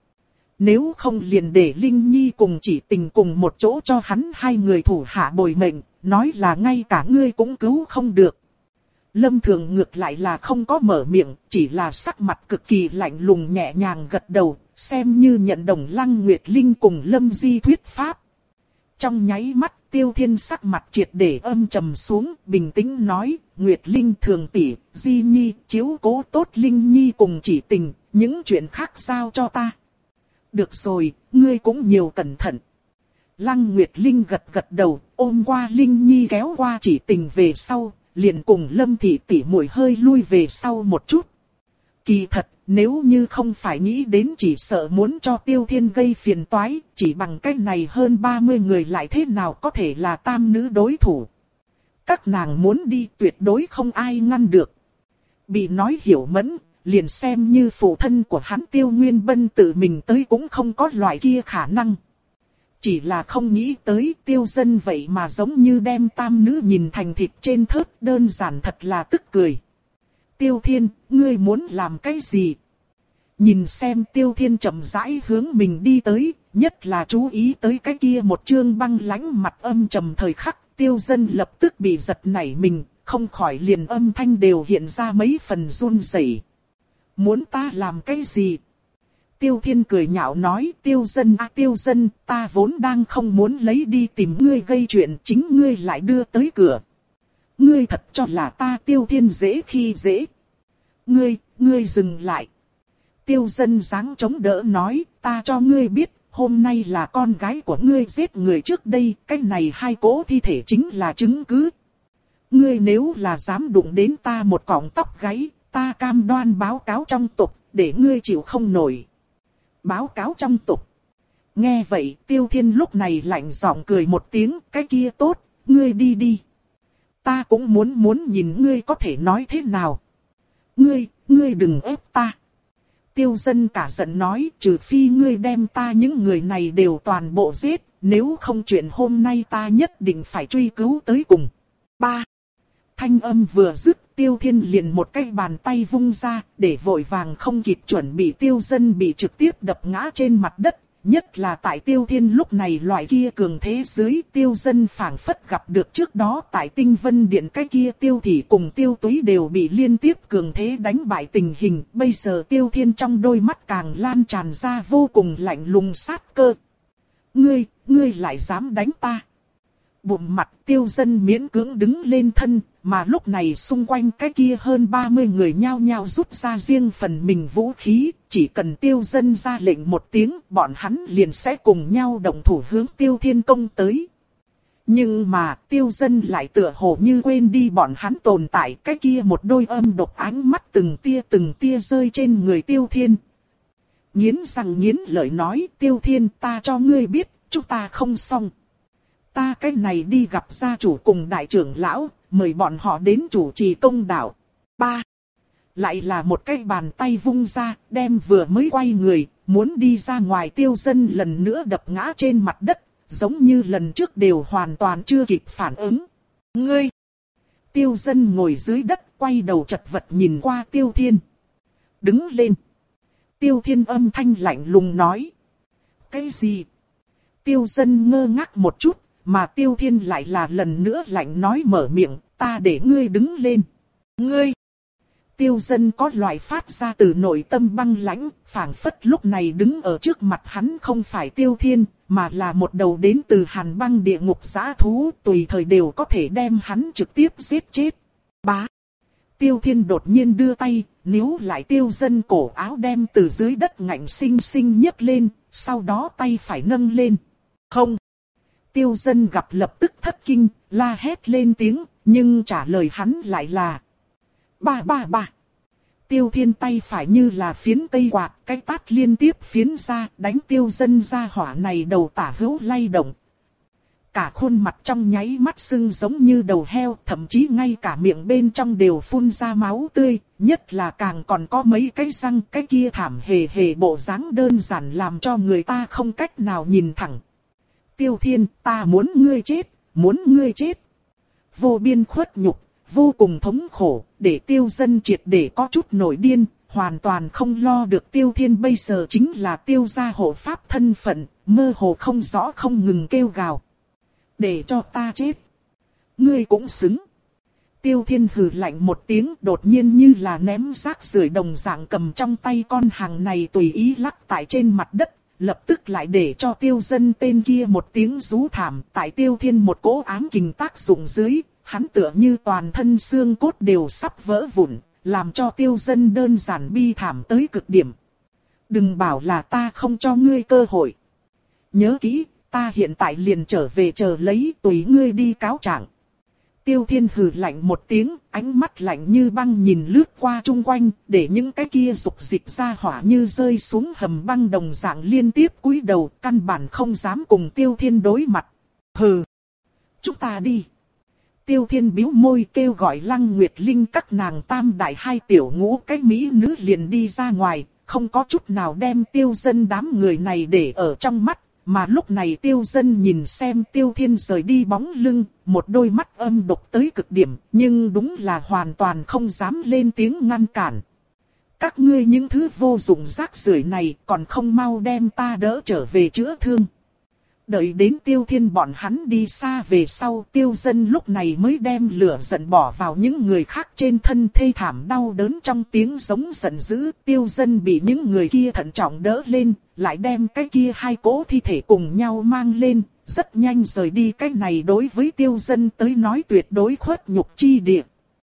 Nếu không liền để Linh Nhi cùng chỉ tình cùng một chỗ cho hắn hai người thủ hạ bồi mệnh, nói là ngay cả ngươi cũng cứu không được. Lâm Thường ngược lại là không có mở miệng, chỉ là sắc mặt cực kỳ lạnh lùng nhẹ nhàng gật đầu, xem như nhận đồng Lăng Nguyệt Linh cùng Lâm Di thuyết pháp. Trong nháy mắt, Tiêu Thiên sắc mặt triệt để âm trầm xuống, bình tĩnh nói, Nguyệt Linh Thường tỷ, Di Nhi, chiếu cố tốt Linh Nhi cùng chỉ tình, những chuyện khác giao cho ta. Được rồi, ngươi cũng nhiều cẩn thận. Lăng Nguyệt Linh gật gật đầu, ôm qua Linh Nhi kéo qua chỉ tình về sau, liền cùng Lâm thị tỷ muội hơi lui về sau một chút. Kỳ thật, nếu như không phải nghĩ đến chỉ sợ muốn cho Tiêu Thiên gây phiền toái, chỉ bằng cách này hơn ba mươi người lại thế nào có thể là tam nữ đối thủ. Các nàng muốn đi tuyệt đối không ai ngăn được. Bị nói hiểu mẫn, liền xem như phụ thân của hắn Tiêu Nguyên Bân tự mình tới cũng không có loại kia khả năng. Chỉ là không nghĩ tới Tiêu Dân vậy mà giống như đem tam nữ nhìn thành thịt trên thớt, đơn giản thật là tức cười. Tiêu Thiên, ngươi muốn làm cái gì? Nhìn xem Tiêu Thiên chậm rãi hướng mình đi tới, nhất là chú ý tới cái kia một trương băng lãnh mặt âm trầm thời khắc, Tiêu Dân lập tức bị giật nảy mình, không khỏi liền âm thanh đều hiện ra mấy phần run rẩy. Muốn ta làm cái gì? Tiêu Thiên cười nhạo nói, Tiêu Dân à Tiêu Dân, ta vốn đang không muốn lấy đi tìm ngươi gây chuyện, chính ngươi lại đưa tới cửa. Ngươi thật cho là ta Tiêu Thiên dễ khi dễ. Ngươi, ngươi dừng lại. Tiêu Dân dáng chống đỡ nói, ta cho ngươi biết, hôm nay là con gái của ngươi giết người trước đây, cái này hai cỗ thi thể chính là chứng cứ. Ngươi nếu là dám đụng đến ta một cọng tóc gáy, ta cam đoan báo cáo trong tộc, để ngươi chịu không nổi. Báo cáo trong tục. Nghe vậy Tiêu Thiên lúc này lạnh giọng cười một tiếng, cái kia tốt, ngươi đi đi. Ta cũng muốn muốn nhìn ngươi có thể nói thế nào. Ngươi, ngươi đừng ép ta. Tiêu Dân cả giận nói, trừ phi ngươi đem ta những người này đều toàn bộ giết, nếu không chuyện hôm nay ta nhất định phải truy cứu tới cùng. Ba. Thanh âm vừa dứt, Tiêu Thiên liền một cái bàn tay vung ra, để vội vàng không kịp chuẩn bị Tiêu Dân bị trực tiếp đập ngã trên mặt đất. Nhất là tại Tiêu Thiên lúc này loại kia cường thế dưới, Tiêu Dân phảng phất gặp được trước đó tại Tinh Vân Điện cái kia Tiêu Thị cùng Tiêu Túy đều bị liên tiếp cường thế đánh bại tình hình. Bây giờ Tiêu Thiên trong đôi mắt càng lan tràn ra vô cùng lạnh lùng sát cơ. Ngươi, ngươi lại dám đánh ta? Bụng mặt Tiêu Dân miễn cưỡng đứng lên thân, mà lúc này xung quanh cái kia hơn ba mươi người nhao nhao rút ra riêng phần mình vũ khí, chỉ cần Tiêu Dân ra lệnh một tiếng, bọn hắn liền sẽ cùng nhau động thủ hướng Tiêu Thiên công tới. Nhưng mà Tiêu Dân lại tựa hồ như quên đi bọn hắn tồn tại, cái kia một đôi âm độc ánh mắt từng tia từng tia rơi trên người Tiêu Thiên. Nghiến răng nghiến lợi nói, Tiêu Thiên, ta cho ngươi biết, chúng ta không xong. Ta cái này đi gặp gia chủ cùng đại trưởng lão, mời bọn họ đến chủ trì công đạo. Ba. Lại là một cái bàn tay vung ra, đem vừa mới quay người, muốn đi ra ngoài Tiêu Dân lần nữa đập ngã trên mặt đất, giống như lần trước đều hoàn toàn chưa kịp phản ứng. Ngươi! Tiêu Dân ngồi dưới đất, quay đầu chật vật nhìn qua Tiêu Thiên. Đứng lên! Tiêu Thiên âm thanh lạnh lùng nói. Cái gì? Tiêu Dân ngơ ngác một chút. Mà Tiêu Thiên lại là lần nữa lạnh nói mở miệng, ta để ngươi đứng lên. Ngươi! Tiêu Dân có loại phát ra từ nội tâm băng lãnh, phảng phất lúc này đứng ở trước mặt hắn không phải Tiêu Thiên, mà là một đầu đến từ hàn băng địa ngục dã thú, tùy thời đều có thể đem hắn trực tiếp giết chết. Bá! Tiêu Thiên đột nhiên đưa tay, níu lại Tiêu Dân cổ áo đem từ dưới đất ngạnh sinh sinh nhấc lên, sau đó tay phải nâng lên. Không! Tiêu Dân gặp lập tức thất kinh, la hét lên tiếng, nhưng trả lời hắn lại là ba ba ba. Tiêu Thiên tay phải như là phiến cây quạt, cái tát liên tiếp phiến ra, đánh Tiêu Dân ra hỏa này đầu tả hữu lay động. Cả khuôn mặt trong nháy mắt sưng giống như đầu heo, thậm chí ngay cả miệng bên trong đều phun ra máu tươi, nhất là càng còn có mấy cái răng, cái kia thảm hề hề bộ dáng đơn giản làm cho người ta không cách nào nhìn thẳng. Tiêu Thiên, ta muốn ngươi chết, muốn ngươi chết. Vô biên khuất nhục, vô cùng thống khổ, để Tiêu Dân triệt để có chút nổi điên, hoàn toàn không lo được Tiêu Thiên bây giờ chính là Tiêu gia hộ pháp thân phận, mơ hồ không rõ không ngừng kêu gào. Để cho ta chết. Ngươi cũng xứng. Tiêu Thiên hừ lạnh một tiếng, đột nhiên như là ném rác rưởi đồng dạng cầm trong tay con hàng này tùy ý lắc tại trên mặt đất. Lập tức lại để cho Tiêu Dân tên kia một tiếng rú thảm, tại Tiêu Thiên một cỗ ám kình tác dụng dưới, hắn tựa như toàn thân xương cốt đều sắp vỡ vụn, làm cho Tiêu Dân đơn giản bi thảm tới cực điểm. Đừng bảo là ta không cho ngươi cơ hội. Nhớ kỹ, ta hiện tại liền trở về chờ lấy tùy ngươi đi cáo trạng. Tiêu Thiên hừ lạnh một tiếng, ánh mắt lạnh như băng nhìn lướt qua chung quanh, để những cái kia rục dịch ra hỏa như rơi xuống hầm băng đồng dạng liên tiếp cúi đầu, căn bản không dám cùng Tiêu Thiên đối mặt. Hừ! Chúng ta đi! Tiêu Thiên bĩu môi kêu gọi Lăng Nguyệt Linh các nàng tam đại hai tiểu ngũ cái mỹ nữ liền đi ra ngoài, không có chút nào đem Tiêu Dân đám người này để ở trong mắt. Mà lúc này Tiêu Dân nhìn xem Tiêu Thiên rời đi bóng lưng, một đôi mắt âm độc tới cực điểm, nhưng đúng là hoàn toàn không dám lên tiếng ngăn cản. Các ngươi những thứ vô dụng rác rưởi này còn không mau đem ta đỡ trở về chữa thương. Đợi đến Tiêu Thiên bọn hắn đi xa về sau, Tiêu Dân lúc này mới đem lửa giận bỏ vào những người khác trên thân, thê thảm đau đớn trong tiếng giống giận dữ. Tiêu Dân bị những người kia thận trọng đỡ lên, lại đem cái kia hai cỗ thi thể cùng nhau mang lên, rất nhanh rời đi. Cái này đối với Tiêu Dân tới nói tuyệt đối khuất nhục chi địa.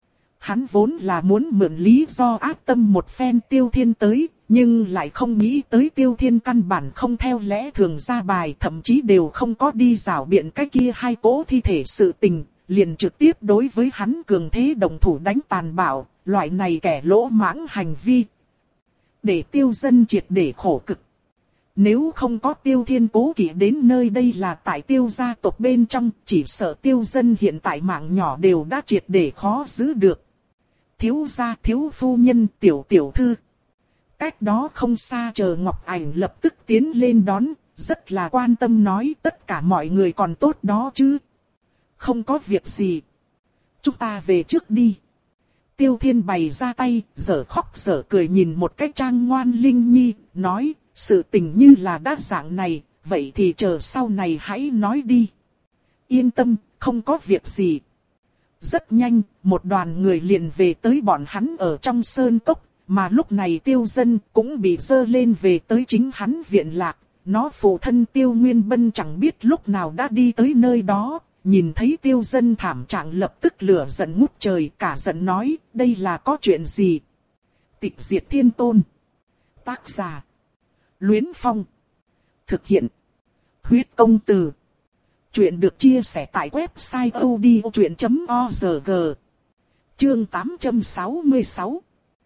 Hắn vốn là muốn mượn lý do ác tâm một phen Tiêu Thiên tới, nhưng lại không nghĩ tới Tiêu Thiên căn bản không theo lẽ thường ra bài, thậm chí đều không có đi rảo biện cái kia hai cỗ thi thể sự tình, liền trực tiếp đối với hắn cường thế động thủ đánh tàn bạo, loại này kẻ lỗ mãng hành vi. Để Tiêu Dân triệt để khổ cực. Nếu không có Tiêu Thiên cố kỵ đến nơi đây là tại Tiêu gia tộc bên trong, chỉ sợ Tiêu dân hiện tại mạng nhỏ đều đã triệt để khó giữ được. Thiếu gia, thiếu phu nhân, tiểu tiểu thư. Cách đó không xa chờ Ngọc Ảnh lập tức tiến lên đón, rất là quan tâm nói tất cả mọi người còn tốt đó chứ. Không có việc gì. Chúng ta về trước đi. Tiêu Thiên bày ra tay, giở khóc giở cười nhìn một cách trang ngoan Linh Nhi, nói, sự tình như là đã dạng này, vậy thì chờ sau này hãy nói đi. Yên tâm, không có việc gì. Rất nhanh, một đoàn người liền về tới bọn hắn ở trong sơn cốc, mà lúc này Tiêu Dân cũng bị dơ lên về tới chính hắn viện lạc. Nó phụ thân Tiêu Nguyên Bân chẳng biết lúc nào đã đi tới nơi đó, nhìn thấy Tiêu Dân thảm trạng lập tức lửa giận ngút trời, cả giận nói, đây là có chuyện gì? Tịch diệt thiên tôn. Tác giả: Luyến Phong. Thực hiện: Huyết Công Từ. Chuyện được chia sẻ tại website odchuyện chấm org. Chương tám trăm sáu mươi sáu.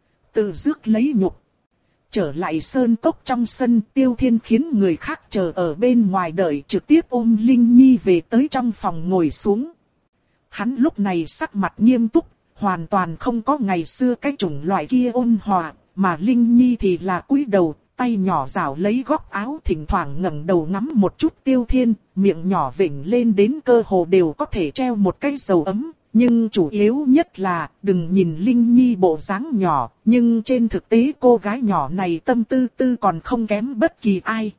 Tự rước lấy nhục. Trở lại sơn cốc trong sân, Tiêu Thiên khiến người khác chờ ở bên ngoài đợi, trực tiếp ôm Linh Nhi về tới trong phòng ngồi xuống. Hắn lúc này sắc mặt nghiêm túc, hoàn toàn không có ngày xưa cái chủng loại kia ôn hòa, mà Linh Nhi thì là cúi đầu, tay nhỏ rảo lấy góc áo, thỉnh thoảng ngẩng đầu ngắm một chút Tiêu Thiên, miệng nhỏ vểnh lên đến cơ hồ đều có thể treo một cái dầu ấm. Nhưng chủ yếu nhất là, đừng nhìn Linh Nhi bộ dáng nhỏ, nhưng trên thực tế cô gái nhỏ này tâm tư tư còn không kém bất kỳ ai.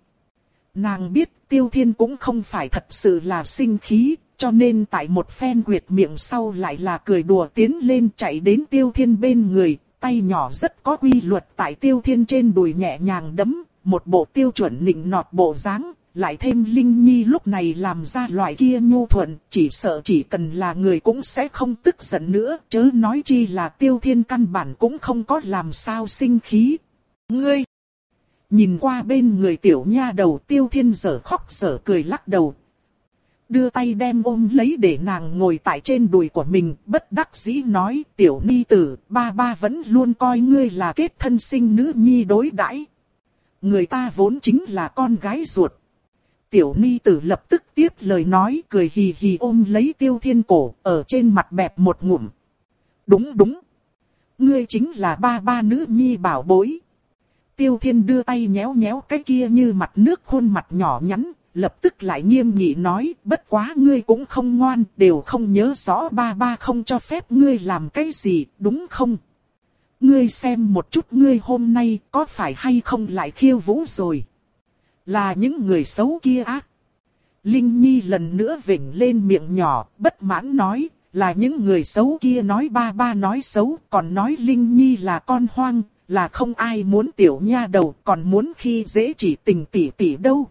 Nàng biết Tiêu Thiên cũng không phải thật sự là sinh khí, cho nên tại một phen quyệt miệng sau lại là cười đùa tiến lên chạy đến Tiêu Thiên bên người, tay nhỏ rất có quy luật tại Tiêu Thiên trên đùi nhẹ nhàng đấm, một bộ tiêu chuẩn nịnh nọt bộ dáng. Lại thêm Linh Nhi lúc này làm ra loại kia nhu thuận, chỉ sợ chỉ cần là người cũng sẽ không tức giận nữa, chớ nói chi là Tiêu Thiên căn bản cũng không có làm sao sinh khí. Ngươi! Nhìn qua bên người tiểu nha đầu, Tiêu Thiên giở khóc giở cười lắc đầu. Đưa tay đem ôm lấy để nàng ngồi tại trên đùi của mình, bất đắc dĩ nói, tiểu ni tử, ba ba vẫn luôn coi ngươi là kết thân sinh nữ nhi đối đãi. Người ta vốn chính là con gái ruột. Tiểu ni tử lập tức tiếp lời nói, cười hì hì ôm lấy Tiêu Thiên cổ, ở trên mặt bẹp một ngụm. Đúng đúng. Ngươi chính là ba ba nữ nhi bảo bối. Tiêu Thiên đưa tay nhéo nhéo cái kia như mặt nước khuôn mặt nhỏ nhắn, lập tức lại nghiêm nghị nói, bất quá ngươi cũng không ngoan, đều không nhớ rõ ba ba không cho phép ngươi làm cái gì, đúng không? Ngươi xem một chút ngươi hôm nay có phải hay không lại khiêu vũ rồi? Là những người xấu kia á. Linh Nhi lần nữa vểnh lên miệng nhỏ, bất mãn nói, là những người xấu kia nói ba ba nói xấu, còn nói Linh Nhi là con hoang, là không ai muốn tiểu nha đầu, còn muốn khi dễ chỉ tình tỷ tỷ đâu.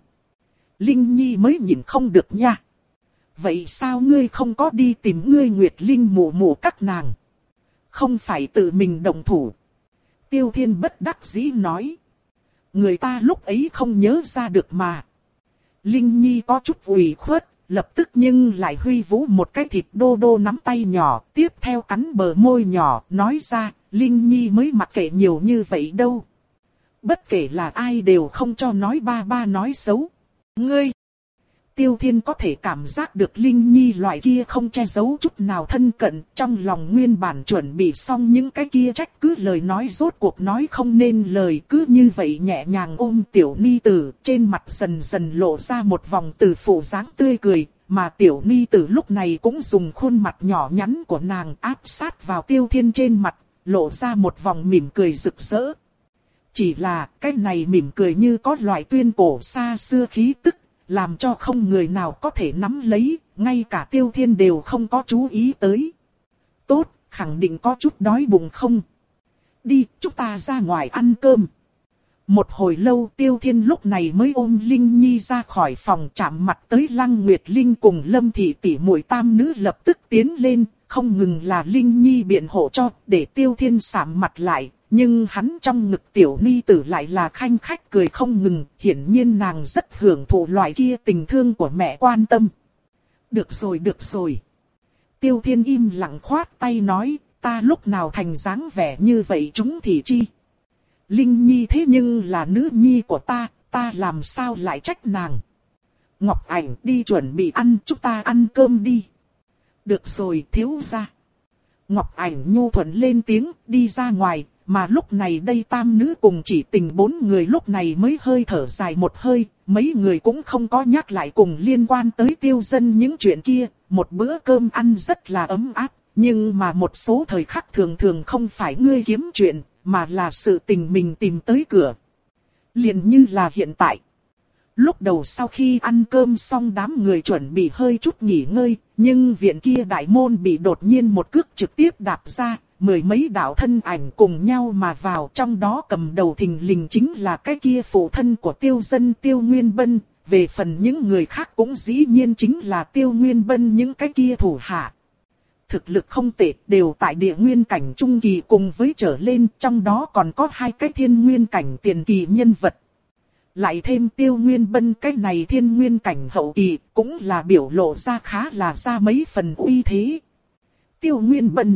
Linh Nhi mới nhìn không được nha. Vậy sao ngươi không có đi tìm ngươi Nguyệt Linh mụ mụ các nàng? Không phải tự mình động thủ. Tiêu Thiên bất đắc dĩ nói. Người ta lúc ấy không nhớ ra được mà. Linh Nhi có chút ủy khuất, lập tức nhưng lại huy vũ một cái thịt đô đô nắm tay nhỏ, tiếp theo cắn bờ môi nhỏ, nói ra, Linh Nhi mới mặc kệ nhiều như vậy đâu. Bất kể là ai đều không cho nói ba ba nói xấu. Ngươi! Tiêu Thiên có thể cảm giác được Linh Nhi loại kia không che giấu chút nào thân cận, trong lòng nguyên bản chuẩn bị xong những cái kia trách cứ lời nói rốt cuộc nói không nên lời, cứ như vậy nhẹ nhàng ôm tiểu ni tử, trên mặt dần dần lộ ra một vòng từ phụ dáng tươi cười, mà tiểu ni tử lúc này cũng dùng khuôn mặt nhỏ nhắn của nàng áp sát vào Tiêu Thiên trên mặt, lộ ra một vòng mỉm cười rực rỡ. Chỉ là cái này mỉm cười như có loại tuyên cổ xa xưa khí tức, làm cho không người nào có thể nắm lấy, ngay cả Tiêu Thiên đều không có chú ý tới. Tốt, khẳng định có chút đói bụng không? Đi, chúng ta ra ngoài ăn cơm. Một hồi lâu Tiêu Thiên lúc này mới ôm Linh Nhi ra khỏi phòng, chạm mặt tới Lăng Nguyệt Linh cùng Lâm Thị tỷ muội tam nữ lập tức tiến lên, không ngừng là Linh Nhi biện hộ cho, để Tiêu Thiên sạm mặt lại. Nhưng hắn trong ngực tiểu ni tử lại là khanh khách cười không ngừng, hiển nhiên nàng rất hưởng thụ loại kia tình thương của mẹ quan tâm. Được rồi được rồi. Tiêu Thiên im lặng khoát tay nói, ta lúc nào thành dáng vẻ như vậy chúng thì chi. Linh Nhi thế nhưng là nữ nhi của ta, ta làm sao lại trách nàng. Ngọc Ảnh đi chuẩn bị ăn, chúng ta ăn cơm đi. Được rồi thiếu gia. Ngọc Ảnh nhu thuận lên tiếng, đi ra ngoài, mà lúc này đây tam nữ cùng chỉ tình bốn người lúc này mới hơi thở dài một hơi, mấy người cũng không có nhắc lại cùng liên quan tới Tiêu Dân những chuyện kia, một bữa cơm ăn rất là ấm áp, nhưng mà một số thời khắc thường thường không phải ngươi kiếm chuyện, mà là sự tình mình tìm tới cửa. Liền như là hiện tại. Lúc đầu sau khi ăn cơm xong đám người chuẩn bị hơi chút nghỉ ngơi, nhưng viện kia đại môn bị đột nhiên một cước trực tiếp đạp ra, mười mấy đạo thân ảnh cùng nhau mà vào, trong đó cầm đầu thình lình chính là cái kia phụ thân của Tiêu Dân Tiêu Nguyên Bân, về phần những người khác cũng dĩ nhiên chính là Tiêu Nguyên Bân những cái kia thủ hạ. Thực lực không tệ, đều tại địa nguyên cảnh trung kỳ cùng với trở lên, trong đó còn có hai cái thiên nguyên cảnh tiền kỳ nhân vật. Lại thêm Tiêu Nguyên Bân cái này thiên nguyên cảnh hậu kỳ, cũng là biểu lộ ra khá là ra mấy phần uy thế. Tiêu Nguyên Bân,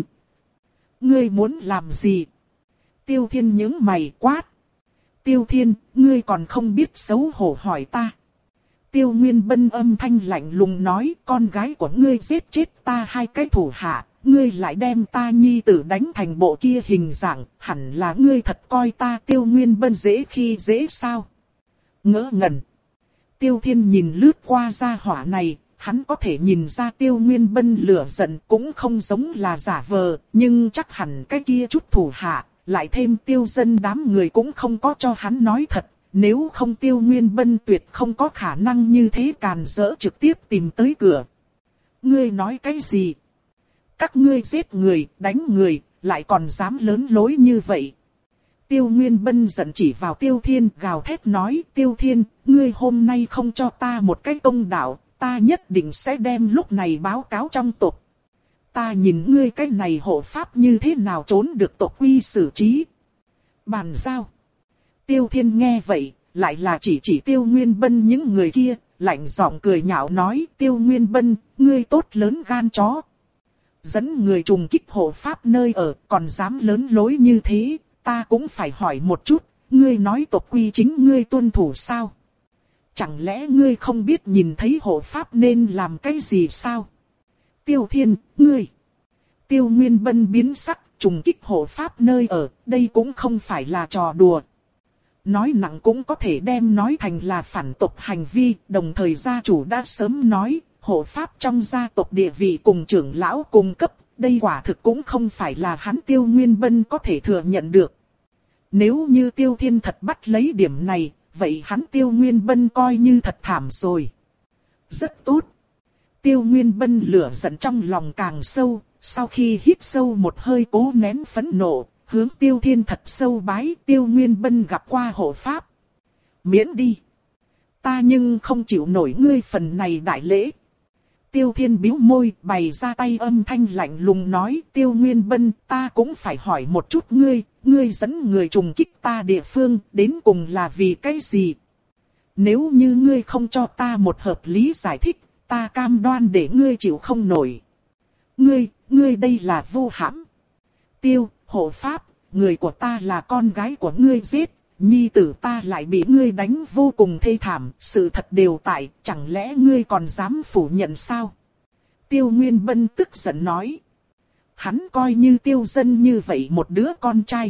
ngươi muốn làm gì? Tiêu Thiên nhướng mày quát. Tiêu Thiên, ngươi còn không biết xấu hổ hỏi ta. Tiêu Nguyên Bân âm thanh lạnh lùng nói, con gái của ngươi giết chết ta hai cái thủ hạ, ngươi lại đem ta nhi tử đánh thành bộ kia hình dạng, hẳn là ngươi thật coi ta Tiêu Nguyên Bân dễ khi dễ sao? Ngỡ ngẩn. Tiêu Thiên nhìn lướt qua gia hỏa này, hắn có thể nhìn ra Tiêu Nguyên Bân lửa giận cũng không giống là giả vờ, nhưng chắc hẳn cái kia chút thủ hạ, lại thêm Tiêu Dân đám người cũng không có cho hắn nói thật, nếu không Tiêu Nguyên Bân tuyệt không có khả năng như thế càn rỡ trực tiếp tìm tới cửa. Ngươi nói cái gì? Các ngươi giết người, đánh người, lại còn dám lớn lối như vậy. Tiêu Nguyên Bân giận chỉ vào Tiêu Thiên, gào thét nói, Tiêu Thiên, ngươi hôm nay không cho ta một cái công đạo, ta nhất định sẽ đem lúc này báo cáo trong tộc. Ta nhìn ngươi cái này hộ pháp như thế nào trốn được tộc quy xử trí. Bàn giao. Tiêu Thiên nghe vậy, lại là chỉ chỉ Tiêu Nguyên Bân những người kia, lạnh giọng cười nhạo nói, Tiêu Nguyên Bân, ngươi tốt lớn gan chó. Dẫn người trùng kích hộ pháp nơi ở, còn dám lớn lối như thế. Ta cũng phải hỏi một chút, ngươi nói tộc quy chính ngươi tuân thủ sao? Chẳng lẽ ngươi không biết nhìn thấy hộ pháp nên làm cái gì sao? Tiêu Thiên, ngươi. Tiêu Nguyên Bân biến sắc, trùng kích hộ pháp nơi ở, đây cũng không phải là trò đùa. Nói nặng cũng có thể đem nói thành là phản tộc hành vi, đồng thời gia chủ đã sớm nói, hộ pháp trong gia tộc địa vị cùng trưởng lão cùng cấp. Đây quả thực cũng không phải là hắn Tiêu Nguyên Bân có thể thừa nhận được. Nếu như Tiêu Thiên thật bắt lấy điểm này, vậy hắn Tiêu Nguyên Bân coi như thật thảm rồi. Rất tốt. Tiêu Nguyên Bân lửa giận trong lòng càng sâu, sau khi hít sâu một hơi cố nén phẫn nộ, hướng Tiêu Thiên thật sâu bái. Tiêu Nguyên Bân gặp qua hộ pháp. Miễn đi. Ta nhưng không chịu nổi ngươi phần này đại lễ. Tiêu Thiên bĩu môi, bày ra tay âm thanh lạnh lùng nói, Tiêu Nguyên Bân, ta cũng phải hỏi một chút ngươi, ngươi dẫn người trùng kích ta địa phương, đến cùng là vì cái gì? Nếu như ngươi không cho ta một hợp lý giải thích, ta cam đoan để ngươi chịu không nổi. Ngươi, ngươi đây là vô hãm. Tiêu, hộ pháp, người của ta là con gái của ngươi giết, nhi tử ta lại bị ngươi đánh vô cùng thê thảm, sự thật đều tại, chẳng lẽ ngươi còn dám phủ nhận sao? Tiêu Nguyên Bân tức giận nói. Hắn coi như Tiêu Dân như vậy một đứa con trai.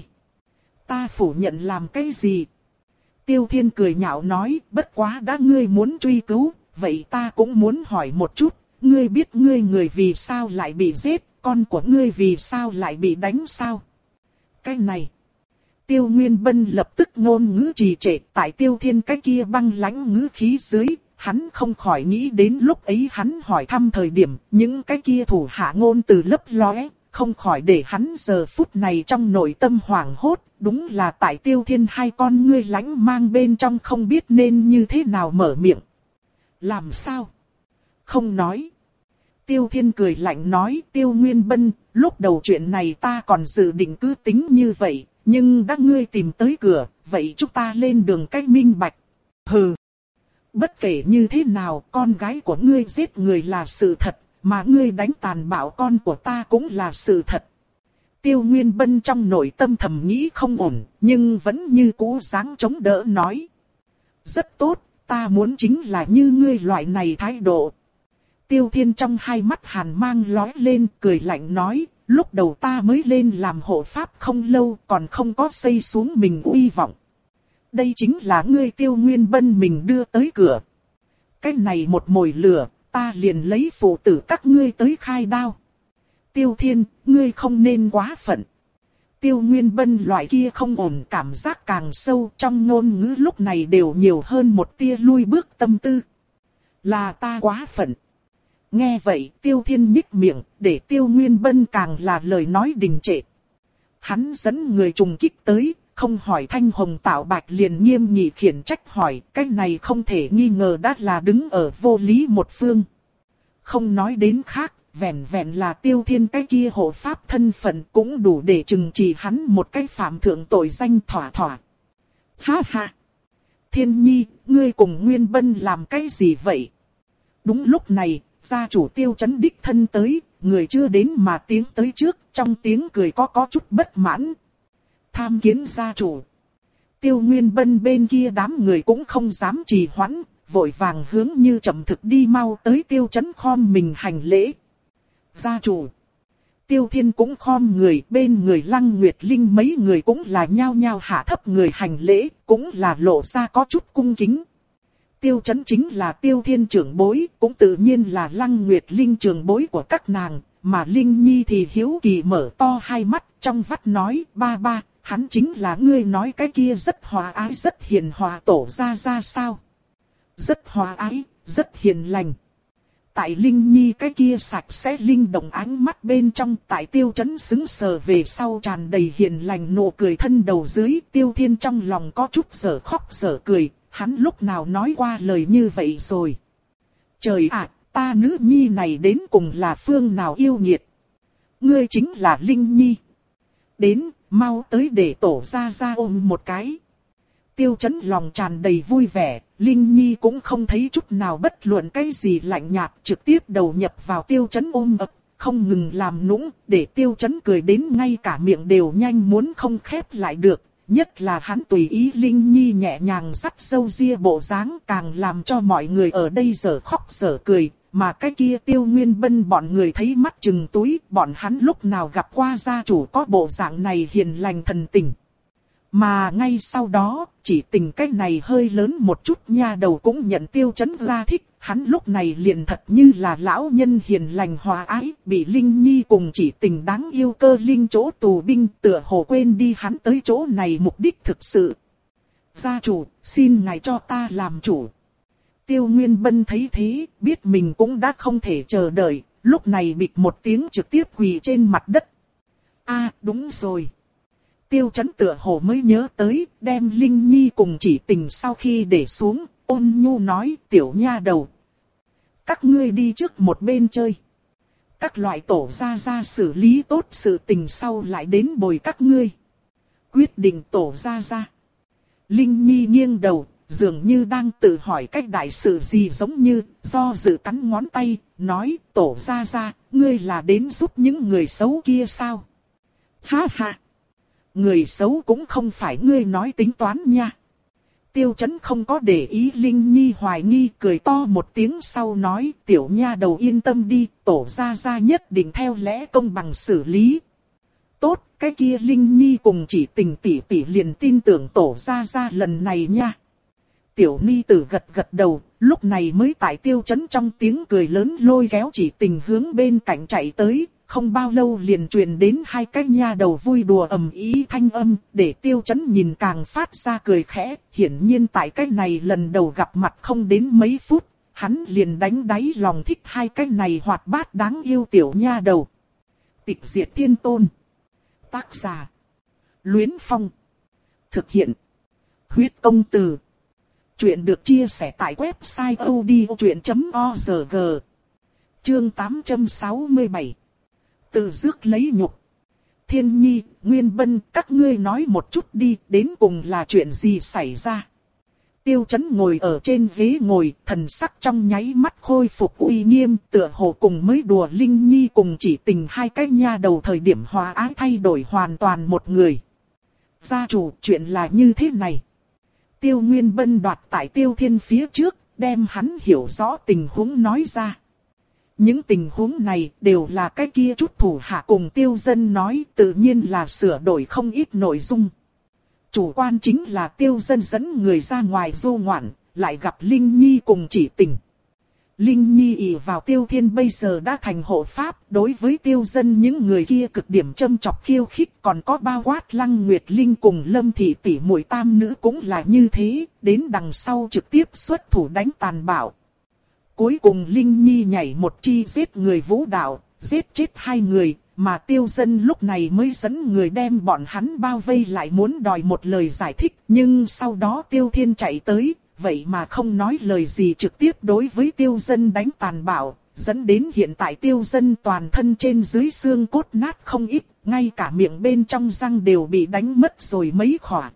Ta phủ nhận làm cái gì? Tiêu Thiên cười nhạo nói, bất quá đã ngươi muốn truy cứu, vậy ta cũng muốn hỏi một chút, ngươi biết ngươi người vì sao lại bị giết, con của ngươi vì sao lại bị đánh sao? Cái này. Tiêu Nguyên Bân lập tức ngôn ngữ trì trệ, tại Tiêu Thiên cái kia băng lãnh ngữ khí dưới, hắn không khỏi nghĩ đến lúc ấy hắn hỏi thăm thời điểm, những cái kia thủ hạ ngôn từ lấp lóe, không khỏi để hắn giờ phút này trong nội tâm hoảng hốt, đúng là tại Tiêu Thiên hai con ngươi lãnh mang bên trong không biết nên như thế nào mở miệng. Làm sao? Không nói. Tiêu Thiên cười lạnh nói, Tiêu Nguyên Bân, lúc đầu chuyện này ta còn dự định cứ tính như vậy. Nhưng đã ngươi tìm tới cửa, vậy chúng ta lên đường cách minh bạch. Hừ. Bất kể như thế nào, con gái của ngươi giết người là sự thật, mà ngươi đánh tàn bạo con của ta cũng là sự thật. Tiêu Nguyên Bân trong nội tâm thầm nghĩ không ổn, nhưng vẫn như cũ dáng chống đỡ nói. Rất tốt, ta muốn chính là như ngươi loại này thái độ. Tiêu Thiên trong hai mắt hàn mang lóe lên, cười lạnh nói, lúc đầu ta mới lên làm hộ pháp không lâu, còn không có xây xuống mình uy vọng. Đây chính là ngươi Tiêu Nguyên Bân mình đưa tới cửa. Cái này một mồi lửa, ta liền lấy phụ tử các ngươi tới khai đao. Tiêu Thiên, ngươi không nên quá phận. Tiêu Nguyên Bân loại kia không ổn cảm giác càng sâu, trong ngôn ngữ lúc này đều nhiều hơn một tia lui bước tâm tư. Là ta quá phận. Nghe vậy Tiêu Thiên nhích miệng, để Tiêu Nguyên Bân càng là lời nói đình trệ. Hắn dẫn người trùng kích tới, không hỏi thanh hồng tạo bạch liền nghiêm nghị khiển trách hỏi, cái này không thể nghi ngờ đã là đứng ở vô lý một phương. Không nói đến khác, vẹn vẹn là Tiêu Thiên cái kia hộ pháp thân phận cũng đủ để trừng trị hắn một cái phạm thượng tội danh thỏa thỏa. Ha ha! Thiên Nhi, ngươi cùng Nguyên Bân làm cái gì vậy? Đúng lúc này, gia chủ Tiêu Chấn đích thân tới, người chưa đến mà tiếng tới trước, trong tiếng cười có có chút bất mãn. Tham kiến gia chủ. Tiêu Nguyên Bân bên kia đám người cũng không dám trì hoãn, vội vàng hướng như chậm thực đi mau tới Tiêu Chấn khom mình hành lễ. Gia chủ. Tiêu Thiên cũng khom người, bên người Lăng Nguyệt Linh mấy người cũng là nhao nhao hạ thấp người hành lễ, cũng là lộ ra có chút cung kính. Tiêu Chấn chính là Tiêu Thiên trưởng bối, cũng tự nhiên là Lăng Nguyệt Linh trưởng bối của các nàng, mà Linh Nhi thì hiếu kỳ mở to hai mắt trong vắt nói, ba ba, hắn chính là ngươi nói cái kia rất hòa ái rất hiền hòa tổ ra ra sao? Rất hòa ái, rất hiền lành. Tại Linh Nhi cái kia sạch sẽ linh động ánh mắt bên trong, tại Tiêu Chấn xứng sờ về sau tràn đầy hiền lành nụ cười thân đầu dưới, Tiêu Thiên trong lòng có chút sở khóc sở cười, hắn lúc nào nói qua lời như vậy rồi. Trời ạ, ta nữ nhi này đến cùng là phương nào yêu nghiệt? Ngươi chính là Linh Nhi. Đến, mau tới để tổ ra ra ôm một cái. Tiêu Chấn lòng tràn đầy vui vẻ, Linh Nhi cũng không thấy chút nào bất luận cái gì lạnh nhạt, trực tiếp đầu nhập vào Tiêu Chấn ôm ấp, không ngừng làm nũng, để Tiêu Chấn cười đến ngay cả miệng đều nhanh muốn không khép lại được. Nhất là hắn tùy ý Linh Nhi nhẹ nhàng dắt râu ria bộ dáng càng làm cho mọi người ở đây giờ khóc giờ cười, mà cái kia Tiêu Nguyên Bân bọn người thấy mắt chừng túi, bọn hắn lúc nào gặp qua gia chủ có bộ dạng này hiền lành thần tình. Mà ngay sau đó, chỉ tình cách này hơi lớn một chút nha đầu cũng nhận Tiêu Chấn ra thích, hắn lúc này liền thật như là lão nhân hiền lành hòa ái, bị Linh Nhi cùng chỉ tình đáng yêu cơ linh chỗ tù binh tựa hồ quên đi hắn tới chỗ này mục đích thực sự. Gia chủ, xin ngài cho ta làm chủ. Tiêu Nguyên Bân thấy thế, biết mình cũng đã không thể chờ đợi, lúc này bịch một tiếng trực tiếp quỳ trên mặt đất. A, đúng rồi. Tiêu Chấn tựa hồ mới nhớ tới, đem Linh Nhi cùng chỉ tình sau khi để xuống, ôn nhu nói, tiểu nha đầu. Các ngươi đi trước một bên chơi. Các loại tổ ra ra xử lý tốt sự tình sau lại đến bồi các ngươi. Quyết định tổ ra ra. Linh Nhi nghiêng đầu, dường như đang tự hỏi cách đại sự gì giống như, do dự cắn ngón tay, nói, tổ ra ra, ngươi là đến giúp những người xấu kia sao? Ha ha! Người xấu cũng không phải ngươi nói tính toán nha. Tiêu Chấn không có để ý Linh Nhi hoài nghi, cười to một tiếng sau nói, tiểu nha đầu yên tâm đi, tổ ra ra nhất định theo lẽ công bằng xử lý. Tốt, cái kia Linh Nhi cùng chỉ tình tỷ tỷ liền tin tưởng tổ ra ra lần này nha. Tiểu Ni tử gật gật đầu, lúc này mới tại Tiêu Chấn trong tiếng cười lớn lôi kéo chỉ tình hướng bên cạnh chạy tới. Không bao lâu liền truyền đến hai cái nha đầu vui đùa ầm ĩ thanh âm, để Tiêu Chấn nhìn càng phát ra cười khẽ, hiển nhiên tại cái này lần đầu gặp mặt không đến mấy phút, hắn liền đánh đáy lòng thích hai cái này hoạt bát đáng yêu tiểu nha đầu. Tịch diệt thiên tôn. Tác giả. Luyến Phong. Thực hiện. Huyết công từ. Chuyện được chia sẻ tại website odchuyện chấm org. Chương tám trăm sáu mươi bảy. Tự rước lấy nhục. Thiên Nhi, Nguyên Bân, các ngươi nói một chút đi, đến cùng là chuyện gì xảy ra? Tiêu Chấn ngồi ở trên ghế ngồi, thần sắc trong nháy mắt khôi phục uy nghiêm, tựa hồ cùng mới đùa Linh Nhi cùng chỉ tình hai cái nha đầu thời điểm hòa ái thay đổi hoàn toàn một người. Gia chủ, chuyện là như thế này. Tiêu Nguyên Bân đoạt tại Tiêu Thiên phía trước, đem hắn hiểu rõ tình huống nói ra. Những tình huống này đều là cái kia chút thủ hạ cùng Tiêu Dân nói, tự nhiên là sửa đổi không ít nội dung. Chủ quan chính là Tiêu Dân dẫn người ra ngoài du ngoạn, lại gặp Linh Nhi cùng Chỉ Tình. Linh Nhi ỷ vào Tiêu Thiên bây giờ đã thành hộ pháp, đối với Tiêu Dân những người kia cực điểm châm chọc khiêu khích, còn có bao quát Lăng Nguyệt Linh cùng Lâm Thị tỷ muội tam nữ cũng là như thế, đến đằng sau trực tiếp xuất thủ đánh tàn bạo. Cuối cùng Linh Nhi nhảy một chi giết người vũ đạo, giết chết hai người, mà Tiêu Dân lúc này mới dẫn người đem bọn hắn bao vây lại muốn đòi một lời giải thích, nhưng sau đó Tiêu Thiên chạy tới. Vậy mà không nói lời gì trực tiếp đối với Tiêu Dân đánh tàn bạo, dẫn đến hiện tại Tiêu Dân toàn thân trên dưới xương cốt nát không ít, ngay cả miệng bên trong răng đều bị đánh mất rồi mấy khỏa.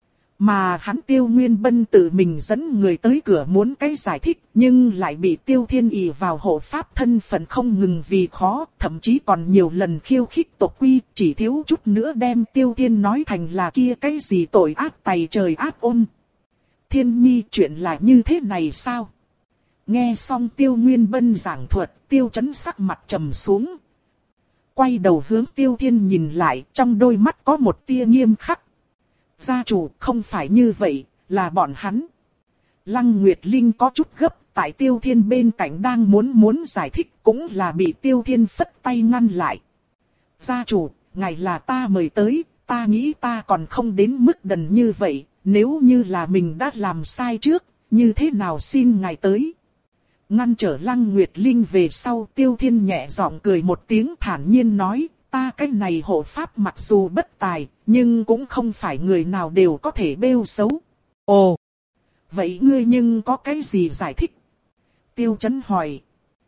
Mà hắn Tiêu Nguyên Bân tự mình dẫn người tới cửa muốn cái giải thích, nhưng lại bị Tiêu Thiên ỷ vào hộ pháp thân phận không ngừng vì khó, thậm chí còn nhiều lần khiêu khích tộc quy, chỉ thiếu chút nữa đem Tiêu Thiên nói thành là kia cái gì tội ác tày trời ác ôn. Thiên Nhi, chuyện là như thế này sao? Nghe xong Tiêu Nguyên Bân giảng thuật, Tiêu Chấn sắc mặt trầm xuống. Quay đầu hướng Tiêu Thiên nhìn lại, trong đôi mắt có một tia nghiêm khắc. Gia chủ, không phải như vậy, là bọn hắn. Lăng Nguyệt Linh có chút gấp, tại Tiêu Thiên bên cạnh đang muốn muốn giải thích, cũng là bị Tiêu Thiên phất tay ngăn lại. Gia chủ, ngài là ta mời tới, ta nghĩ ta còn không đến mức đần như vậy. Nếu như là mình đã làm sai trước, như thế nào xin ngài tới? Ngăn trở Lăng Nguyệt Linh về sau, Tiêu Thiên nhẹ giọng cười một tiếng thản nhiên nói, ta cái này hộ pháp mặc dù bất tài, nhưng cũng không phải người nào đều có thể bêu xấu. Ồ, vậy ngươi nhưng có cái gì giải thích? Tiêu Chấn hỏi.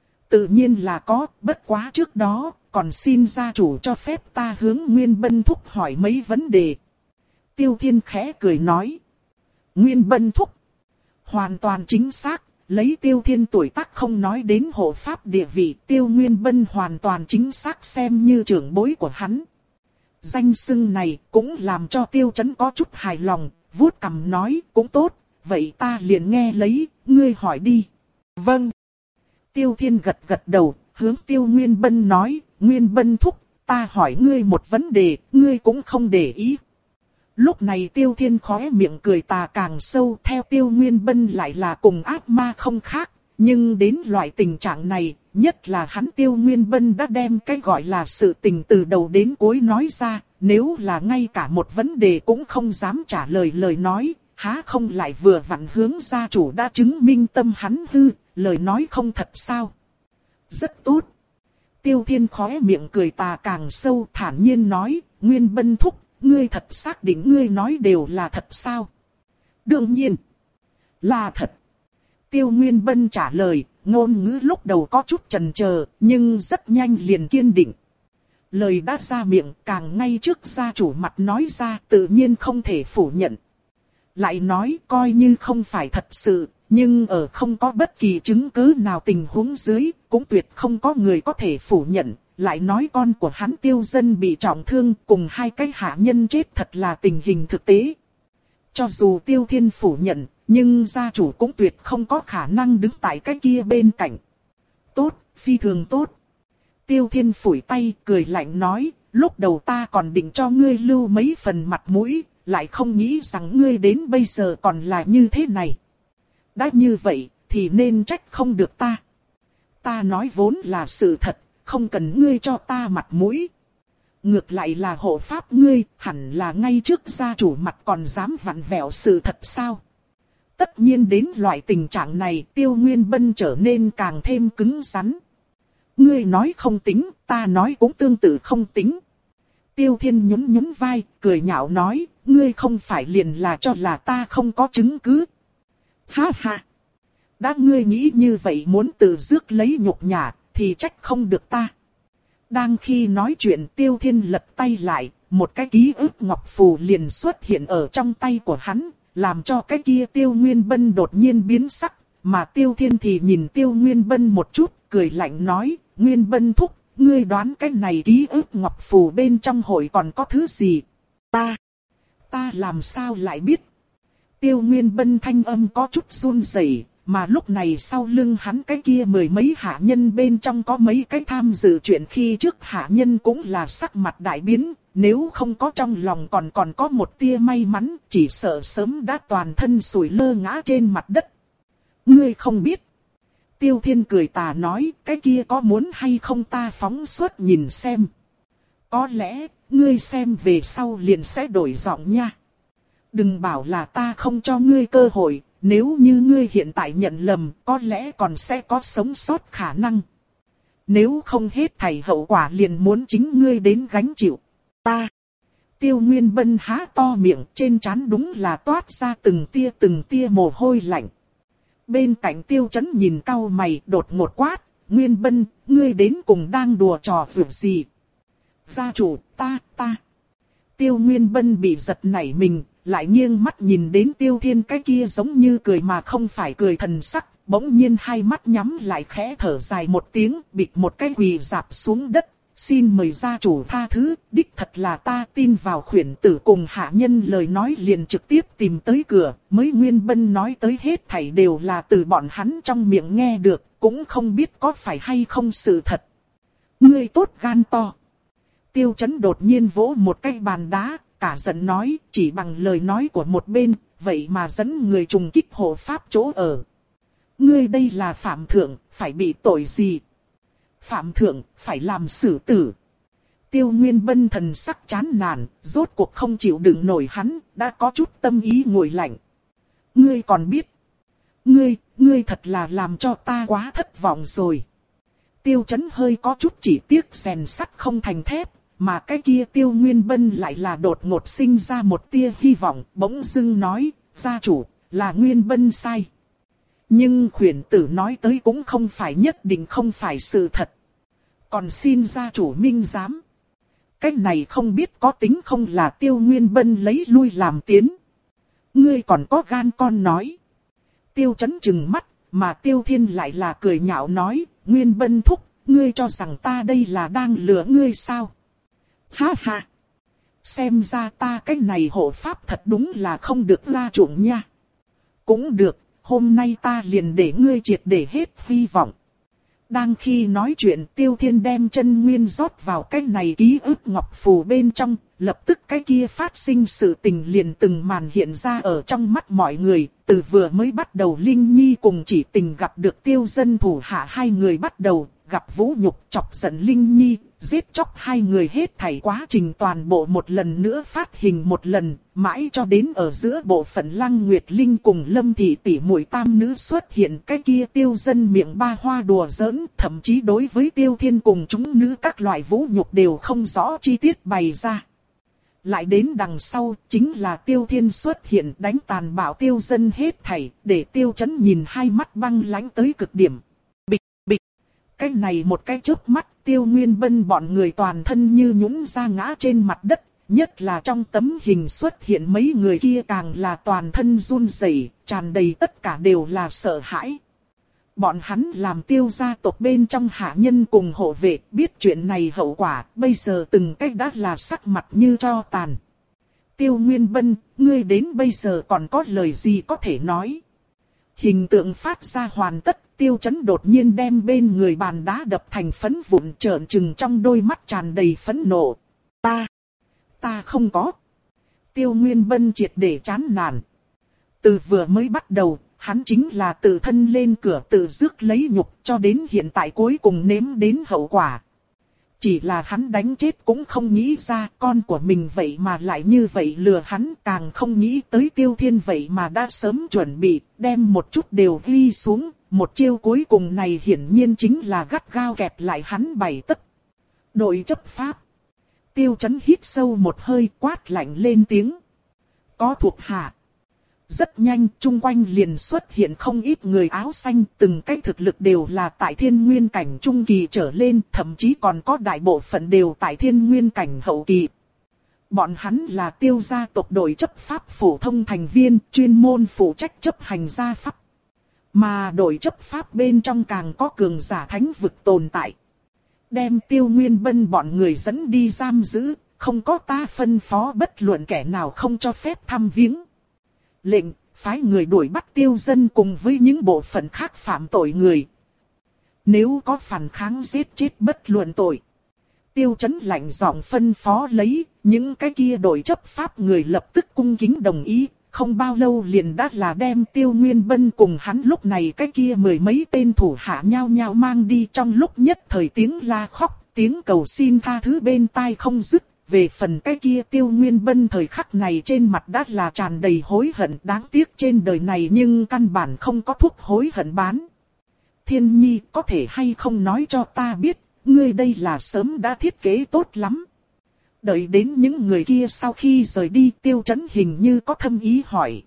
Tự nhiên là có, bất quá trước đó, còn xin gia chủ cho phép ta hướng Nguyên Bân thúc hỏi mấy vấn đề. Tiêu Thiên khẽ cười nói. Nguyên Bân thúc. Hoàn toàn chính xác, lấy Tiêu Thiên tuổi tác không nói đến hộ pháp địa vị, Tiêu Nguyên Bân hoàn toàn chính xác xem như trưởng bối của hắn. Danh xưng này cũng làm cho Tiêu Chấn có chút hài lòng, vuốt cằm nói cũng tốt, vậy ta liền nghe lấy, ngươi hỏi đi. Vâng. Tiêu Thiên gật gật đầu, hướng Tiêu Nguyên Bân nói, Nguyên Bân thúc, ta hỏi ngươi một vấn đề, ngươi cũng không để ý. Lúc này Tiêu Thiên khóe miệng cười tà càng sâu, theo Tiêu Nguyên Bân lại là cùng ác ma không khác, nhưng đến loại tình trạng này, nhất là hắn Tiêu Nguyên Bân đã đem cái gọi là sự tình từ đầu đến cuối nói ra, nếu là ngay cả một vấn đề cũng không dám trả lời lời nói, há không lại vừa vặn hướng gia chủ đã chứng minh tâm hắn hư, lời nói không thật sao? Rất tốt. Tiêu Thiên khóe miệng cười tà càng sâu thản nhiên nói, Nguyên Bân thúc, ngươi thật xác định ngươi nói đều là thật sao? Đương nhiên, là thật. Tiêu Nguyên Bân trả lời, ngôn ngữ lúc đầu có chút chần chờ, nhưng rất nhanh liền kiên định. Lời đã ra miệng, càng ngay trước gia chủ mặt nói ra, tự nhiên không thể phủ nhận. Lại nói, coi như không phải thật sự, nhưng ở không có bất kỳ chứng cứ nào tình huống dưới, cũng tuyệt không có người có thể phủ nhận. Lại nói con của hắn Tiêu Dân bị trọng thương cùng hai cái hạ nhân chết thật là tình hình thực tế. Cho dù Tiêu Thiên phủ nhận, nhưng gia chủ cũng tuyệt không có khả năng đứng tại cái kia bên cạnh. Tốt, phi thường tốt. Tiêu Thiên phủi tay cười lạnh nói, lúc đầu ta còn định cho ngươi lưu mấy phần mặt mũi, lại không nghĩ rằng ngươi đến bây giờ còn là như thế này. Đã như vậy, thì nên trách không được ta. Ta nói vốn là sự thật. Không cần ngươi cho ta mặt mũi. Ngược lại là hộ pháp ngươi, hẳn là ngay trước gia chủ mặt còn dám vặn vẹo sự thật sao? Tất nhiên đến loại tình trạng này, Tiêu Nguyên Bân trở nên càng thêm cứng rắn. Ngươi nói không tính, ta nói cũng tương tự không tính. Tiêu Thiên nhún nhún vai, cười nhạo nói, ngươi không phải liền là cho là ta không có chứng cứ. Ha ha! Đã ngươi nghĩ như vậy muốn tự rước lấy nhục nhã, thì trách không được ta. Đang khi nói chuyện Tiêu Thiên lật tay lại, một cái ký ức ngọc phù liền xuất hiện ở trong tay của hắn, làm cho cái kia Tiêu Nguyên Bân đột nhiên biến sắc, mà Tiêu Thiên thì nhìn Tiêu Nguyên Bân một chút, cười lạnh nói, Nguyên Bân thúc, ngươi đoán cái này ký ức ngọc phù bên trong hội còn có thứ gì? Ta, ta làm sao lại biết? Tiêu Nguyên Bân thanh âm có chút run rẩy, mà lúc này sau lưng hắn cái kia mười mấy hạ nhân bên trong có mấy cái tham dự chuyện khi trước hạ nhân cũng là sắc mặt đại biến, nếu không có trong lòng còn còn có một tia may mắn, chỉ sợ sớm đã toàn thân sủi lơ ngã trên mặt đất. Ngươi không biết. Tiêu Thiên cười tà nói, cái kia có muốn hay không ta phóng suốt nhìn xem. Có lẽ, ngươi xem về sau liền sẽ đổi giọng nha. Đừng bảo là ta không cho ngươi cơ hội, nếu như ngươi hiện tại nhận lầm, có lẽ còn sẽ có sống sót khả năng. Nếu không hết thảy hậu quả liền muốn chính ngươi đến gánh chịu. Ta. Tiêu Nguyên Bân há to miệng, trên trán đúng là toát ra từng tia từng tia mồ hôi lạnh. Bên cạnh Tiêu Chấn nhìn cau mày đột ngột quát, Nguyên Bân, ngươi đến cùng đang đùa trò vượt gì? Gia chủ, ta, ta. Tiêu Nguyên Bân bị giật nảy mình, lại nghiêng mắt nhìn đến Tiêu Thiên cái kia giống như cười mà không phải cười thần sắc, bỗng nhiên hai mắt nhắm lại khẽ thở dài một tiếng, bịch một cái quỳ dạp xuống đất, xin mời gia chủ tha thứ, đích thật là ta tin vào khuyển tử cùng hạ nhân lời nói liền trực tiếp tìm tới cửa, mới Nguyên Bân nói tới hết thảy đều là từ bọn hắn trong miệng nghe được, cũng không biết có phải hay không sự thật. Ngươi tốt gan to. Tiêu Chấn đột nhiên vỗ một cái bàn đá, cả giận nói, chỉ bằng lời nói của một bên, vậy mà dẫn người trùng kích hộ pháp chỗ ở. Ngươi đây là phạm thượng, phải bị tội gì? Phạm thượng, phải làm xử tử. Tiêu Nguyên Bân thần sắc chán nản, rốt cuộc không chịu đựng nổi hắn, đã có chút tâm ý nguội lạnh. Ngươi còn biết. Ngươi, ngươi thật là làm cho ta quá thất vọng rồi. Tiêu Chấn hơi có chút chỉ tiếc rèn sắt không thành thép, mà cái kia Tiêu Nguyên Bân lại là đột ngột sinh ra một tia hy vọng, bỗng dưng nói, gia chủ, là Nguyên Bân sai. Nhưng khuyển tử nói tới cũng không phải nhất định không phải sự thật. Còn xin gia chủ minh giám. Cái này không biết có tính không là Tiêu Nguyên Bân lấy lui làm tiến. Ngươi còn có gan con nói. Tiêu Chấn chừng mắt, mà Tiêu Thiên lại là cười nhạo nói, Nguyên Bân thúc, ngươi cho rằng ta đây là đang lừa ngươi sao? Ha ha! Xem ra ta cái này hộ pháp thật đúng là không được la chuộng nha. Cũng được, hôm nay ta liền để ngươi triệt để hết hy vọng. Đang khi nói chuyện Tiêu Thiên đem chân nguyên rót vào cái này ký ức ngọc phù bên trong, lập tức cái kia phát sinh sự tình liền từng màn hiện ra ở trong mắt mọi người, từ vừa mới bắt đầu Linh Nhi cùng Chỉ Tình gặp được Tiêu Dân thủ hạ hai người bắt đầu, gặp vũ nhục chọc giận Linh Nhi, giết chóc hai người hết thảy quá trình toàn bộ một lần nữa phát hình một lần, mãi cho đến ở giữa bộ phận Lăng Nguyệt Linh cùng Lâm Thị tỷ muội tam nữ xuất hiện cái kia Tiêu Dân miệng ba hoa đùa giỡn, thậm chí đối với Tiêu Thiên cùng chúng nữ các loại vũ nhục đều không rõ chi tiết bày ra. Lại đến đằng sau, chính là Tiêu Thiên xuất hiện đánh tàn bạo Tiêu Dân hết thảy, để Tiêu Chấn nhìn hai mắt băng lãnh tới cực điểm. Bịch, bịch. Cái này một cái chớp mắt, Tiêu Nguyên Bân bọn người toàn thân như nhũn ra ngã trên mặt đất, nhất là trong tấm hình xuất hiện mấy người kia càng là toàn thân run rẩy, tràn đầy tất cả đều là sợ hãi. Bọn hắn làm Tiêu gia tộc bên trong hạ nhân cùng hộ vệ, biết chuyện này hậu quả, bây giờ từng cách đã là sắc mặt như tro tàn. Tiêu Nguyên Bân, ngươi đến bây giờ còn có lời gì có thể nói? Hình tượng phát ra hoàn tất, Tiêu Chấn đột nhiên đem bên người bàn đá đập thành phấn vụn, trợn trừng trong đôi mắt tràn đầy phẫn nộ. Ta, ta không có. Tiêu Nguyên Bân triệt để chán nản. Từ vừa mới bắt đầu, hắn chính là tự thân lên cửa tự rước lấy nhục, cho đến hiện tại cuối cùng nếm đến hậu quả. Chỉ là hắn đánh chết cũng không nghĩ ra con của mình vậy mà lại như vậy lừa hắn, càng không nghĩ tới Tiêu Thiên vậy mà đã sớm chuẩn bị, đem một chút đều ghi xuống, một chiêu cuối cùng này hiển nhiên chính là gắt gao kẹp lại hắn bảy tấc. Đội chấp pháp. Tiêu Chấn hít sâu một hơi, quát lạnh lên tiếng. Có thuộc hạ. Rất nhanh, chung quanh liền xuất hiện không ít người áo xanh, từng cái thực lực đều là tại thiên nguyên cảnh trung kỳ trở lên, thậm chí còn có đại bộ phận đều tại thiên nguyên cảnh hậu kỳ. Bọn hắn là Tiêu gia tộc đội chấp pháp phổ thông thành viên, chuyên môn phụ trách chấp hành gia pháp. Mà đội chấp pháp bên trong càng có cường giả thánh vực tồn tại. Đem Tiêu Nguyên Bân bọn người dẫn đi giam giữ, không có ta phân phó bất luận kẻ nào không cho phép thăm viếng. Lệnh, phái người đuổi bắt Tiêu Dân cùng với những bộ phận khác phạm tội người. Nếu có phản kháng giết chết bất luận tội. Tiêu Chấn lạnh giọng phân phó lấy, những cái kia đội chấp pháp người lập tức cung kính đồng ý. Không bao lâu liền đã là đem Tiêu Nguyên Bân cùng hắn lúc này cái kia mười mấy tên thủ hạ nhau nhau mang đi, trong lúc nhất thời tiếng la khóc, tiếng cầu xin tha thứ bên tai không dứt. Về phần cái kia Tiêu Nguyên Bân thời khắc này trên mặt đã là tràn đầy hối hận, đáng tiếc trên đời này nhưng căn bản không có thuốc hối hận bán. Thiên Nhi, có thể hay không nói cho ta biết, ngươi đây là sớm đã thiết kế tốt lắm. Đợi đến những người kia sau khi rời đi, Tiêu Chấn hình như có thâm ý hỏi.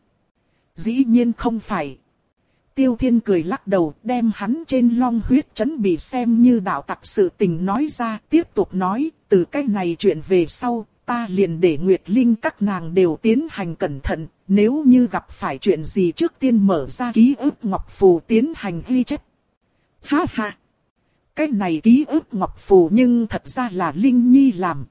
Dĩ nhiên không phải. Tiêu Thiên cười lắc đầu, đem hắn trên long huyết chấn bị xem như đạo tặc sự tình nói ra, tiếp tục nói, từ cái này chuyện về sau, ta liền để Nguyệt Linh các nàng đều tiến hành cẩn thận, nếu như gặp phải chuyện gì trước tiên mở ra ký ức ngọc phù tiến hành ghi chép. Ha ha! Cái này ký ức ngọc phù nhưng thật ra là Linh Nhi làm.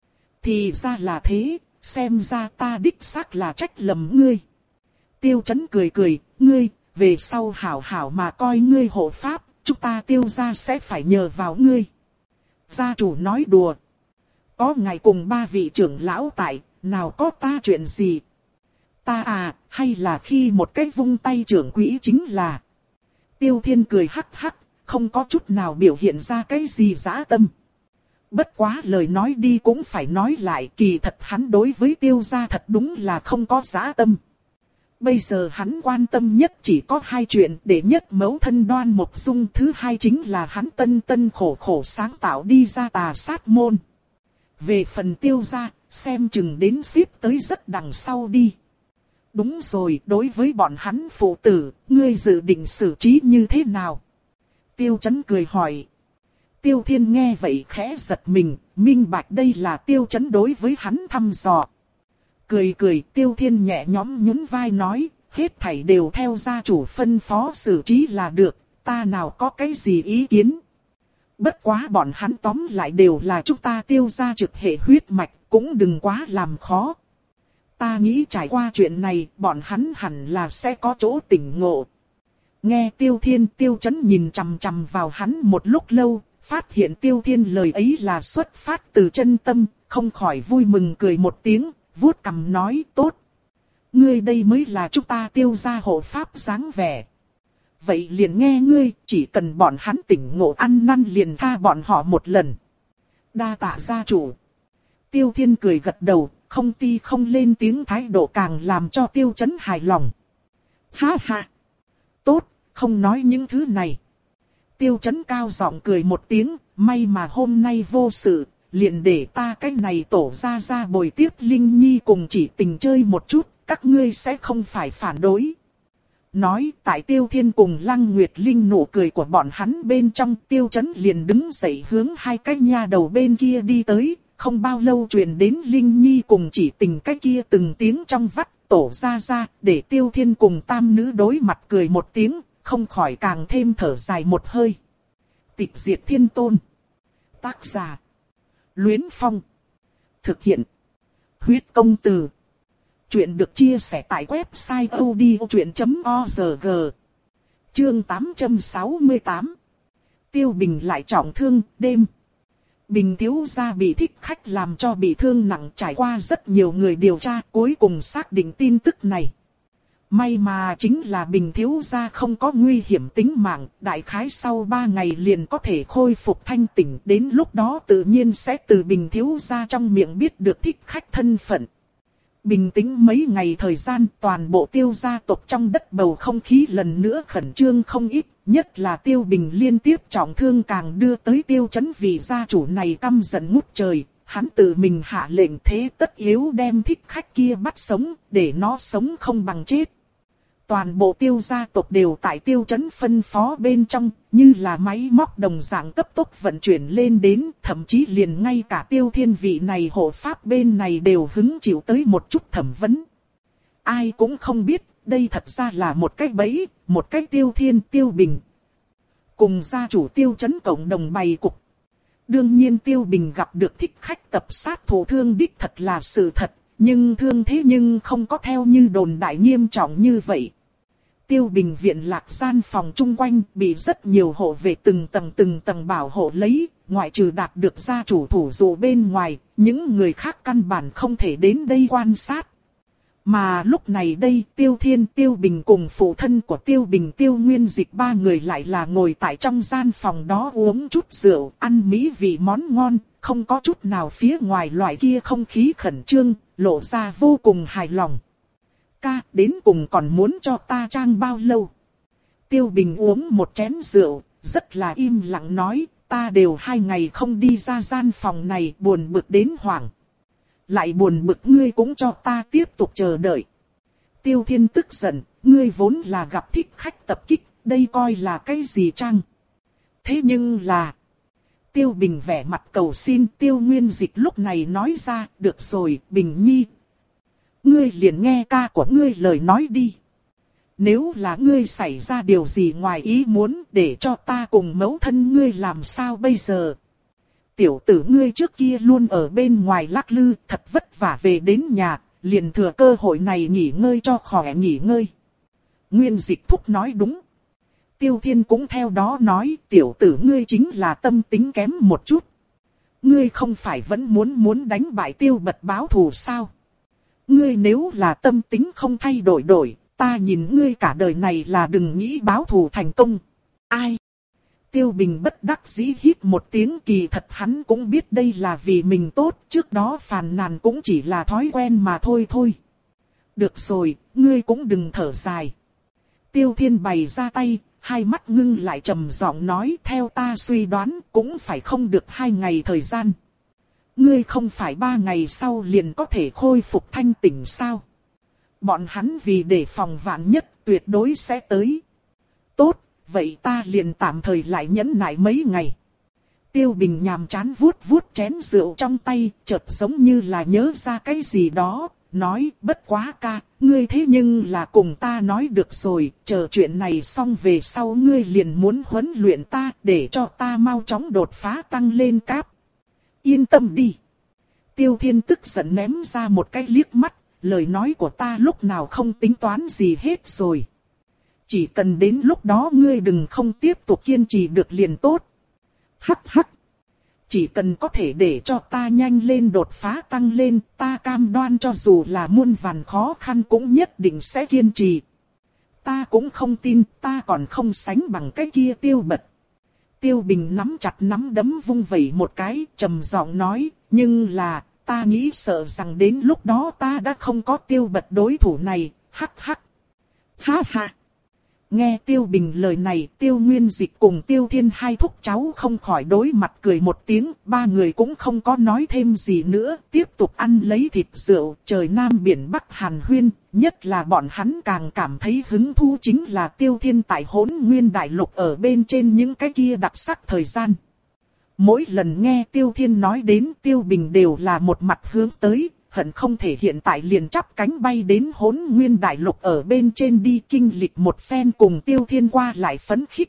Thì ra là thế, xem ra ta đích xác là trách lầm ngươi. Tiêu Chấn cười cười, ngươi, về sau hảo hảo mà coi ngươi hộ pháp, chúng ta Tiêu gia sẽ phải nhờ vào ngươi. Gia chủ nói đùa. Có ngài cùng ba vị trưởng lão tại, nào có ta chuyện gì. Ta à, hay là khi một cái vung tay trưởng quỹ chính là. Tiêu Thiên cười hắc hắc, không có chút nào biểu hiện ra cái gì dã tâm. Bất quá lời nói đi cũng phải nói lại, kỳ thật hắn đối với Tiêu gia thật đúng là không có dã tâm. Bây giờ hắn quan tâm nhất chỉ có hai chuyện, đệ nhất mẫu thân Đoan Mộc Dung, thứ hai chính là hắn tân tân khổ khổ sáng tạo đi ra Tà Sát môn. Về phần Tiêu gia, xem chừng đến xếp tới rất đằng sau đi. Đúng rồi, đối với bọn hắn phụ tử, ngươi dự định xử trí như thế nào? Tiêu Chấn cười hỏi. Tiêu Thiên nghe vậy khẽ giật mình, minh bạch đây là Tiêu Chấn đối với hắn thăm dò. Cười cười, Tiêu Thiên nhẹ nhõm nhún vai nói, hết thảy đều theo gia chủ phân phó xử trí là được, ta nào có cái gì ý kiến. Bất quá bọn hắn tóm lại đều là chúng ta Tiêu gia trực hệ huyết mạch, cũng đừng quá làm khó. Ta nghĩ trải qua chuyện này, bọn hắn hẳn là sẽ có chỗ tỉnh ngộ. Nghe Tiêu Thiên, Tiêu Chấn nhìn chằm chằm vào hắn một lúc lâu, phát hiện Tiêu Thiên lời ấy là xuất phát từ chân tâm, không khỏi vui mừng cười một tiếng, vuốt cằm nói tốt. Ngươi đây mới là chúng ta Tiêu gia hộ pháp dáng vẻ. Vậy liền nghe ngươi, chỉ cần bọn hắn tỉnh ngộ ăn năn liền tha bọn họ một lần. Đa tạ gia chủ. Tiêu Thiên cười gật đầu, không ti không lên tiếng thái độ càng làm cho Tiêu Chấn hài lòng. Ha ha! Tốt, không nói những thứ này. Tiêu Chấn cao giọng cười một tiếng, may mà hôm nay vô sự, liền để ta cái này tổ ra ra bồi tiếp Linh Nhi cùng chỉ tình chơi một chút, các ngươi sẽ không phải phản đối. Nói tại Tiêu Thiên cùng Lăng Nguyệt Linh nụ cười của bọn hắn bên trong, Tiêu Chấn liền đứng dậy hướng hai cái nha đầu bên kia đi tới, không bao lâu truyền đến Linh Nhi cùng chỉ tình cái kia từng tiếng trong vắt, tổ ra ra, để Tiêu Thiên cùng tam nữ đối mặt cười một tiếng, không khỏi càng thêm thở dài một hơi. Tịch diệt thiên tôn. Tác giả. Luyến Phong. Thực hiện. Huyết công từ. Chuyện được chia sẻ tại website odchuyện chấm org. Chương tám trăm sáu mươi tám. Tiêu Bình lại trọng thương, đêm. Bình thiếu gia bị thích khách làm cho bị thương nặng, trải qua rất nhiều người điều tra, cuối cùng xác định tin tức này. May mà chính là Bình thiếu gia không có nguy hiểm tính mạng, đại khái sau ba ngày liền có thể khôi phục thanh tỉnh, đến lúc đó tự nhiên sẽ từ Bình thiếu gia trong miệng biết được thích khách thân phận. Bình tĩnh mấy ngày thời gian, toàn bộ Tiêu gia tộc trong đất bầu không khí lần nữa khẩn trương không ít, nhất là Tiêu Bình liên tiếp trọng thương càng đưa tới Tiêu Chấn vì gia chủ này căm giận ngút trời. Hắn tự mình hạ lệnh thế tất yếu đem thích khách kia bắt sống, để nó sống không bằng chết. Toàn bộ Tiêu gia tộc đều tại Tiêu Chấn phân phó bên trong, như là máy móc đồng dạng cấp tốc vận chuyển lên đến, thậm chí liền ngay cả Tiêu Thiên vị này hộ pháp bên này đều hứng chịu tới một chút thẩm vấn. Ai cũng không biết, đây thật ra là một cái bẫy, một cái Tiêu Thiên Tiêu Bình. Cùng gia chủ Tiêu Chấn cộng đồng bày cục. Đương nhiên Tiêu Bình gặp được thích khách tập sát thủ thương đích thật là sự thật, nhưng thương thế nhưng không có theo như đồn đại nghiêm trọng như vậy. Tiêu Bình viện lạc gian phòng chung quanh bị rất nhiều hộ vệ từng tầng từng tầng bảo hộ lấy, ngoại trừ đạt được gia chủ thủ dụ bên ngoài, những người khác căn bản không thể đến đây quan sát. Mà lúc này đây Tiêu Thiên, Tiêu Bình cùng phụ thân của Tiêu Bình Tiêu Nguyên Dịch ba người lại là ngồi tại trong gian phòng đó uống chút rượu, ăn mỹ vị món ngon, không có chút nào phía ngoài loại kia không khí khẩn trương, lộ ra vô cùng hài lòng. Ca, đến cùng còn muốn cho ta trang bao lâu? Tiêu Bình uống một chén rượu, rất là im lặng nói, ta đều hai ngày không đi ra gian phòng này, buồn bực đến hoảng. Lại buồn bực ngươi cũng cho ta tiếp tục chờ đợi. Tiêu Thiên tức giận, ngươi vốn là gặp thích khách tập kích, đây coi là cái gì chăng? Thế nhưng là... Tiêu Bình vẻ mặt cầu xin, Tiêu Nguyên Dịch lúc này nói ra, được rồi, Bình Nhi. Ngươi liền nghe ca của ngươi lời nói đi. Nếu là ngươi xảy ra điều gì ngoài ý muốn để cho ta cùng mẫu thân ngươi làm sao bây giờ? Tiểu tử ngươi trước kia luôn ở bên ngoài lắc lư, thật vất vả về đến nhà, liền thừa cơ hội này nghỉ ngơi cho khỏe nghỉ ngơi. Nguyên Dịch thúc nói đúng. Tiêu Thiên cũng theo đó nói, tiểu tử ngươi chính là tâm tính kém một chút. Ngươi không phải vẫn muốn muốn đánh bại Tiêu Bật báo thù sao? Ngươi nếu là tâm tính không thay đổi đổi, ta nhìn ngươi cả đời này là đừng nghĩ báo thù thành công. Ai? Tiêu Bình bất đắc dĩ hít một tiếng, kỳ thật hắn cũng biết đây là vì mình tốt, trước đó phàn nàn cũng chỉ là thói quen mà thôi thôi. Được rồi, ngươi cũng đừng thở dài. Tiêu Thiên bày ra tay, hai mắt ngưng lại trầm giọng nói, theo ta suy đoán cũng phải không được hai ngày thời gian. Ngươi không phải ba ngày sau liền có thể khôi phục thanh tỉnh sao? Bọn hắn vì đề phòng vạn nhất tuyệt đối sẽ tới. Tốt, vậy ta liền tạm thời lại nhẫn nại mấy ngày. Tiêu Bình nhàm chán vuốt vuốt chén rượu trong tay, chợt giống như là nhớ ra cái gì đó, nói, bất quá ca, ngươi thế nhưng là cùng ta nói được rồi, chờ chuyện này xong về sau ngươi liền muốn huấn luyện ta, để cho ta mau chóng đột phá tăng lên cấp. Yên tâm đi. Tiêu Thiên tức giận ném ra một cái liếc mắt, lời nói của ta lúc nào không tính toán gì hết rồi. Chỉ cần đến lúc đó ngươi đừng không tiếp tục kiên trì được liền tốt. Hắc hắc. Chỉ cần có thể để cho ta nhanh lên đột phá tăng lên, ta cam đoan cho dù là muôn vàn khó khăn cũng nhất định sẽ kiên trì. Ta cũng không tin, ta còn không sánh bằng cái kia Tiêu Bật. Tiêu Bình nắm chặt nắm đấm vung vẩy một cái, trầm giọng nói, nhưng là, ta nghĩ sợ rằng đến lúc đó ta đã không có Tiêu Bật đối thủ này, hắc hắc. Ha ha. Nghe Tiêu Bình lời này, Tiêu Nguyên Dịch cùng Tiêu Thiên hai thúc cháu không khỏi đối mặt cười một tiếng, ba người cũng không có nói thêm gì nữa, tiếp tục ăn lấy thịt rượu, trời Nam biển Bắc hàn huyên, nhất là bọn hắn càng cảm thấy hứng thú chính là Tiêu Thiên tại Hỗn Nguyên Đại Lục ở bên trên những cái kia đặc sắc thời gian. Mỗi lần nghe Tiêu Thiên nói đến Tiêu Bình đều là một mặt hướng tới, hận không thể hiện tại liền chắp cánh bay đến Hỗn Nguyên Đại Lục ở bên trên đi kinh lịch một phen cùng Tiêu Thiên qua lại phấn khích.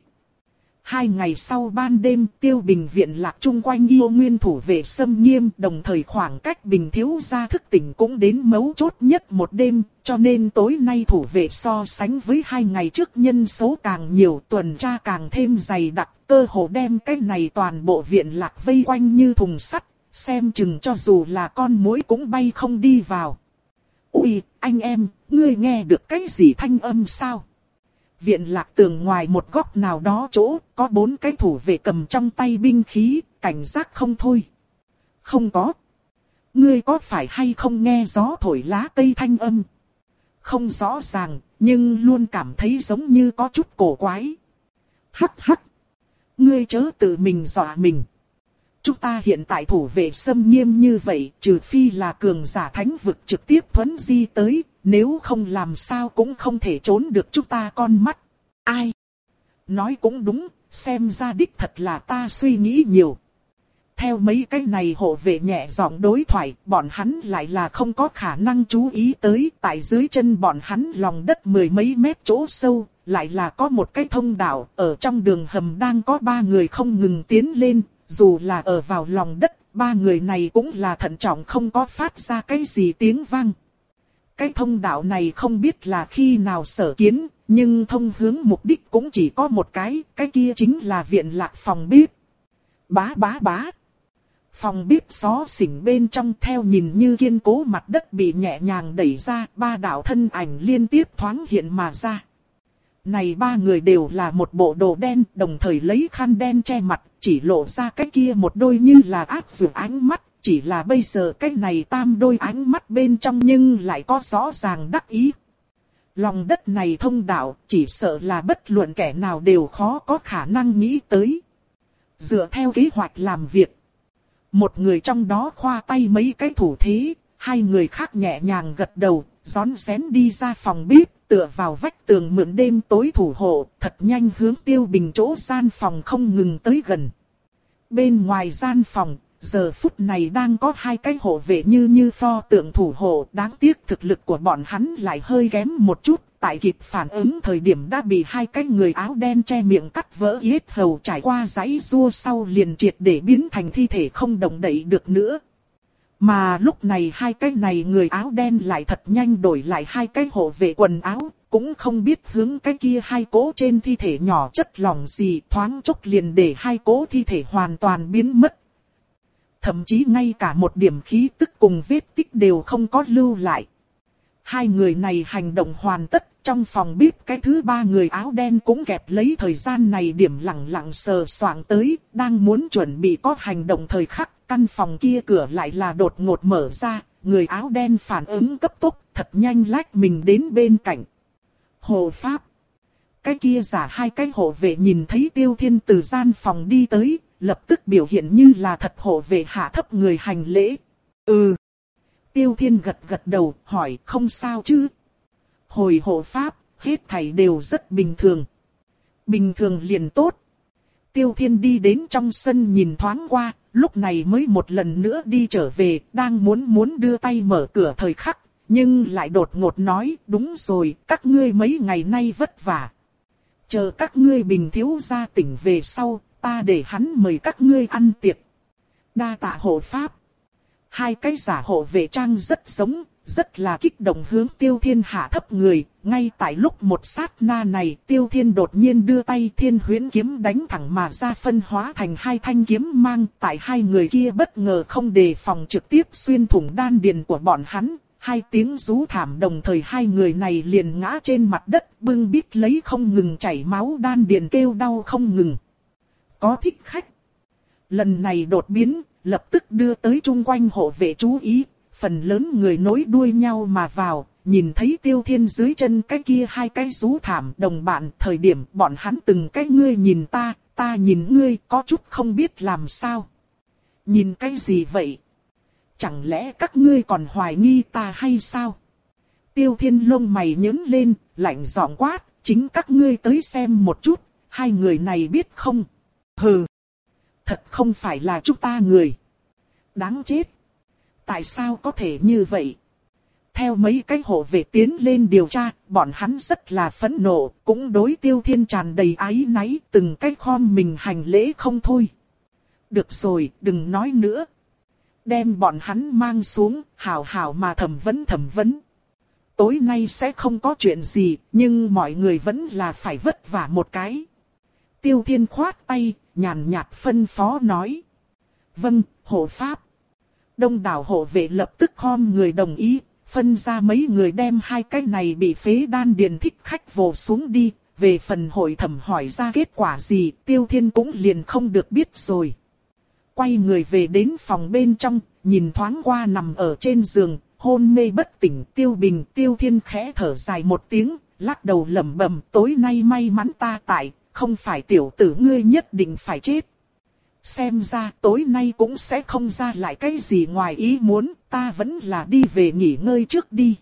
Hai ngày sau ban đêm, Tiêu Bình viện lạc chung quanh yêu nguyên thủ vệ xâm nghiêm, đồng thời khoảng cách Bình thiếu gia thức tỉnh cũng đến mấu chốt nhất một đêm, cho nên tối nay thủ vệ so sánh với hai ngày trước nhân số càng nhiều, tuần tra càng thêm dày đặc, cơ hồ đem cái này toàn bộ viện lạc vây quanh như thùng sắt, xem chừng cho dù là con muỗi cũng bay không đi vào. Ui, anh em, ngươi nghe được cái gì thanh âm sao? Viện lạc tường ngoài một góc nào đó chỗ, có bốn cái thủ vệ cầm trong tay binh khí, cảnh giác không thôi. Không có. Ngươi có phải hay không nghe gió thổi lá cây thanh âm? Không rõ ràng, nhưng luôn cảm thấy giống như có chút cổ quái. Hắc hắc. Ngươi chớ tự mình dọa mình. Chúng ta hiện tại thủ vệ xâm nghiêm như vậy, trừ phi là cường giả thánh vực trực tiếp thuấn di tới, nếu không làm sao cũng không thể trốn được chúng ta con mắt. Ai? Nói cũng đúng, xem ra đích thật là ta suy nghĩ nhiều. Theo mấy cái này hộ vệ nhẹ giọng đối thoại, bọn hắn lại là không có khả năng chú ý tới, tại dưới chân bọn hắn lòng đất mười mấy mét chỗ sâu, lại là có một cái thông đạo, ở trong đường hầm đang có ba người không ngừng tiến lên. Dù là ở vào lòng đất, ba người này cũng là thận trọng không có phát ra cái gì tiếng vang. Cái thông đạo này không biết là khi nào sở kiến, nhưng thông hướng mục đích cũng chỉ có một cái, cái kia chính là viện lạc phòng bếp. Bá bá bá. Phòng bếp xó xỉnh bên trong theo nhìn như kiên cố mặt đất bị nhẹ nhàng đẩy ra, ba đạo thân ảnh liên tiếp thoáng hiện mà ra. Này ba người đều là một bộ đồ đen, đồng thời lấy khăn đen che mặt, chỉ lộ ra cái kia một đôi như là áp dụng ánh mắt, chỉ là bây giờ cái này tam đôi ánh mắt bên trong nhưng lại có rõ ràng đắc ý. Lòng đất này thông đạo, chỉ sợ là bất luận kẻ nào đều khó có khả năng nghĩ tới. Dựa theo kế hoạch làm việc, một người trong đó khoa tay mấy cái thủ thế, hai người khác nhẹ nhàng gật đầu, rón rén đi ra phòng bếp, tựa vào vách tường mượn đêm tối thủ hộ, thật nhanh hướng Tiêu Bình chỗ gian phòng không ngừng tới gần. Bên ngoài gian phòng, giờ phút này đang có hai cái hộ vệ như như pho tượng thủ hộ, đáng tiếc thực lực của bọn hắn lại hơi kém một chút, tại kịp phản ứng thời điểm đã bị hai cái người áo đen che miệng cắt vỡ yết hầu, trải qua giãy giụa sau liền triệt để biến thành thi thể không động đậy được nữa. Mà lúc này hai cái này người áo đen lại thật nhanh đổi lại hai cái hộ vệ quần áo, cũng không biết hướng cái kia hai cố trên thi thể nhỏ chất lỏng gì, thoáng chốc liền để hai cố thi thể hoàn toàn biến mất. Thậm chí ngay cả một điểm khí tức cùng vết tích đều không có lưu lại. Hai người này hành động hoàn tất, trong phòng bếp cái thứ ba người áo đen cũng kẹp lấy thời gian này điểm lặng lặng sờ soạng tới, đang muốn chuẩn bị có hành động thời khắc. Căn phòng kia cửa lại là đột ngột mở ra, người áo đen phản ứng cấp tốc, thật nhanh lách mình đến bên cạnh. Hộ pháp. Cái kia giả hai cái hộ vệ nhìn thấy Tiêu Thiên từ gian phòng đi tới, lập tức biểu hiện như là thật hộ vệ hạ thấp người hành lễ. Ừ. Tiêu Thiên gật gật đầu, hỏi không sao chứ. Hồi hộ pháp, hết thảy đều rất bình thường. Bình thường liền tốt. Tiêu Thiên đi đến trong sân nhìn thoáng qua, lúc này mới một lần nữa đi trở về, đang muốn muốn đưa tay mở cửa thời khắc, nhưng lại đột ngột nói, đúng rồi, các ngươi mấy ngày nay vất vả. Chờ các ngươi Bình thiếu gia tỉnh về sau, ta để hắn mời các ngươi ăn tiệc. Đa tạ hộ pháp. Hai cái giả hộ vệ trang rất giống, rất là kích động hướng Tiêu Thiên hạ thấp người. Ngay tại lúc một sát na này, Tiêu Thiên đột nhiên đưa tay Thiên Huyễn kiếm đánh thẳng mà ra, phân hóa thành hai thanh kiếm mang. Tại hai người kia bất ngờ không đề phòng trực tiếp xuyên thủng đan điền của bọn hắn. Hai tiếng rú thảm đồng thời hai người này liền ngã trên mặt đất, bưng bít lấy không ngừng chảy máu đan điền kêu đau không ngừng. Có thích khách. Lần này đột biến, lập tức đưa tới chung quanh hộ vệ chú ý. Phần lớn người nối đuôi nhau mà vào, nhìn thấy Tiêu Thiên dưới chân cái kia hai cái rú thảm đồng bạn. Thời điểm bọn hắn từng cái ngươi nhìn ta, ta nhìn ngươi, có chút không biết làm sao. Nhìn cái gì vậy? Chẳng lẽ các ngươi còn hoài nghi ta hay sao? Tiêu Thiên lông mày nhướng lên, lạnh giọng quát, chính các ngươi tới xem một chút, hai người này biết không? Hừ, thật không phải là chúng ta người. Đáng chết. Tại sao có thể như vậy? Theo mấy cái hộ vệ tiến lên điều tra, bọn hắn rất là phẫn nộ, cũng đối Tiêu Thiên tràn đầy áy náy, từng cái khom mình hành lễ không thôi. Được rồi, đừng nói nữa. Đem bọn hắn mang xuống, hào hào mà thẩm vấn thẩm vấn. Tối nay sẽ không có chuyện gì, nhưng mọi người vẫn là phải vất vả một cái. Tiêu Thiên khoát tay, nhàn nhạt phân phó nói. Vâng, hộ pháp. Đông đảo hộ vệ lập tức khom người đồng ý, phân ra mấy người đem hai cái này bị phế đan điền thích khách vồ xuống đi. Về phần hội thẩm hỏi ra kết quả gì, Tiêu Thiên cũng liền không được biết rồi. Quay người về đến phòng bên trong, nhìn thoáng qua nằm ở trên giường, hôn mê bất tỉnh Tiêu Bình. Tiêu Thiên khẽ thở dài một tiếng, lắc đầu lẩm bẩm, tối nay may mắn ta tại, không phải tiểu tử ngươi nhất định phải chết. Xem ra tối nay cũng sẽ không ra lại cái gì ngoài ý muốn, ta vẫn là đi về nghỉ ngơi trước đi.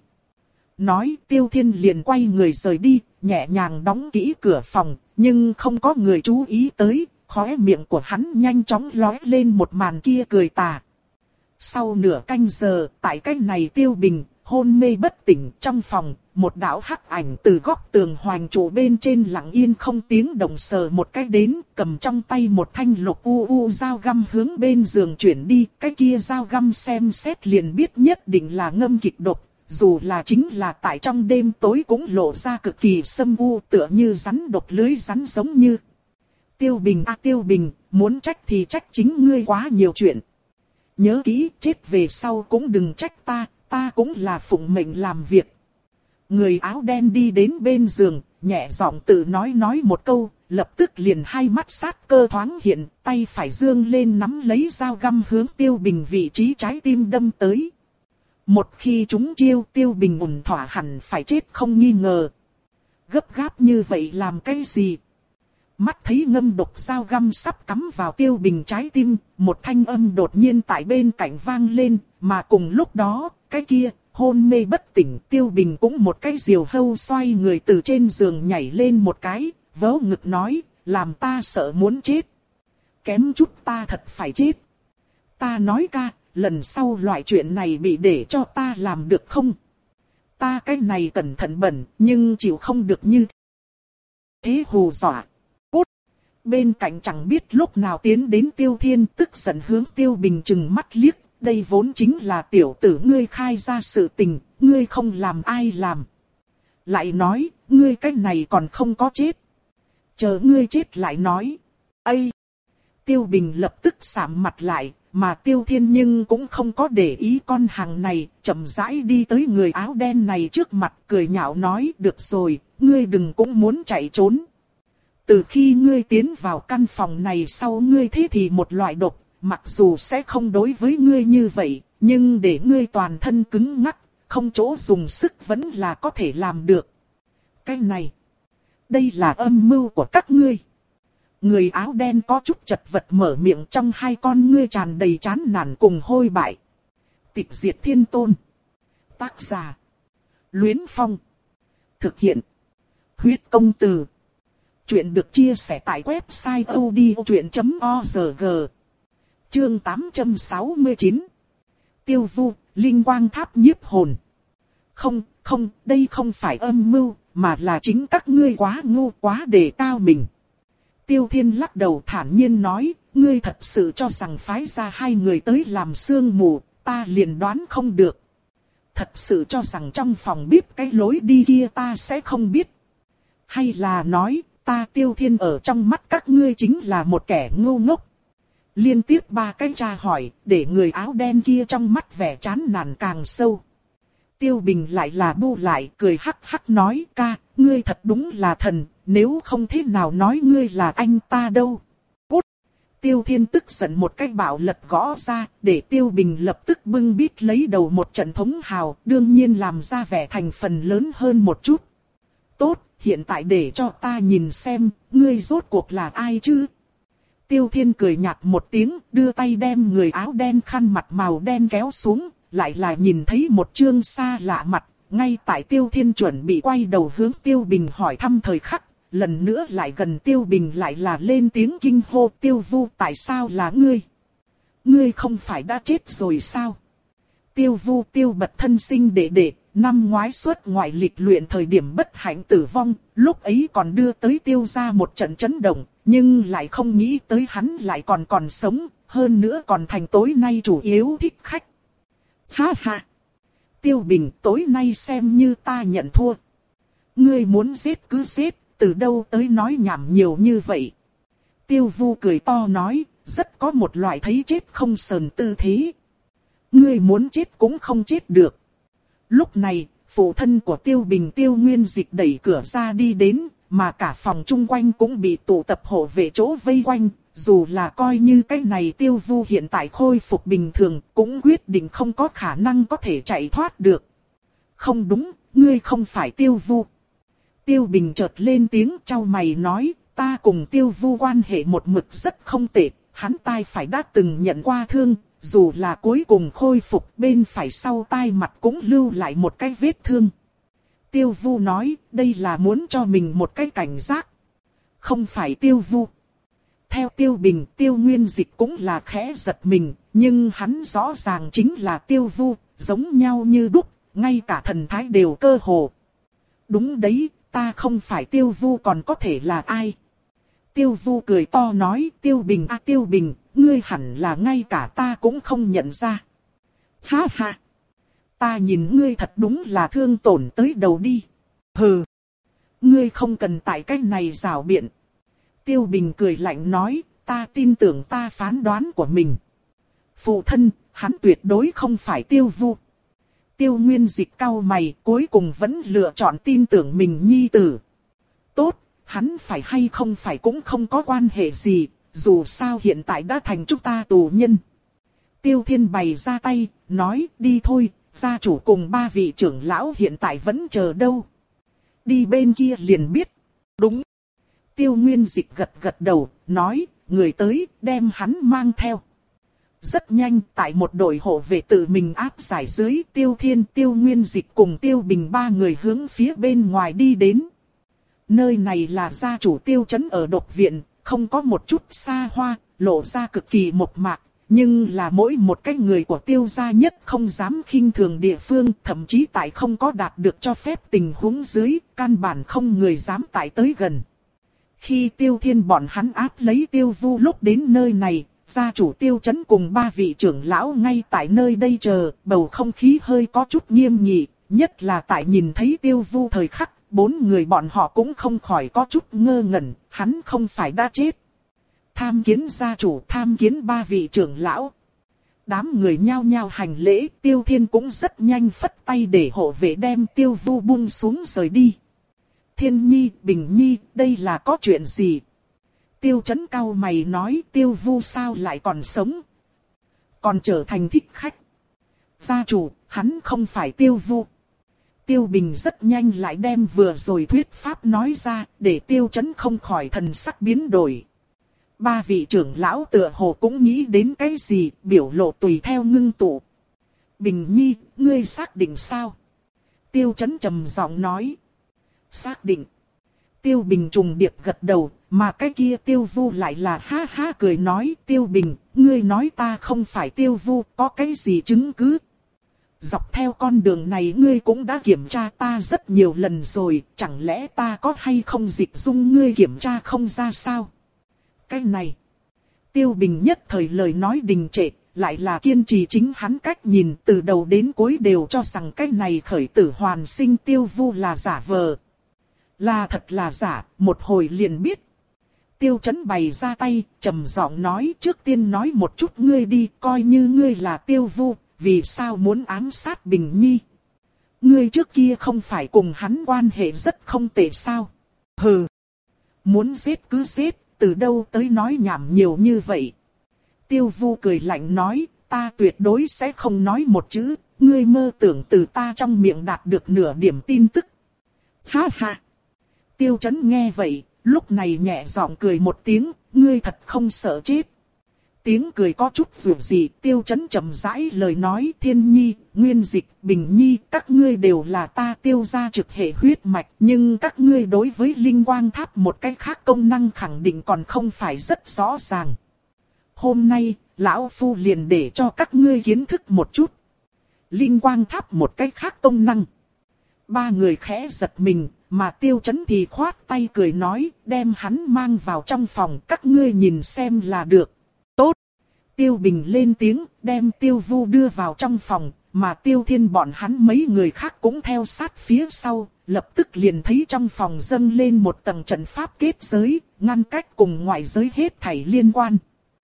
Nói Tiêu Thiên liền quay người rời đi, nhẹ nhàng đóng kỹ cửa phòng, nhưng không có người chú ý tới. Khóe miệng của hắn nhanh chóng lóe lên một màn kia cười tà. Sau nửa canh giờ, tại cái này Tiêu Bình, hôn mê bất tỉnh. Trong phòng, một đạo hắc ảnh từ góc tường hoành trụ bên trên lặng yên không tiếng động sờ một cái đến, cầm trong tay một thanh lục u u dao găm hướng bên giường chuyển đi. Cái kia dao găm xem xét liền biết nhất định là ngâm kịch độc, dù là chính là tại trong đêm tối cũng lộ ra cực kỳ sâm u, tựa như rắn độc lưới rắn giống như. Tiêu Bình a Tiêu Bình, muốn trách thì trách chính ngươi quá nhiều chuyện. Nhớ kỹ, chết về sau cũng đừng trách ta, ta cũng là phụng mệnh làm việc. Người áo đen đi đến bên giường, nhẹ giọng tự nói nói một câu, lập tức liền hai mắt sát cơ thoáng hiện, tay phải dương lên nắm lấy dao găm hướng Tiêu Bình vị trí trái tim đâm tới. Một khi chúng chiêu, Tiêu Bình ổn thỏa hẳn phải chết không nghi ngờ. Gấp gáp như vậy làm cái gì? Mắt thấy ngâm độc dao găm sắp cắm vào Tiêu Bình trái tim, một thanh âm đột nhiên tại bên cạnh vang lên, mà cùng lúc đó, cái kia, hôn mê bất tỉnh Tiêu Bình cũng một cái diều hâu xoay người từ trên giường nhảy lên một cái, vớ ngực nói, làm ta sợ muốn chết. Kém chút ta thật phải chết. Ta nói ca, lần sau loại chuyện này bị để cho ta làm được không? Ta cái này cẩn thận bẩn, nhưng chịu không được như thế hù dọa. Cút! Bên cạnh chẳng biết lúc nào tiến đến Tiêu Thiên, tức giận hướng Tiêu Bình trừng mắt liếc. Đây vốn chính là tiểu tử ngươi khai ra sự tình, ngươi không làm ai làm. Lại nói, ngươi cái này còn không có chết. Chờ ngươi chết lại nói. Ây! Tiêu Bình lập tức sạm mặt lại, mà Tiêu Thiên nhưng cũng không có để ý con hàng này, chậm rãi đi tới người áo đen này trước mặt, cười nhạo nói, được rồi, ngươi đừng cũng muốn chạy trốn. Từ khi ngươi tiến vào căn phòng này sau ngươi thế thì một loại độc, mặc dù sẽ không đối với ngươi như vậy, nhưng để ngươi toàn thân cứng ngắc, không chỗ dùng sức vẫn là có thể làm được. Cái này, đây là âm mưu của các ngươi. Người áo đen có chút chật vật mở miệng, trong hai con ngươi tràn đầy chán nản cùng hôi bại. Tịch diệt thiên tôn. Tác giả: Luyến Phong. Thực hiện: Huyết Công Từ. Chuyện được chia sẻ tại website odchuyện chấm org. Chương tám trăm sáu mươi chín. Tiêu Vu, Linh Quang Tháp nhiếp hồn. Không, không, đây không phải âm mưu, mà là chính các ngươi quá ngu, quá đề cao mình. Tiêu Thiên lắc đầu thản nhiên nói, ngươi thật sự cho rằng phái ra hai người tới làm sương mù, ta liền đoán không được. Thật sự cho rằng trong phòng bếp cái lối đi kia ta sẽ không biết. Hay là nói, ta Tiêu Thiên ở trong mắt các ngươi chính là một kẻ ngu ngốc. Liên tiếp ba cái tra hỏi, để người áo đen kia trong mắt vẻ chán nản càng sâu. Tiêu Bình lại là bu lại, cười hắc hắc nói, ca, ngươi thật đúng là thần, nếu không thế nào nói ngươi là anh ta đâu. Cút! Tiêu Thiên tức giận một cái bạo lật gõ ra, để Tiêu Bình lập tức bưng bít lấy đầu một trận thống hào, đương nhiên làm ra vẻ thành phần lớn hơn một chút. Tốt, hiện tại để cho ta nhìn xem, ngươi rốt cuộc là ai chứ? Tiêu Thiên cười nhạt một tiếng, đưa tay đem người áo đen khăn mặt màu đen kéo xuống, lại là nhìn thấy một trương xa lạ mặt, ngay tại Tiêu Thiên chuẩn bị quay đầu hướng Tiêu Bình hỏi thăm thời khắc, lần nữa lại gần Tiêu Bình lại là lên tiếng kinh hô, Tiêu Vu, tại sao là ngươi? Ngươi không phải đã chết rồi sao? Tiêu Vu Tiêu Bật thân sinh đệ đệ, năm ngoái xuất ngoại lịch luyện thời điểm bất hạnh tử vong, lúc ấy còn đưa tới Tiêu gia một trận chấn động, nhưng lại không nghĩ tới hắn lại còn còn sống, hơn nữa còn thành tối nay chủ yếu thích khách. Ha ha! Tiêu Bình, tối nay xem như ta nhận thua. Ngươi muốn giết cứ giết, từ đâu tới nói nhảm nhiều như vậy? Tiêu Vu cười to nói, rất có một loại thấy chết không sờn tư thế. Ngươi muốn chết cũng không chết được. Lúc này, phụ thân của Tiêu Bình Tiêu Nguyên Dịch đẩy cửa ra đi đến, mà cả phòng chung quanh cũng bị tụ tập hộ vệ chỗ vây quanh. Dù là coi như cái này Tiêu Vu hiện tại khôi phục bình thường, cũng quyết định không có khả năng có thể chạy thoát được. Không đúng, ngươi không phải Tiêu Vu. Tiêu Bình chợt lên tiếng chau mày nói, ta cùng Tiêu Vu quan hệ một mực rất không tệ, hắn tai phải đã từng nhận qua thương, dù là cuối cùng khôi phục bên phải sau tai mặt cũng lưu lại một cái vết thương. Tiêu Vu nói, đây là muốn cho mình một cái cảnh giác. Không phải Tiêu Vu. Theo Tiêu Bình, Tiêu Nguyên Dịch cũng là khẽ giật mình, nhưng hắn rõ ràng chính là Tiêu Vu, giống nhau như đúc, ngay cả thần thái đều cơ hồ. Đúng đấy, ta không phải Tiêu Vu còn có thể là ai? Tiêu Vu cười to nói, Tiêu Bình à Tiêu Bình, ngươi hẳn là ngay cả ta cũng không nhận ra. Ha ha! Ta nhìn ngươi thật đúng là thương tổn tới đầu đi. Hừ! Ngươi không cần tại cách này rào biện. Tiêu Bình cười lạnh nói, ta tin tưởng ta phán đoán của mình. Phụ thân, hắn tuyệt đối không phải Tiêu Vu. Tiêu Nguyên Dịch cau mày, cuối cùng vẫn lựa chọn tin tưởng mình nhi tử. Tốt, hắn phải hay không phải cũng không có quan hệ gì, dù sao hiện tại đã thành chúng ta tù nhân. Tiêu Thiên bày ra tay, nói đi thôi, gia chủ cùng ba vị trưởng lão hiện tại vẫn chờ đâu. Đi bên kia liền biết. Đúng. Tiêu Nguyên Dịch gật gật đầu, nói, người tới, đem hắn mang theo. Rất nhanh, tại một đội hộ vệ tự mình áp giải dưới, Tiêu Thiên, Tiêu Nguyên Dịch cùng Tiêu Bình ba người hướng phía bên ngoài đi đến. Nơi này là gia chủ Tiêu trấn ở độc viện, không có một chút xa hoa, lộ ra cực kỳ mộc mạc, nhưng là mỗi một cái người của Tiêu gia nhất không dám khinh thường địa phương, thậm chí tại không có đạt được cho phép tình huống dưới, căn bản không người dám tại tới gần. Khi Tiêu Thiên bọn hắn áp lấy Tiêu Vu lúc đến nơi này, gia chủ Tiêu trấn cùng ba vị trưởng lão ngay tại nơi đây chờ, bầu không khí hơi có chút nghiêm nghị, nhất là tại nhìn thấy Tiêu Vu thời khắc, bốn người bọn họ cũng không khỏi có chút ngơ ngẩn, hắn không phải đã chết. Tham kiến gia chủ, tham kiến ba vị trưởng lão. Đám người nhao nhao hành lễ, Tiêu Thiên cũng rất nhanh phất tay để hộ vệ đem Tiêu Vu buông xuống rời đi. Thiên Nhi, Bình Nhi, đây là có chuyện gì? Tiêu trấn cau mày nói, Tiêu Vu sao lại còn sống? Còn trở thành thích khách. Gia chủ, hắn không phải Tiêu Vu. Tiêu Bình rất nhanh lại đem vừa rồi thuyết pháp nói ra, để Tiêu trấn không khỏi thần sắc biến đổi. Ba vị trưởng lão tựa hồ cũng nghĩ đến cái gì, biểu lộ tùy theo ngưng tụ. Bình Nhi, ngươi xác định sao? Tiêu trấn trầm giọng nói. Xác định. Tiêu Bình trùng điệp gật đầu, mà cái kia Tiêu Vu lại là ha ha cười nói, Tiêu Bình, ngươi nói ta không phải Tiêu Vu, có cái gì chứng cứ? Dọc theo con đường này ngươi cũng đã kiểm tra ta rất nhiều lần rồi, chẳng lẽ ta có hay không dịch dung ngươi kiểm tra không ra sao? Cái này, Tiêu Bình nhất thời lời nói đình trệ, lại là kiên trì chính hắn cách nhìn từ đầu đến cuối đều cho rằng cái này khởi tử hoàn sinh Tiêu Vu là giả vờ. Là thật là giả, một hồi liền biết. Tiêu trấn bày ra tay, trầm giọng nói, trước tiên nói một chút ngươi đi, coi như ngươi là Tiêu Vu, vì sao muốn ám sát Bình Nhi? Ngươi trước kia không phải cùng hắn quan hệ rất không tệ sao? Hừ, muốn giết cứ giết, từ đâu tới nói nhảm nhiều như vậy? Tiêu Vu cười lạnh nói, ta tuyệt đối sẽ không nói một chữ, ngươi mơ tưởng từ ta trong miệng đạt được nửa điểm tin tức. Ha ha! Tiêu trấn nghe vậy, lúc này nhẹ giọng cười một tiếng, ngươi thật không sợ chết. Tiếng cười có chút rủa gì, Tiêu trấn trầm rãi lời nói, Thiên Nhi, Nguyên Dịch, Bình Nhi, các ngươi đều là ta Tiêu gia trực hệ huyết mạch, nhưng các ngươi đối với linh quang tháp một cách khác công năng khẳng định còn không phải rất rõ ràng. Hôm nay, lão phu liền để cho các ngươi kiến thức một chút. Linh quang tháp một cách khác công năng. Ba người khẽ giật mình, mà Tiêu trấn thì khoát tay cười nói, đem hắn mang vào trong phòng, các ngươi nhìn xem là được. Tốt! Tiêu Bình lên tiếng, đem Tiêu Vu đưa vào trong phòng, mà Tiêu Thiên bọn hắn mấy người khác cũng theo sát phía sau, lập tức liền thấy trong phòng dâng lên một tầng trận pháp kết giới, ngăn cách cùng ngoại giới hết thảy liên quan.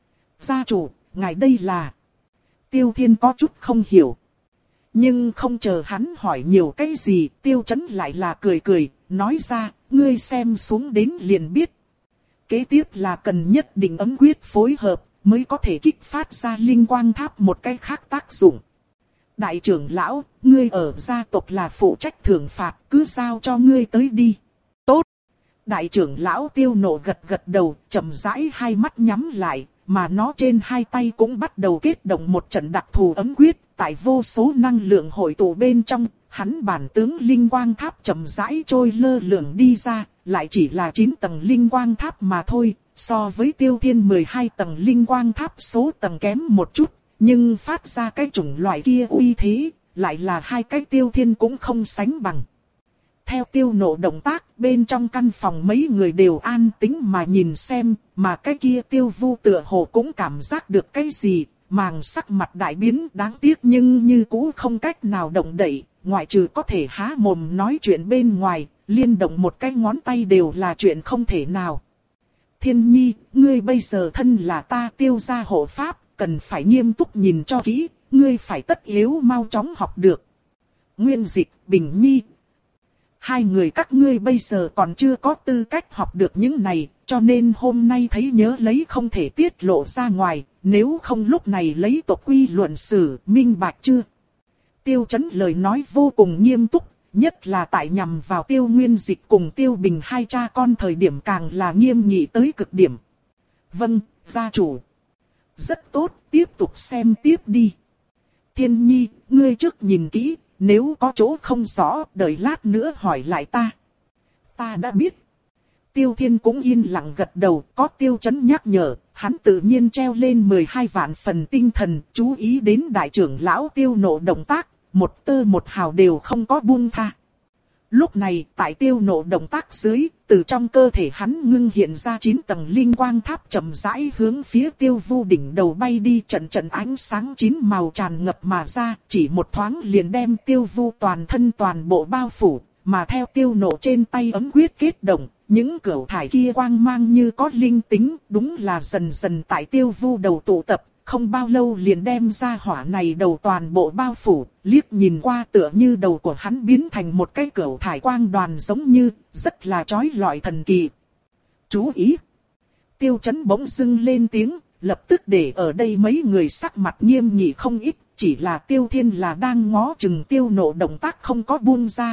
Gia chủ, ngài đây là... Tiêu Thiên có chút không hiểu. Nhưng không chờ hắn hỏi nhiều cái gì, Tiêu trấn lại là cười cười, nói ra, ngươi xem xuống đến liền biết. Kế tiếp là cần nhất định ấm quyết phối hợp, mới có thể kích phát ra linh quang tháp một cái khác tác dụng. Đại trưởng lão, ngươi ở gia tộc là phụ trách thưởng phạt, cứ giao cho ngươi tới đi. Tốt! Đại trưởng lão Tiêu nộ gật gật đầu, chậm rãi hai mắt nhắm lại, mà nó trên hai tay cũng bắt đầu kết động một trận đặc thù ấm quyết, tại vô số năng lượng hội tụ bên trong, hắn bản tướng linh quang tháp chậm rãi trôi lơ lửng đi ra, lại chỉ là chín tầng linh quang tháp mà thôi, so với Tiêu Thiên mười hai tầng linh quang tháp số tầng kém một chút, nhưng phát ra cái chủng loại kia uy thế, lại là hai cái Tiêu Thiên cũng không sánh bằng. Theo Tiêu Nộ động tác, bên trong căn phòng mấy người đều an tĩnh mà nhìn xem, mà cái kia Tiêu Vu tựa hồ cũng cảm giác được cái gì, màng sắc mặt đại biến đáng tiếc nhưng như cũ không cách nào động đậy, ngoại trừ có thể há mồm nói chuyện bên ngoài, liên động một cái ngón tay đều là chuyện không thể nào. Thiên Nhi, ngươi bây giờ thân là ta Tiêu gia hộ pháp, cần phải nghiêm túc nhìn cho kỹ, ngươi phải tất yếu mau chóng học được. Nguyên Dịch, Bình Nhi. Hai người các ngươi bây giờ còn chưa có tư cách học được những này, cho nên hôm nay thấy nhớ lấy không thể tiết lộ ra ngoài, nếu không lúc này lấy tộc quy luận xử, minh bạch chưa? Tiêu Chấn lời nói vô cùng nghiêm túc, nhất là tại nhằm vào Tiêu Nguyên Dịch cùng Tiêu Bình hai cha con thời điểm càng là nghiêm nghị tới cực điểm. Vâng, gia chủ. Rất tốt, tiếp tục xem tiếp đi. Thiên Nhi, ngươi trước nhìn kỹ, nếu có chỗ không rõ, đợi lát nữa hỏi lại ta. Ta đã biết. Tiêu Thiên cũng yên lặng gật đầu, có Tiêu Chấn nhắc nhở, hắn tự nhiên treo lên mười hai vạn phần tinh thần, chú ý đến đại trưởng lão Tiêu Nộ động tác, một tơ một hào đều không có buông tha. Lúc này, tại Tiêu Nộ động tác dưới, từ trong cơ thể hắn ngưng hiện ra chín tầng linh quang tháp chậm rãi hướng phía Tiêu Vu đỉnh đầu bay đi, trận trận ánh sáng chín màu tràn ngập mà ra, chỉ một thoáng liền đem Tiêu Vu toàn thân toàn bộ bao phủ, mà theo Tiêu Nộ trên tay ấm quyết kết động, những cửu thải kia quang mang như có linh tính, đúng là dần dần tại Tiêu Vu đầu tụ tập. Không bao lâu liền đem ra hỏa này đầu toàn bộ bao phủ, liếc nhìn qua tựa như đầu của hắn biến thành một cái cửu thải quang đoàn giống như, rất là chói lọi thần kỳ. Chú ý! Tiêu Chấn bỗng dưng lên tiếng, lập tức để ở đây mấy người sắc mặt nghiêm nghị không ít, chỉ là Tiêu Thiên là đang ngó chừng Tiêu Nộ động tác không có buông ra.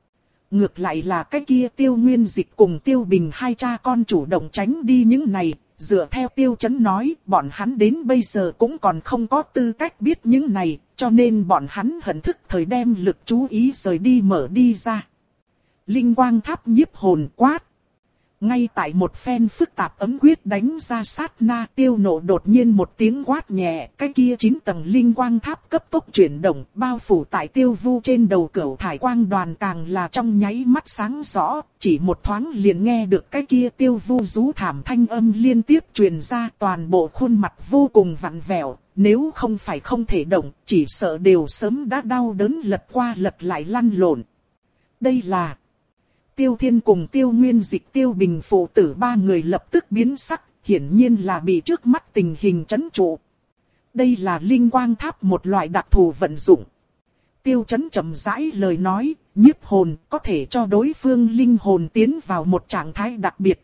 Ngược lại là cái kia Tiêu Nguyên Dịch cùng Tiêu Bình hai cha con chủ động tránh đi những này. Dựa theo Tiêu Chấn nói, bọn hắn đến bây giờ cũng còn không có tư cách biết những này, cho nên bọn hắn hận thức thời đem lực chú ý rời đi mở đi ra. Linh quang tháp nhiếp hồn quát. Ngay tại một phen phức tạp ấm quyết đánh ra sát na, Tiêu Nộ đột nhiên một tiếng quát nhẹ, cái kia chín tầng linh quang tháp cấp tốc chuyển động, bao phủ tại Tiêu Vu trên đầu cửu thải quang đoàn càng là trong nháy mắt sáng rõ, chỉ một thoáng liền nghe được cái kia Tiêu Vu rú thảm thanh âm liên tiếp truyền ra, toàn bộ khuôn mặt vô cùng vặn vẹo, nếu không phải không thể động, chỉ sợ đều sớm đã đau đớn lật qua lật lại lăn lộn. Đây là... Tiêu Thiên cùng Tiêu Nguyên Dịch Tiêu Bình phụ tử ba người lập tức biến sắc, hiển nhiên là bị trước mắt tình hình chấn trụ. Đây là linh quang tháp một loại đặc thù vận dụng. Tiêu Chấn chậm rãi lời nói, nhiếp hồn có thể cho đối phương linh hồn tiến vào một trạng thái đặc biệt.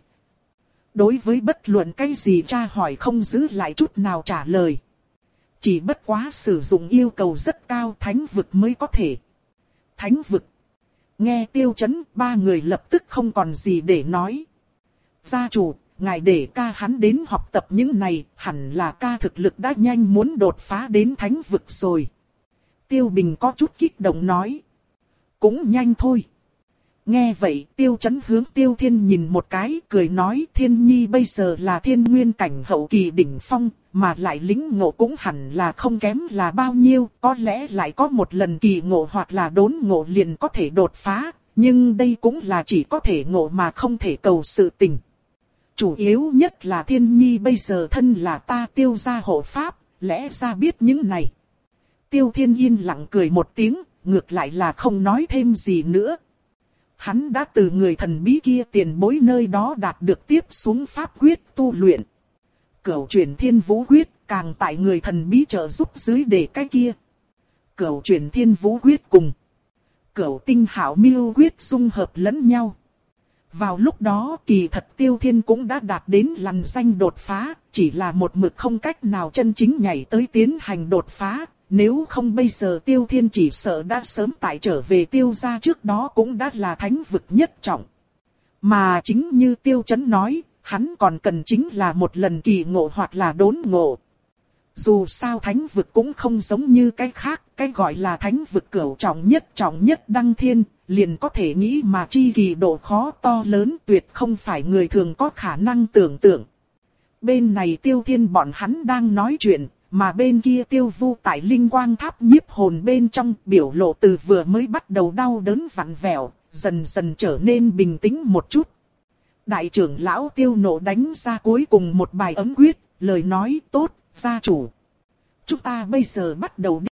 Đối với bất luận cái gì tra hỏi không giữ lại chút nào trả lời. Chỉ bất quá sử dụng yêu cầu rất cao thánh vực mới có thể. Thánh vực. Nghe Tiêu Chấn, ba người lập tức không còn gì để nói. Gia chủ, ngài để ca hắn đến học tập những này, hẳn là ca thực lực đã nhanh muốn đột phá đến thánh vực rồi. Tiêu Bình có chút kích động nói. Cũng nhanh thôi. Nghe vậy, Tiêu Chấn hướng Tiêu Thiên nhìn một cái, cười nói Thiên Nhi bây giờ là thiên nguyên cảnh hậu kỳ đỉnh phong, mà lại lĩnh ngộ cũng hẳn là không kém là bao nhiêu, có lẽ lại có một lần kỳ ngộ hoặc là đốn ngộ liền có thể đột phá, nhưng đây cũng là chỉ có thể ngộ mà không thể cầu sự tình. Chủ yếu nhất là Thiên Nhi bây giờ thân là ta Tiêu gia hộ pháp, lẽ ra biết những này. Tiêu Thiên yên lặng cười một tiếng, ngược lại là không nói thêm gì nữa. Hắn đã từ người thần bí kia tiền bối nơi đó đạt được tiếp xuống pháp quyết tu luyện. Cửu chuyển thiên vũ quyết, càng tại người thần bí trợ giúp dưới để cái kia. Cửu chuyển thiên vũ quyết cùng cửu tinh hảo miêu quyết dung hợp lẫn nhau. Vào lúc đó kỳ thật Tiêu Thiên cũng đã đạt đến lằn danh đột phá, chỉ là một mực không cách nào chân chính nhảy tới tiến hành đột phá. Nếu không bây giờ Tiêu Thiên chỉ sợ đã sớm tại trở về Tiêu gia trước đó cũng đã là thánh vực nhất trọng. Mà chính như Tiêu Chấn nói, hắn còn cần chính là một lần kỳ ngộ hoặc là đốn ngộ. Dù sao thánh vực cũng không giống như cái khác, cái gọi là thánh vực cửu trọng nhất trọng nhất đăng thiên, liền có thể nghĩ mà chi kỳ độ khó to lớn tuyệt không phải người thường có khả năng tưởng tượng. Bên này Tiêu Thiên bọn hắn đang nói chuyện, mà bên kia Tiêu Vu tại linh quang tháp nhiếp hồn bên trong biểu lộ từ vừa mới bắt đầu đau đớn vặn vẹo, dần dần trở nên bình tĩnh một chút. Đại trưởng lão Tiêu Nộ đánh ra cuối cùng một bài ấm quyết, lời nói tốt, gia chủ. Chúng ta bây giờ bắt đầu đi.